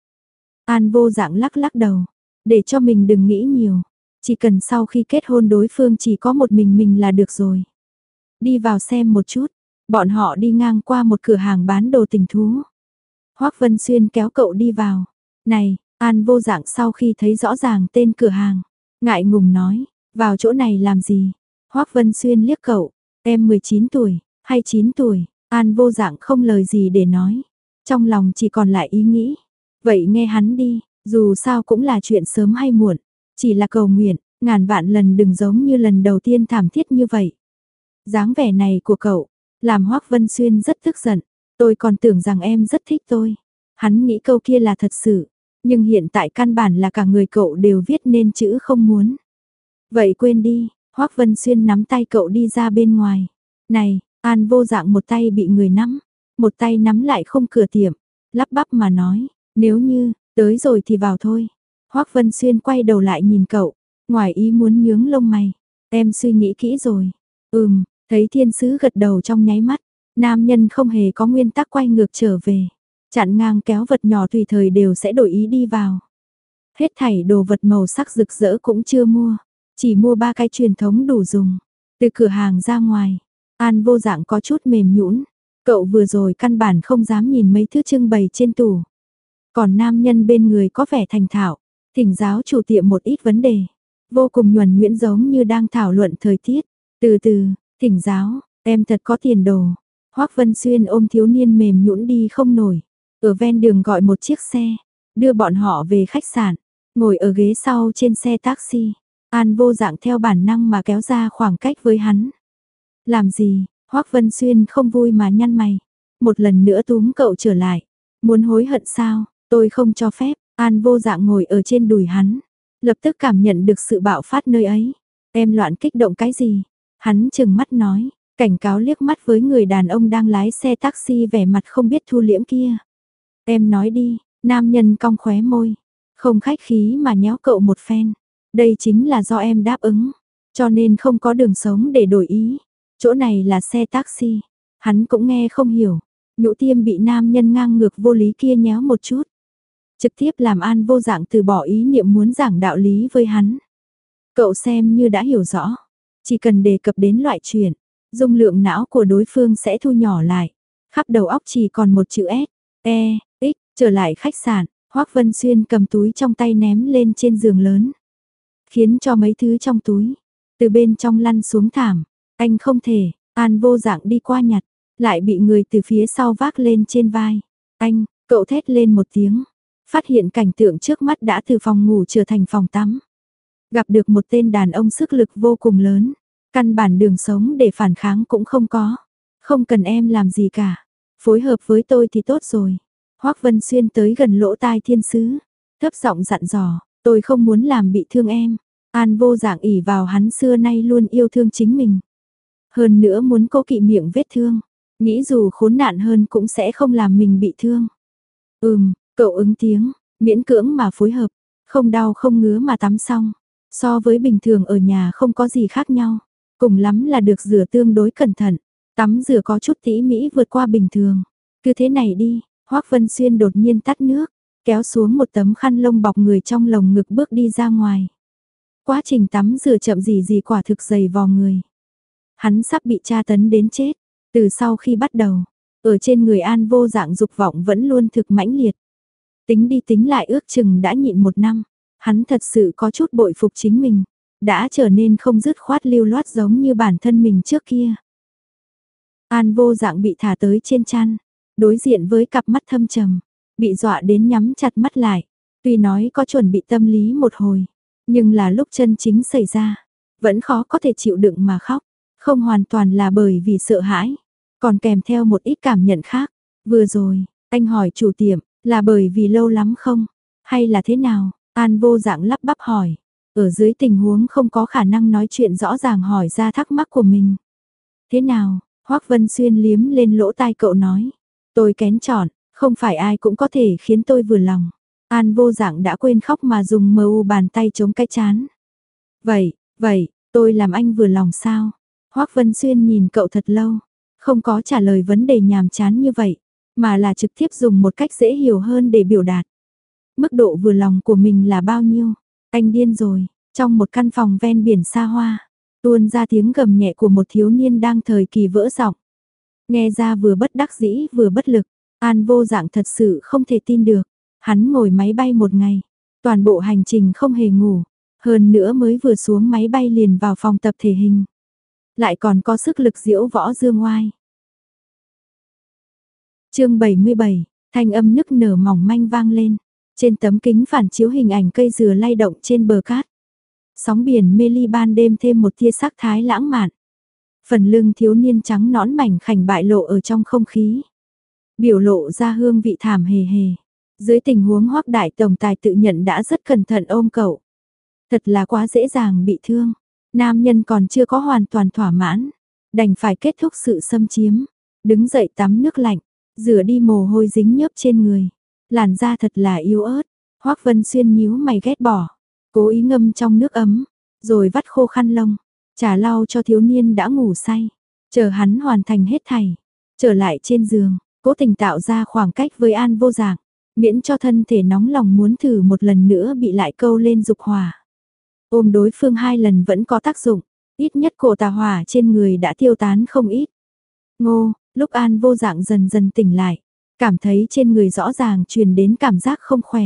An Vô Dạng lắc lắc đầu, để cho mình đừng nghĩ nhiều. Chỉ cần sau khi kết hôn đối phương chỉ có một mình là được rồi. Đi vào xem một chút, bọn họ đi ngang qua một cửa hàng bán đồ tình thú. Hoác Vân Xuyên kéo cậu đi vào. Này, An Vô Dạng sau khi thấy rõ ràng tên cửa hàng, ngại ngùng nói, vào chỗ này làm gì? Hoác Vân Xuyên liếc cậu, em 19 tuổi, hay 9 tuổi, An Vô Dạng không lời gì để nói. Trong lòng chỉ còn lại ý nghĩ, vậy nghe hắn đi, dù sao cũng là chuyện sớm hay muộn, chỉ là cầu nguyện, ngàn vạn lần đừng giống như lần đầu tiên thảm thiết như vậy. Dáng vẻ này của cậu, làm Hoác Vân Xuyên rất tức giận, tôi còn tưởng rằng em rất thích tôi. Hắn nghĩ câu kia là thật sự, nhưng hiện tại căn bản là cả người cậu đều viết nên chữ không muốn. Vậy quên đi, Hoác Vân Xuyên nắm tay cậu đi ra bên ngoài. Này, An Vô Dạng một tay bị người nắm, một tay nắm lại không cửa tiệm, lắp bắp mà nói, nếu như, tới rồi thì vào thôi. Hoác Vân Xuyên quay đầu lại nhìn cậu, ngoài ý muốn nhướng lông mày, em suy nghĩ kỹ rồi. Thấy thiên sứ gật đầu trong nháy mắt, nam nhân không hề có nguyên tắc quay ngược trở về. Chặn ngang kéo vật nhỏ tùy thời đều sẽ đổi ý đi vào. Hết thảy đồ vật màu sắc rực rỡ cũng chưa mua, chỉ mua 3 cái truyền thống đủ dùng. Từ cửa hàng ra ngoài, An Vô Dạng có chút mềm nhũn. Cậu vừa rồi căn bản không dám nhìn mấy thứ trưng bày trên tủ. Còn nam nhân bên người có vẻ thành thạo, thỉnh giáo chủ tiệm một ít vấn đề. Vô cùng nhuần nhuyễn giống như đang thảo luận thời tiết. Từ từ, thỉnh giáo, em thật có tiền đồ. Hoác Vân Xuyên ôm thiếu niên mềm nhũn đi không nổi. Ở ven đường gọi một chiếc xe, đưa bọn họ về khách sạn, ngồi ở ghế sau trên xe taxi. An Vô Dạng theo bản năng mà kéo ra khoảng cách với hắn. Làm gì? Hoác Vân Xuyên không vui mà nhăn mày. Một lần nữa túm cậu trở lại. Muốn hối hận sao? Tôi không cho phép. An Vô Dạng ngồi ở trên đùi hắn. Lập tức cảm nhận được sự bạo phát nơi ấy. Em loạn kích động cái gì? Hắn chừng mắt nói. Cảnh cáo liếc mắt với người đàn ông đang lái xe taxi vẻ mặt không biết thu liễm kia. Em nói đi, nam nhân cong khóe môi. Không khách khí mà nhéo cậu một phen. Đây chính là do em đáp ứng. Cho nên không có đường sống để đổi ý. Chỗ này là xe taxi. Hắn cũng nghe không hiểu. Nhũ tiêm bị nam nhân ngang ngược vô lý kia nhéo một chút. Trực tiếp làm An Vô Dạng từ bỏ ý niệm muốn giảng đạo lý với hắn. Cậu xem như đã hiểu rõ. Chỉ cần đề cập đến loại chuyện, dung lượng não của đối phương sẽ thu nhỏ lại. Khắp đầu óc chỉ còn một chữ S, E, X, trở lại khách sạn, Hoác Vân Xuyên cầm túi trong tay ném lên trên giường lớn. Khiến cho mấy thứ trong túi, từ bên trong lăn xuống thảm. Anh không thể, An Vô Dạng đi qua nhặt, lại bị người từ phía sau vác lên trên vai. Anh, cậu thét lên một tiếng, phát hiện cảnh tượng trước mắt đã từ phòng ngủ trở thành phòng tắm. Gặp được một tên đàn ông sức lực vô cùng lớn, căn bản đường sống để phản kháng cũng không có. Không cần em làm gì cả, phối hợp với tôi thì tốt rồi. Hoác Vân Xuyên tới gần lỗ tai thiên sứ, thấp giọng dặn dò, tôi không muốn làm bị thương em. An Vô Dạng ỷ vào hắn xưa nay luôn yêu thương chính mình. Hơn nữa muốn cố kỵ miệng vết thương, nghĩ dù khốn nạn hơn cũng sẽ không làm mình bị thương. Cậu ứng tiếng, miễn cưỡng mà phối hợp, không đau không ngứa mà tắm xong. So với bình thường ở nhà không có gì khác nhau, cùng lắm là được rửa tương đối cẩn thận, tắm rửa có chút tỉ mỉ vượt qua bình thường. Cứ thế này đi, Hoác Vân Xuyên đột nhiên tắt nước, kéo xuống một tấm khăn lông bọc người trong lồng ngực bước đi ra ngoài. Quá trình tắm rửa chậm gì quả thực dày vò người. Hắn sắp bị tra tấn đến chết, từ sau khi bắt đầu, ở trên người An Vô Dạng dục vọng vẫn luôn thực mãnh liệt. Tính đi tính lại ước chừng đã nhịn 1 năm, hắn thật sự có chút bội phục chính mình, đã trở nên không dứt khoát lưu loát giống như bản thân mình trước kia. An Vô Dạng bị thả tới trên chăn, đối diện với cặp mắt thâm trầm, bị dọa đến nhắm chặt mắt lại, tuy nói có chuẩn bị tâm lý một hồi, nhưng là lúc chân chính xảy ra, vẫn khó có thể chịu đựng mà khóc, không hoàn toàn là bởi vì sợ hãi, còn kèm theo một ít cảm nhận khác. Vừa rồi, anh hỏi chủ tiệm, là bởi vì lâu lắm không? Hay là thế nào? An Vô Dạng lắp bắp hỏi. Ở dưới tình huống không có khả năng nói chuyện rõ ràng hỏi ra thắc mắc của mình. Thế nào? Hoắc Vân Xuyên liếm lên lỗ tai cậu nói. Tôi kén chọn, không phải ai cũng có thể khiến tôi vừa lòng. An Vô Dạng đã quên khóc mà dùng mờ u bàn tay chống cái chán. Vậy, tôi làm anh vừa lòng sao? Hoắc Vân Xuyên nhìn cậu thật lâu, không có trả lời vấn đề nhàm chán như vậy, mà là trực tiếp dùng một cách dễ hiểu hơn để biểu đạt. Mức độ vừa lòng của mình là bao nhiêu? Anh điên rồi, trong một căn phòng ven biển xa hoa, tuôn ra tiếng gầm nhẹ của một thiếu niên đang thời kỳ vỡ giọng. Nghe ra vừa bất đắc dĩ vừa bất lực, An Vô Dạng thật sự không thể tin được. Hắn ngồi máy bay 1 ngày, toàn bộ hành trình không hề ngủ, hơn nữa mới vừa xuống máy bay liền vào phòng tập thể hình. Lại còn có sức lực diễu võ dương oai. Chương 77, thanh âm nức nở mỏng manh vang lên. Trên tấm kính phản chiếu hình ảnh cây dừa lay động trên bờ cát. Sóng biển mê ly ban đêm thêm một tia sắc thái lãng mạn. Phần lưng thiếu niên trắng nõn mảnh khảnh bại lộ ở trong không khí. Biểu lộ ra hương vị thảm hề hề. Dưới tình huống Hoắc đại tổng tài tự nhận đã rất cẩn thận ôm cậu. Thật là quá dễ dàng bị thương. Nam nhân còn chưa có hoàn toàn thỏa mãn, đành phải kết thúc sự xâm chiếm. Đứng dậy tắm nước lạnh, rửa đi mồ hôi dính nhớp trên người. Làn da thật là yếu ớt. Hoắc Vân Xuyên nhíu mày ghét bỏ, cố ý ngâm trong nước ấm, rồi vắt khô khăn lông, trà lau cho thiếu niên đã ngủ say. Chờ hắn hoàn thành hết thảy, trở lại trên giường, cố tình tạo ra khoảng cách với An Vô Dạng, miễn cho thân thể nóng lòng muốn thử một lần nữa bị lại câu lên dục hỏa. Ôm đối phương 2 lần vẫn có tác dụng, ít nhất cổ tà hỏa trên người đã tiêu tán không ít. Ngô, lúc An Vô Dạng dần dần tỉnh lại, cảm thấy trên người rõ ràng truyền đến cảm giác không khỏe.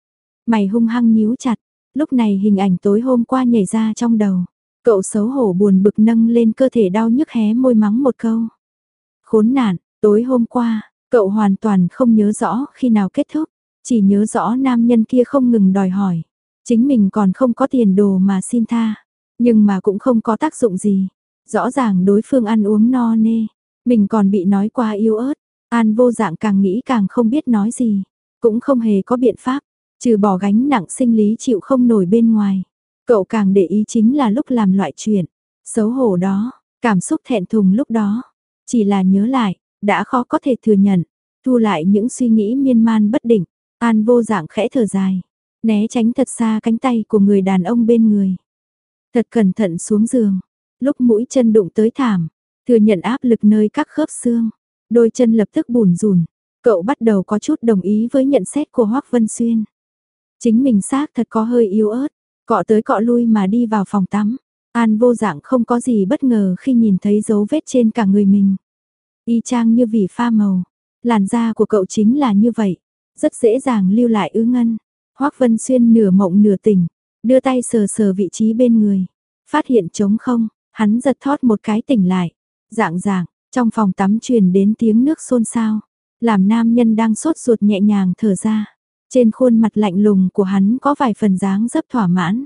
Mày hung hăng nhíu chặt, lúc này hình ảnh tối hôm qua nhảy ra trong đầu. Cậu xấu hổ buồn bực nâng lên cơ thể đau nhức hé môi mắng một câu. Khốn nạn, tối hôm qua, cậu hoàn toàn không nhớ rõ khi nào kết thúc, chỉ nhớ rõ nam nhân kia không ngừng đòi hỏi. Chính mình còn không có tiền đồ mà xin tha, nhưng mà cũng không có tác dụng gì. Rõ ràng đối phương ăn uống no nê, mình còn bị nói quá yếu ớt. An Vô Dạng càng nghĩ càng không biết nói gì, cũng không hề có biện pháp, trừ bỏ gánh nặng sinh lý chịu không nổi bên ngoài. Cậu càng để ý chính là lúc làm loại chuyện xấu hổ đó, cảm xúc thẹn thùng lúc đó. Chỉ là nhớ lại, đã khó có thể thừa nhận, thu lại những suy nghĩ miên man bất định. An Vô Dạng khẽ thở dài, né tránh thật xa cánh tay của người đàn ông bên người. Thật cẩn thận xuống giường, lúc mũi chân đụng tới thảm, thừa nhận áp lực nơi các khớp xương, đôi chân lập tức bủn rủn. Cậu bắt đầu có chút đồng ý với nhận xét của Hoắc Vân Xuyên. Chính mình xác thật có hơi yếu ớt, cọ tới cọ lui mà đi vào phòng tắm. An Vô Dạng không có gì bất ngờ khi nhìn thấy dấu vết trên cả người mình. Y chang như vỉ pha màu, làn da của cậu chính là như vậy, rất dễ dàng lưu lại ứ ngân. Hoắc Vân Xuyên nửa mộng nửa tỉnh, đưa tay sờ sờ vị trí bên người, phát hiện trống không, hắn giật thót một cái tỉnh lại. Dạng, trong phòng tắm truyền đến tiếng nước xôn xao, làm nam nhân đang sốt ruột nhẹ nhàng thở ra. Trên khuôn mặt lạnh lùng của hắn có vài phần dáng dấp thỏa mãn.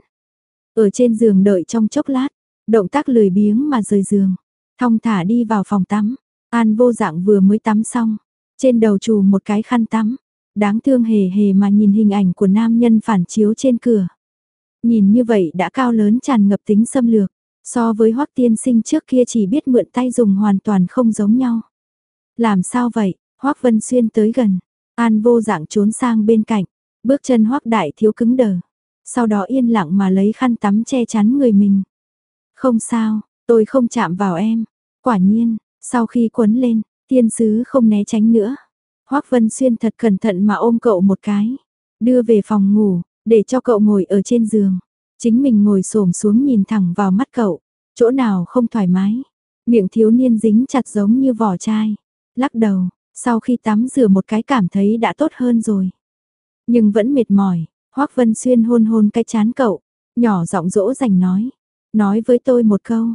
Ở trên giường đợi trong chốc lát, động tác lười biếng mà rời giường, thong thả đi vào phòng tắm. An Vô Dạng vừa mới tắm xong, trên đầu trù một cái khăn tắm, đáng thương hề hề mà nhìn hình ảnh của nam nhân phản chiếu trên cửa. Nhìn như vậy đã cao lớn tràn ngập tính xâm lược, so với Hoắc tiên sinh trước kia chỉ biết mượn tay dùng hoàn toàn không giống nhau. Làm sao vậy? Hoắc Vân Xuyên tới gần, An Vô Dạng trốn sang bên cạnh, bước chân Hoắc đại thiếu cứng đờ, sau đó yên lặng mà lấy khăn tắm che chắn người mình. Không sao, tôi không chạm vào em. Quả nhiên, sau khi quấn lên, thiên sứ không né tránh nữa. Hoắc Vân Xuyên thật cẩn thận mà ôm cậu một cái. đưa về phòng ngủ, để cho cậu ngồi ở trên giường. Chính mình ngồi xổm xuống nhìn thẳng vào mắt cậu, chỗ nào không thoải mái. Miệng thiếu niên dính chặt giống như vỏ chai. Lắc đầu, sau khi tắm rửa một cái cảm thấy đã tốt hơn rồi. Nhưng vẫn mệt mỏi, Hoắc Vân Xuyên hôn hôn cái trán cậu, nhỏ giọng dỗ dành nói với tôi một câu.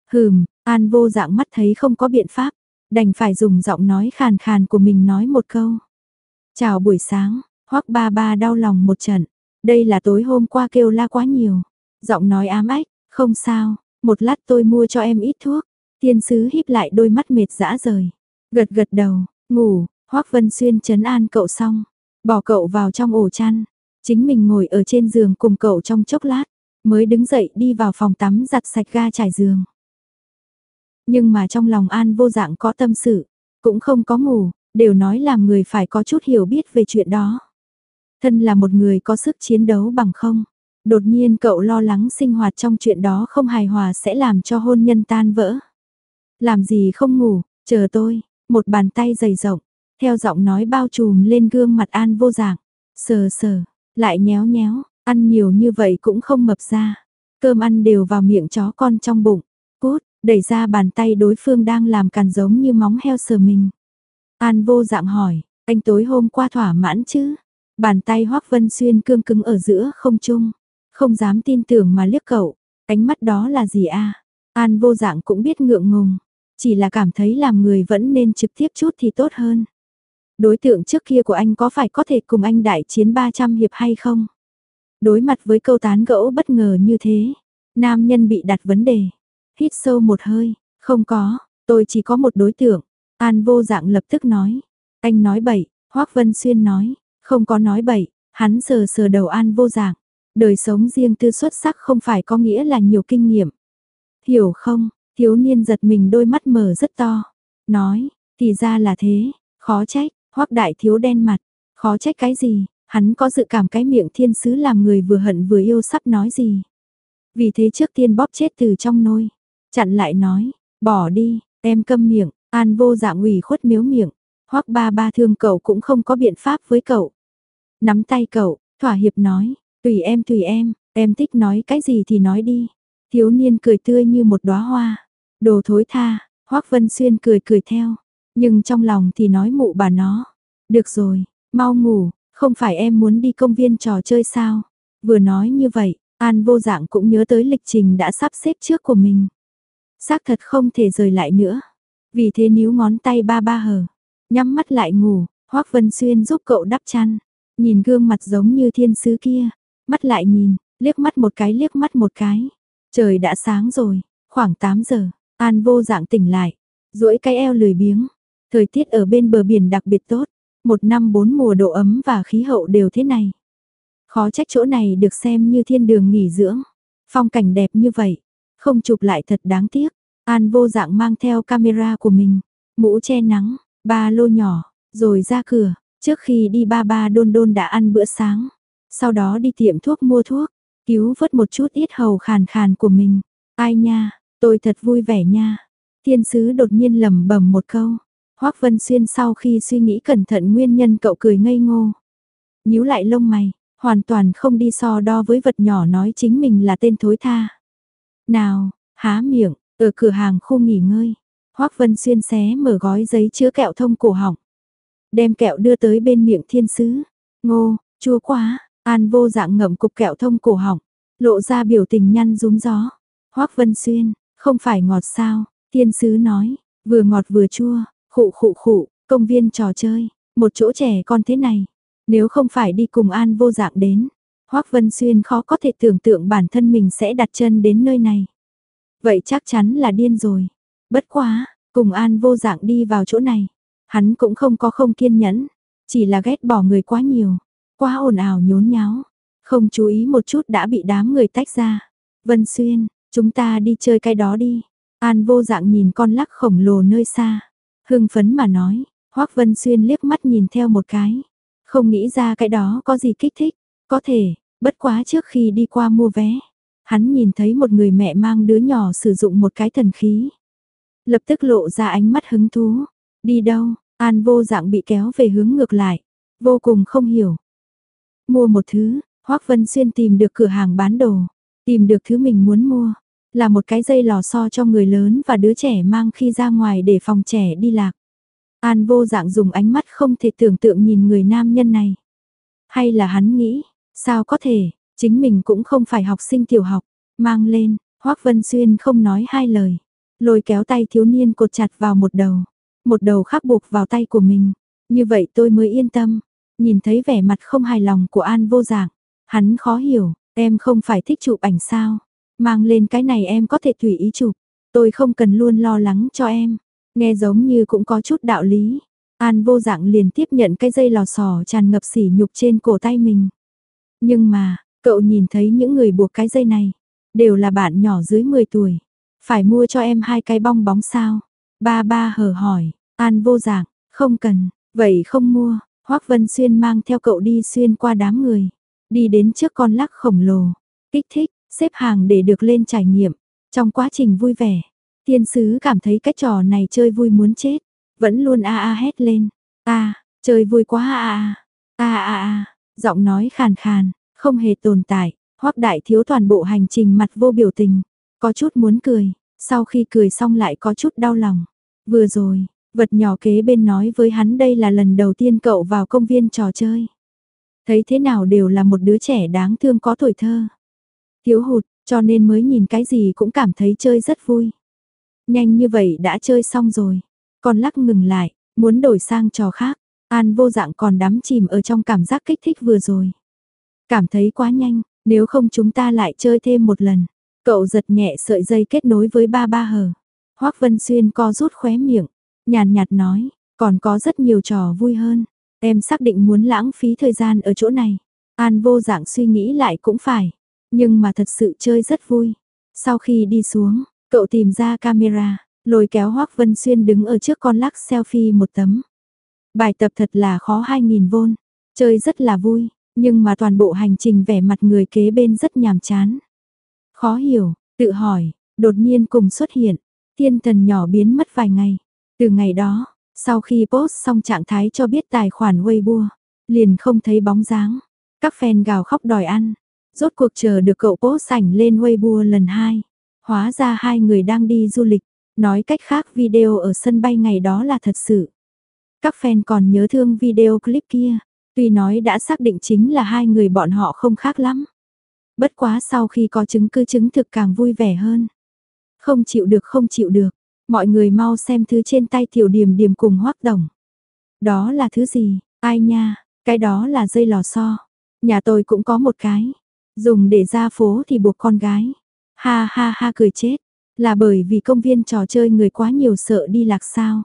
An Vô Dạng mắt thấy không có biện pháp, đành phải dùng giọng nói khàn khàn của mình nói một câu. Chào buổi sáng, Hoắc ba ba đau lòng một trận, đây là tối hôm qua kêu la quá nhiều. Giọng nói ám ách, không sao, một lát tôi mua cho em ít thuốc. Thiên sứ híp lại đôi mắt mệt dã rời, gật gật đầu, ngủ. Hoắc Vân Xuyên trấn an cậu xong, bỏ cậu vào trong ổ chăn, chính mình ngồi ở trên giường cùng cậu trong chốc lát, mới đứng dậy đi vào phòng tắm giặt sạch ga trải giường. Nhưng mà trong lòng An Vô Dạng có tâm sự, cũng không có ngủ, đều nói làm người phải có chút hiểu biết về chuyện đó. Thân là một người có sức chiến đấu bằng không, đột nhiên cậu lo lắng sinh hoạt trong chuyện đó không hài hòa sẽ làm cho hôn nhân tan vỡ. Làm gì không ngủ, chờ tôi, một bàn tay dày rộng, theo giọng nói bao trùm lên gương mặt An Vô Dạng, sờ sờ, lại nhéo nhéo, ăn nhiều như vậy cũng không mập ra. Cơm ăn đều vào miệng chó con trong bụng, cút, đẩy ra bàn tay đối phương đang làm càn giống như móng heo sờ mình. An Vô Dạng hỏi, anh tối hôm qua thỏa mãn chứ? Bàn tay Hoắc Vân Xuyên cương cứng ở giữa không trung, không dám tin tưởng mà liếc cậu, ánh mắt đó là gì a? An Vô Dạng cũng biết ngượng ngùng, chỉ là cảm thấy làm người vẫn nên trực tiếp chút thì tốt hơn. Đối tượng trước kia của anh có phải có thể cùng anh đại chiến 300 hiệp hay không? Đối mặt với câu tán gẫu bất ngờ như thế, nam nhân bị đặt vấn đề. Hít sâu một hơi, không có, tôi chỉ có một đối tượng. An Vô Dạng lập tức nói. Anh nói bậy, Hoắc Vân Xuyên nói. Không có nói bậy, hắn sờ sờ đầu An Vô Dạng. Đời sống riêng tư xuất sắc không phải có nghĩa là nhiều kinh nghiệm. Hiểu không, thiếu niên giật mình đôi mắt mở rất to. Nói, thì ra là thế, khó trách, Hoắc đại thiếu đen mặt. Khó trách cái gì, hắn có dự cảm cái miệng thiên sứ làm người vừa hận vừa yêu sắp nói gì. Vì thế trước tiên bóp chết từ trong nôi. Chặn lại nói, bỏ đi, em câm miệng. An Vô Dạng ủy khuất miếu miệng. Hoắc ba ba thương cậu cũng không có biện pháp với cậu. Nắm tay cậu, thỏa hiệp nói, tùy em thích nói cái gì thì nói đi. Thiếu niên cười tươi như một đóa hoa. Đồ thối tha, Hoắc Vân Xuyên cười cười theo. Nhưng trong lòng thì nói mụ bà nó. Được rồi, mau ngủ, không phải em muốn đi công viên trò chơi sao? Vừa nói như vậy, An Vô Dạng cũng nhớ tới lịch trình đã sắp xếp trước của mình. Xác thật không thể rời lại nữa. Vì thế níu ngón tay ba ba hờ, nhắm mắt lại ngủ. Hoắc Vân Xuyên giúp cậu đắp chăn, nhìn gương mặt giống như thiên sứ kia, mắt lại nhìn, liếc mắt một cái. Trời đã sáng rồi, khoảng 8 giờ, An Vô Dạng tỉnh lại, duỗi cái eo lười biếng. Thời tiết ở bên bờ biển đặc biệt tốt, một năm 4 mùa độ ấm và khí hậu đều thế này. Khó trách chỗ này được xem như thiên đường nghỉ dưỡng, phong cảnh đẹp như vậy, không chụp lại thật đáng tiếc. An Vô Dạng mang theo camera của mình, mũ che nắng, ba lô nhỏ, rồi ra cửa. Trước khi đi ba ba đôn đôn đã ăn bữa sáng, sau đó đi tiệm thuốc mua thuốc, cứu vớt một chút yết hầu khàn khàn của mình. Ai nha, tôi thật vui vẻ nha. Thiên sứ đột nhiên lẩm bẩm một câu. Hoắc Vân Xuyên sau khi suy nghĩ cẩn thận nguyên nhân cậu cười ngây ngô. Nhíu lại lông mày, hoàn toàn không đi so đo với vật nhỏ nói chính mình là tên thối tha. Nào, há miệng, ở cửa hàng khu nghỉ ngơi, Hoắc Vân Xuyên xé mở gói giấy chứa kẹo thông cổ họng. Đem kẹo đưa tới bên miệng thiên sứ. Ngô, chua quá, An Vô Dạng ngậm cục kẹo thông cổ họng, lộ ra biểu tình nhăn rúm gió. Hoắc Vân Xuyên, không phải ngọt sao? Thiên sứ nói, vừa ngọt vừa chua, khụ khụ khụ, công viên trò chơi, một chỗ trẻ con thế này. Nếu không phải đi cùng An Vô Dạng đến, Hoắc Vân Xuyên khó có thể tưởng tượng bản thân mình sẽ đặt chân đến nơi này. Vậy chắc chắn là điên rồi. Bất quá, cùng An Vô Dạng đi vào chỗ này, hắn cũng không có không kiên nhẫn, chỉ là ghét bỏ người quá nhiều, quá ồn ào nhốn nháo, không chú ý một chút đã bị đám người tách ra. Vân Xuyên, chúng ta đi chơi cái đó đi. An Vô Dạng nhìn con lắc khổng lồ nơi xa, hưng phấn mà nói. Hoắc Vân Xuyên liếc mắt nhìn theo một cái, không nghĩ ra cái đó có gì kích thích. Có thể, bất quá trước khi đi qua mua vé, hắn nhìn thấy một người mẹ mang đứa nhỏ sử dụng một cái thần khí, lập tức lộ ra ánh mắt hứng thú. Đi đâu? An Vô Dạng bị kéo về hướng ngược lại, vô cùng không hiểu. mua một thứ, Hoắc Vân Xuyên tìm được cửa hàng bán đồ, tìm được thứ mình muốn mua, là một cái dây lò xo cho người lớn và đứa trẻ mang khi ra ngoài để phòng trẻ đi lạc. An Vô Dạng dùng ánh mắt không thể tưởng tượng nhìn người nam nhân này. Hay là hắn nghĩ, sao có thể, chính mình cũng không phải học sinh tiểu học, mang lên, Hoắc Vân Xuyên không nói hai lời, lôi kéo tay thiếu niên cột chặt vào một đầu khác buộc vào tay của mình, như vậy tôi mới yên tâm. Nhìn thấy vẻ mặt không hài lòng của An Vô Dạng, hắn khó hiểu, em không phải thích chụp ảnh sao, mang lên cái này em có thể tùy ý chụp, tôi không cần luôn lo lắng cho em, nghe giống như cũng có chút đạo lý. An Vô Dạng liền tiếp nhận cái dây lò xò tràn ngập sỉ nhục trên cổ tay mình. Nhưng mà, cậu nhìn thấy những người buộc cái dây này, đều là bạn nhỏ dưới 10 tuổi. Phải mua cho em 2 cái bong bóng sao? Ba ba hờ hỏi, An Vô Dạng, không cần, vậy không mua. Hoắc Vân Xuyên mang theo cậu đi xuyên qua đám người, đi đến trước con lắc khổng lồ, kích thích, xếp hàng để được lên trải nghiệm. Trong quá trình vui vẻ, thiên sứ cảm thấy cái trò này chơi vui muốn chết, vẫn luôn a a hét lên, chơi vui quá giọng nói khàn khàn, không hề tồn tại. Hoắc Đại Thiếu toàn bộ hành trình mặt vô biểu tình, có chút muốn cười, sau khi cười xong lại có chút đau lòng. Vừa rồi, vật nhỏ kế bên nói với hắn đây là lần đầu tiên cậu vào công viên trò chơi. Thấy thế nào đều là một đứa trẻ đáng thương có tuổi thơ. Thiếu hụt, cho nên mới nhìn cái gì cũng cảm thấy chơi rất vui. Nhanh như vậy đã chơi xong rồi. Con lắc ngừng lại, muốn đổi sang trò khác. An Vô Dạng còn đắm chìm ở trong cảm giác kích thích vừa rồi. Cảm thấy quá nhanh, nếu không chúng ta lại chơi thêm một lần. Cậu giật nhẹ sợi dây kết nối với ba ba hờ. Hoắc Vân Xuyên co rút khóe miệng, nhàn nhạt nói, còn có rất nhiều trò vui hơn. Em xác định muốn lãng phí thời gian ở chỗ này. An Vô Dạng suy nghĩ lại cũng phải, nhưng mà thật sự chơi rất vui. Sau khi đi xuống, cậu tìm ra camera, lôi kéo Hoắc Vân Xuyên đứng ở trước con lắc selfie một tấm. Bài tập thật là khó 2000V, chơi rất là vui, nhưng mà toàn bộ hành trình vẻ mặt người kế bên rất nhàm chán. Khó hiểu, tự hỏi, đột nhiên cùng xuất hiện, thiên thần nhỏ biến mất vài ngày. Từ ngày đó, sau khi post xong trạng thái cho biết tài khoản Weibo, liền không thấy bóng dáng. Các fan gào khóc đòi ăn, rốt cuộc chờ được cậu post ảnh lên Weibo lần 2. Hóa ra hai người đang đi du lịch, nói cách khác video ở sân bay ngày đó là thật sự. Các fan còn nhớ thương video clip kia, tuy nói đã xác định chính là hai người bọn họ không khác lắm. Bất quá sau khi có chứng cứ chứng thực càng vui vẻ hơn. Không chịu được, mọi người mau xem thứ trên tay Tiểu Điềm Điềm cùng Hoắc Tổng. Đó là thứ gì, ai nha, cái đó là dây lò xo. Nhà tôi cũng có một cái, dùng để ra phố thì buộc con gái. Ha ha ha cười chết, là bởi vì công viên trò chơi người quá nhiều sợ đi lạc sao.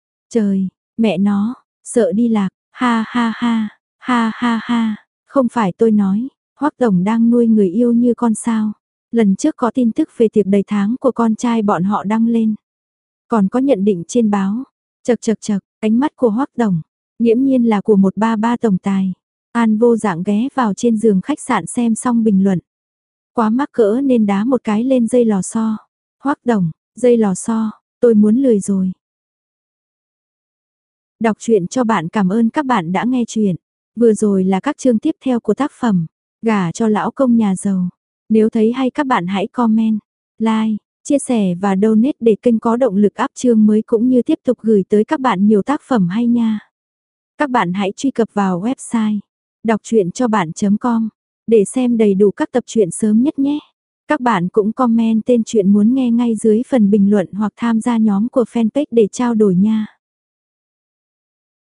Trời, mẹ nó, sợ đi lạc, ha ha ha, không phải tôi nói, Hoắc Tổng đang nuôi người yêu như con sao. Lần trước có tin tức về tiệc đầy tháng của con trai bọn họ đăng lên. Còn có nhận định trên báo, chật, ánh mắt của Hoắc Tổng, nghiễm nhiên là của một ba tổng tài. An Vô Dạng ghé vào trên giường khách sạn xem xong bình luận. Quá mắc cỡ nên đá một cái lên dây lò xo. Hoắc Tổng, dây lò xo, tôi muốn lười rồi. Đọc truyện cho bạn, cảm ơn các bạn đã nghe truyện. Vừa rồi là các chương tiếp theo của tác phẩm Gả cho lão công nhà giàu. Nếu thấy hay các bạn hãy comment, like, chia sẻ và donate để kênh có động lực up chương mới cũng như tiếp tục gửi tới các bạn nhiều tác phẩm hay nha. Các bạn hãy truy cập vào website đọc truyện cho bạn.com để xem đầy đủ các tập truyện sớm nhất nhé. Các bạn cũng comment tên truyện muốn nghe ngay dưới phần bình luận hoặc tham gia nhóm của fanpage để trao đổi nha.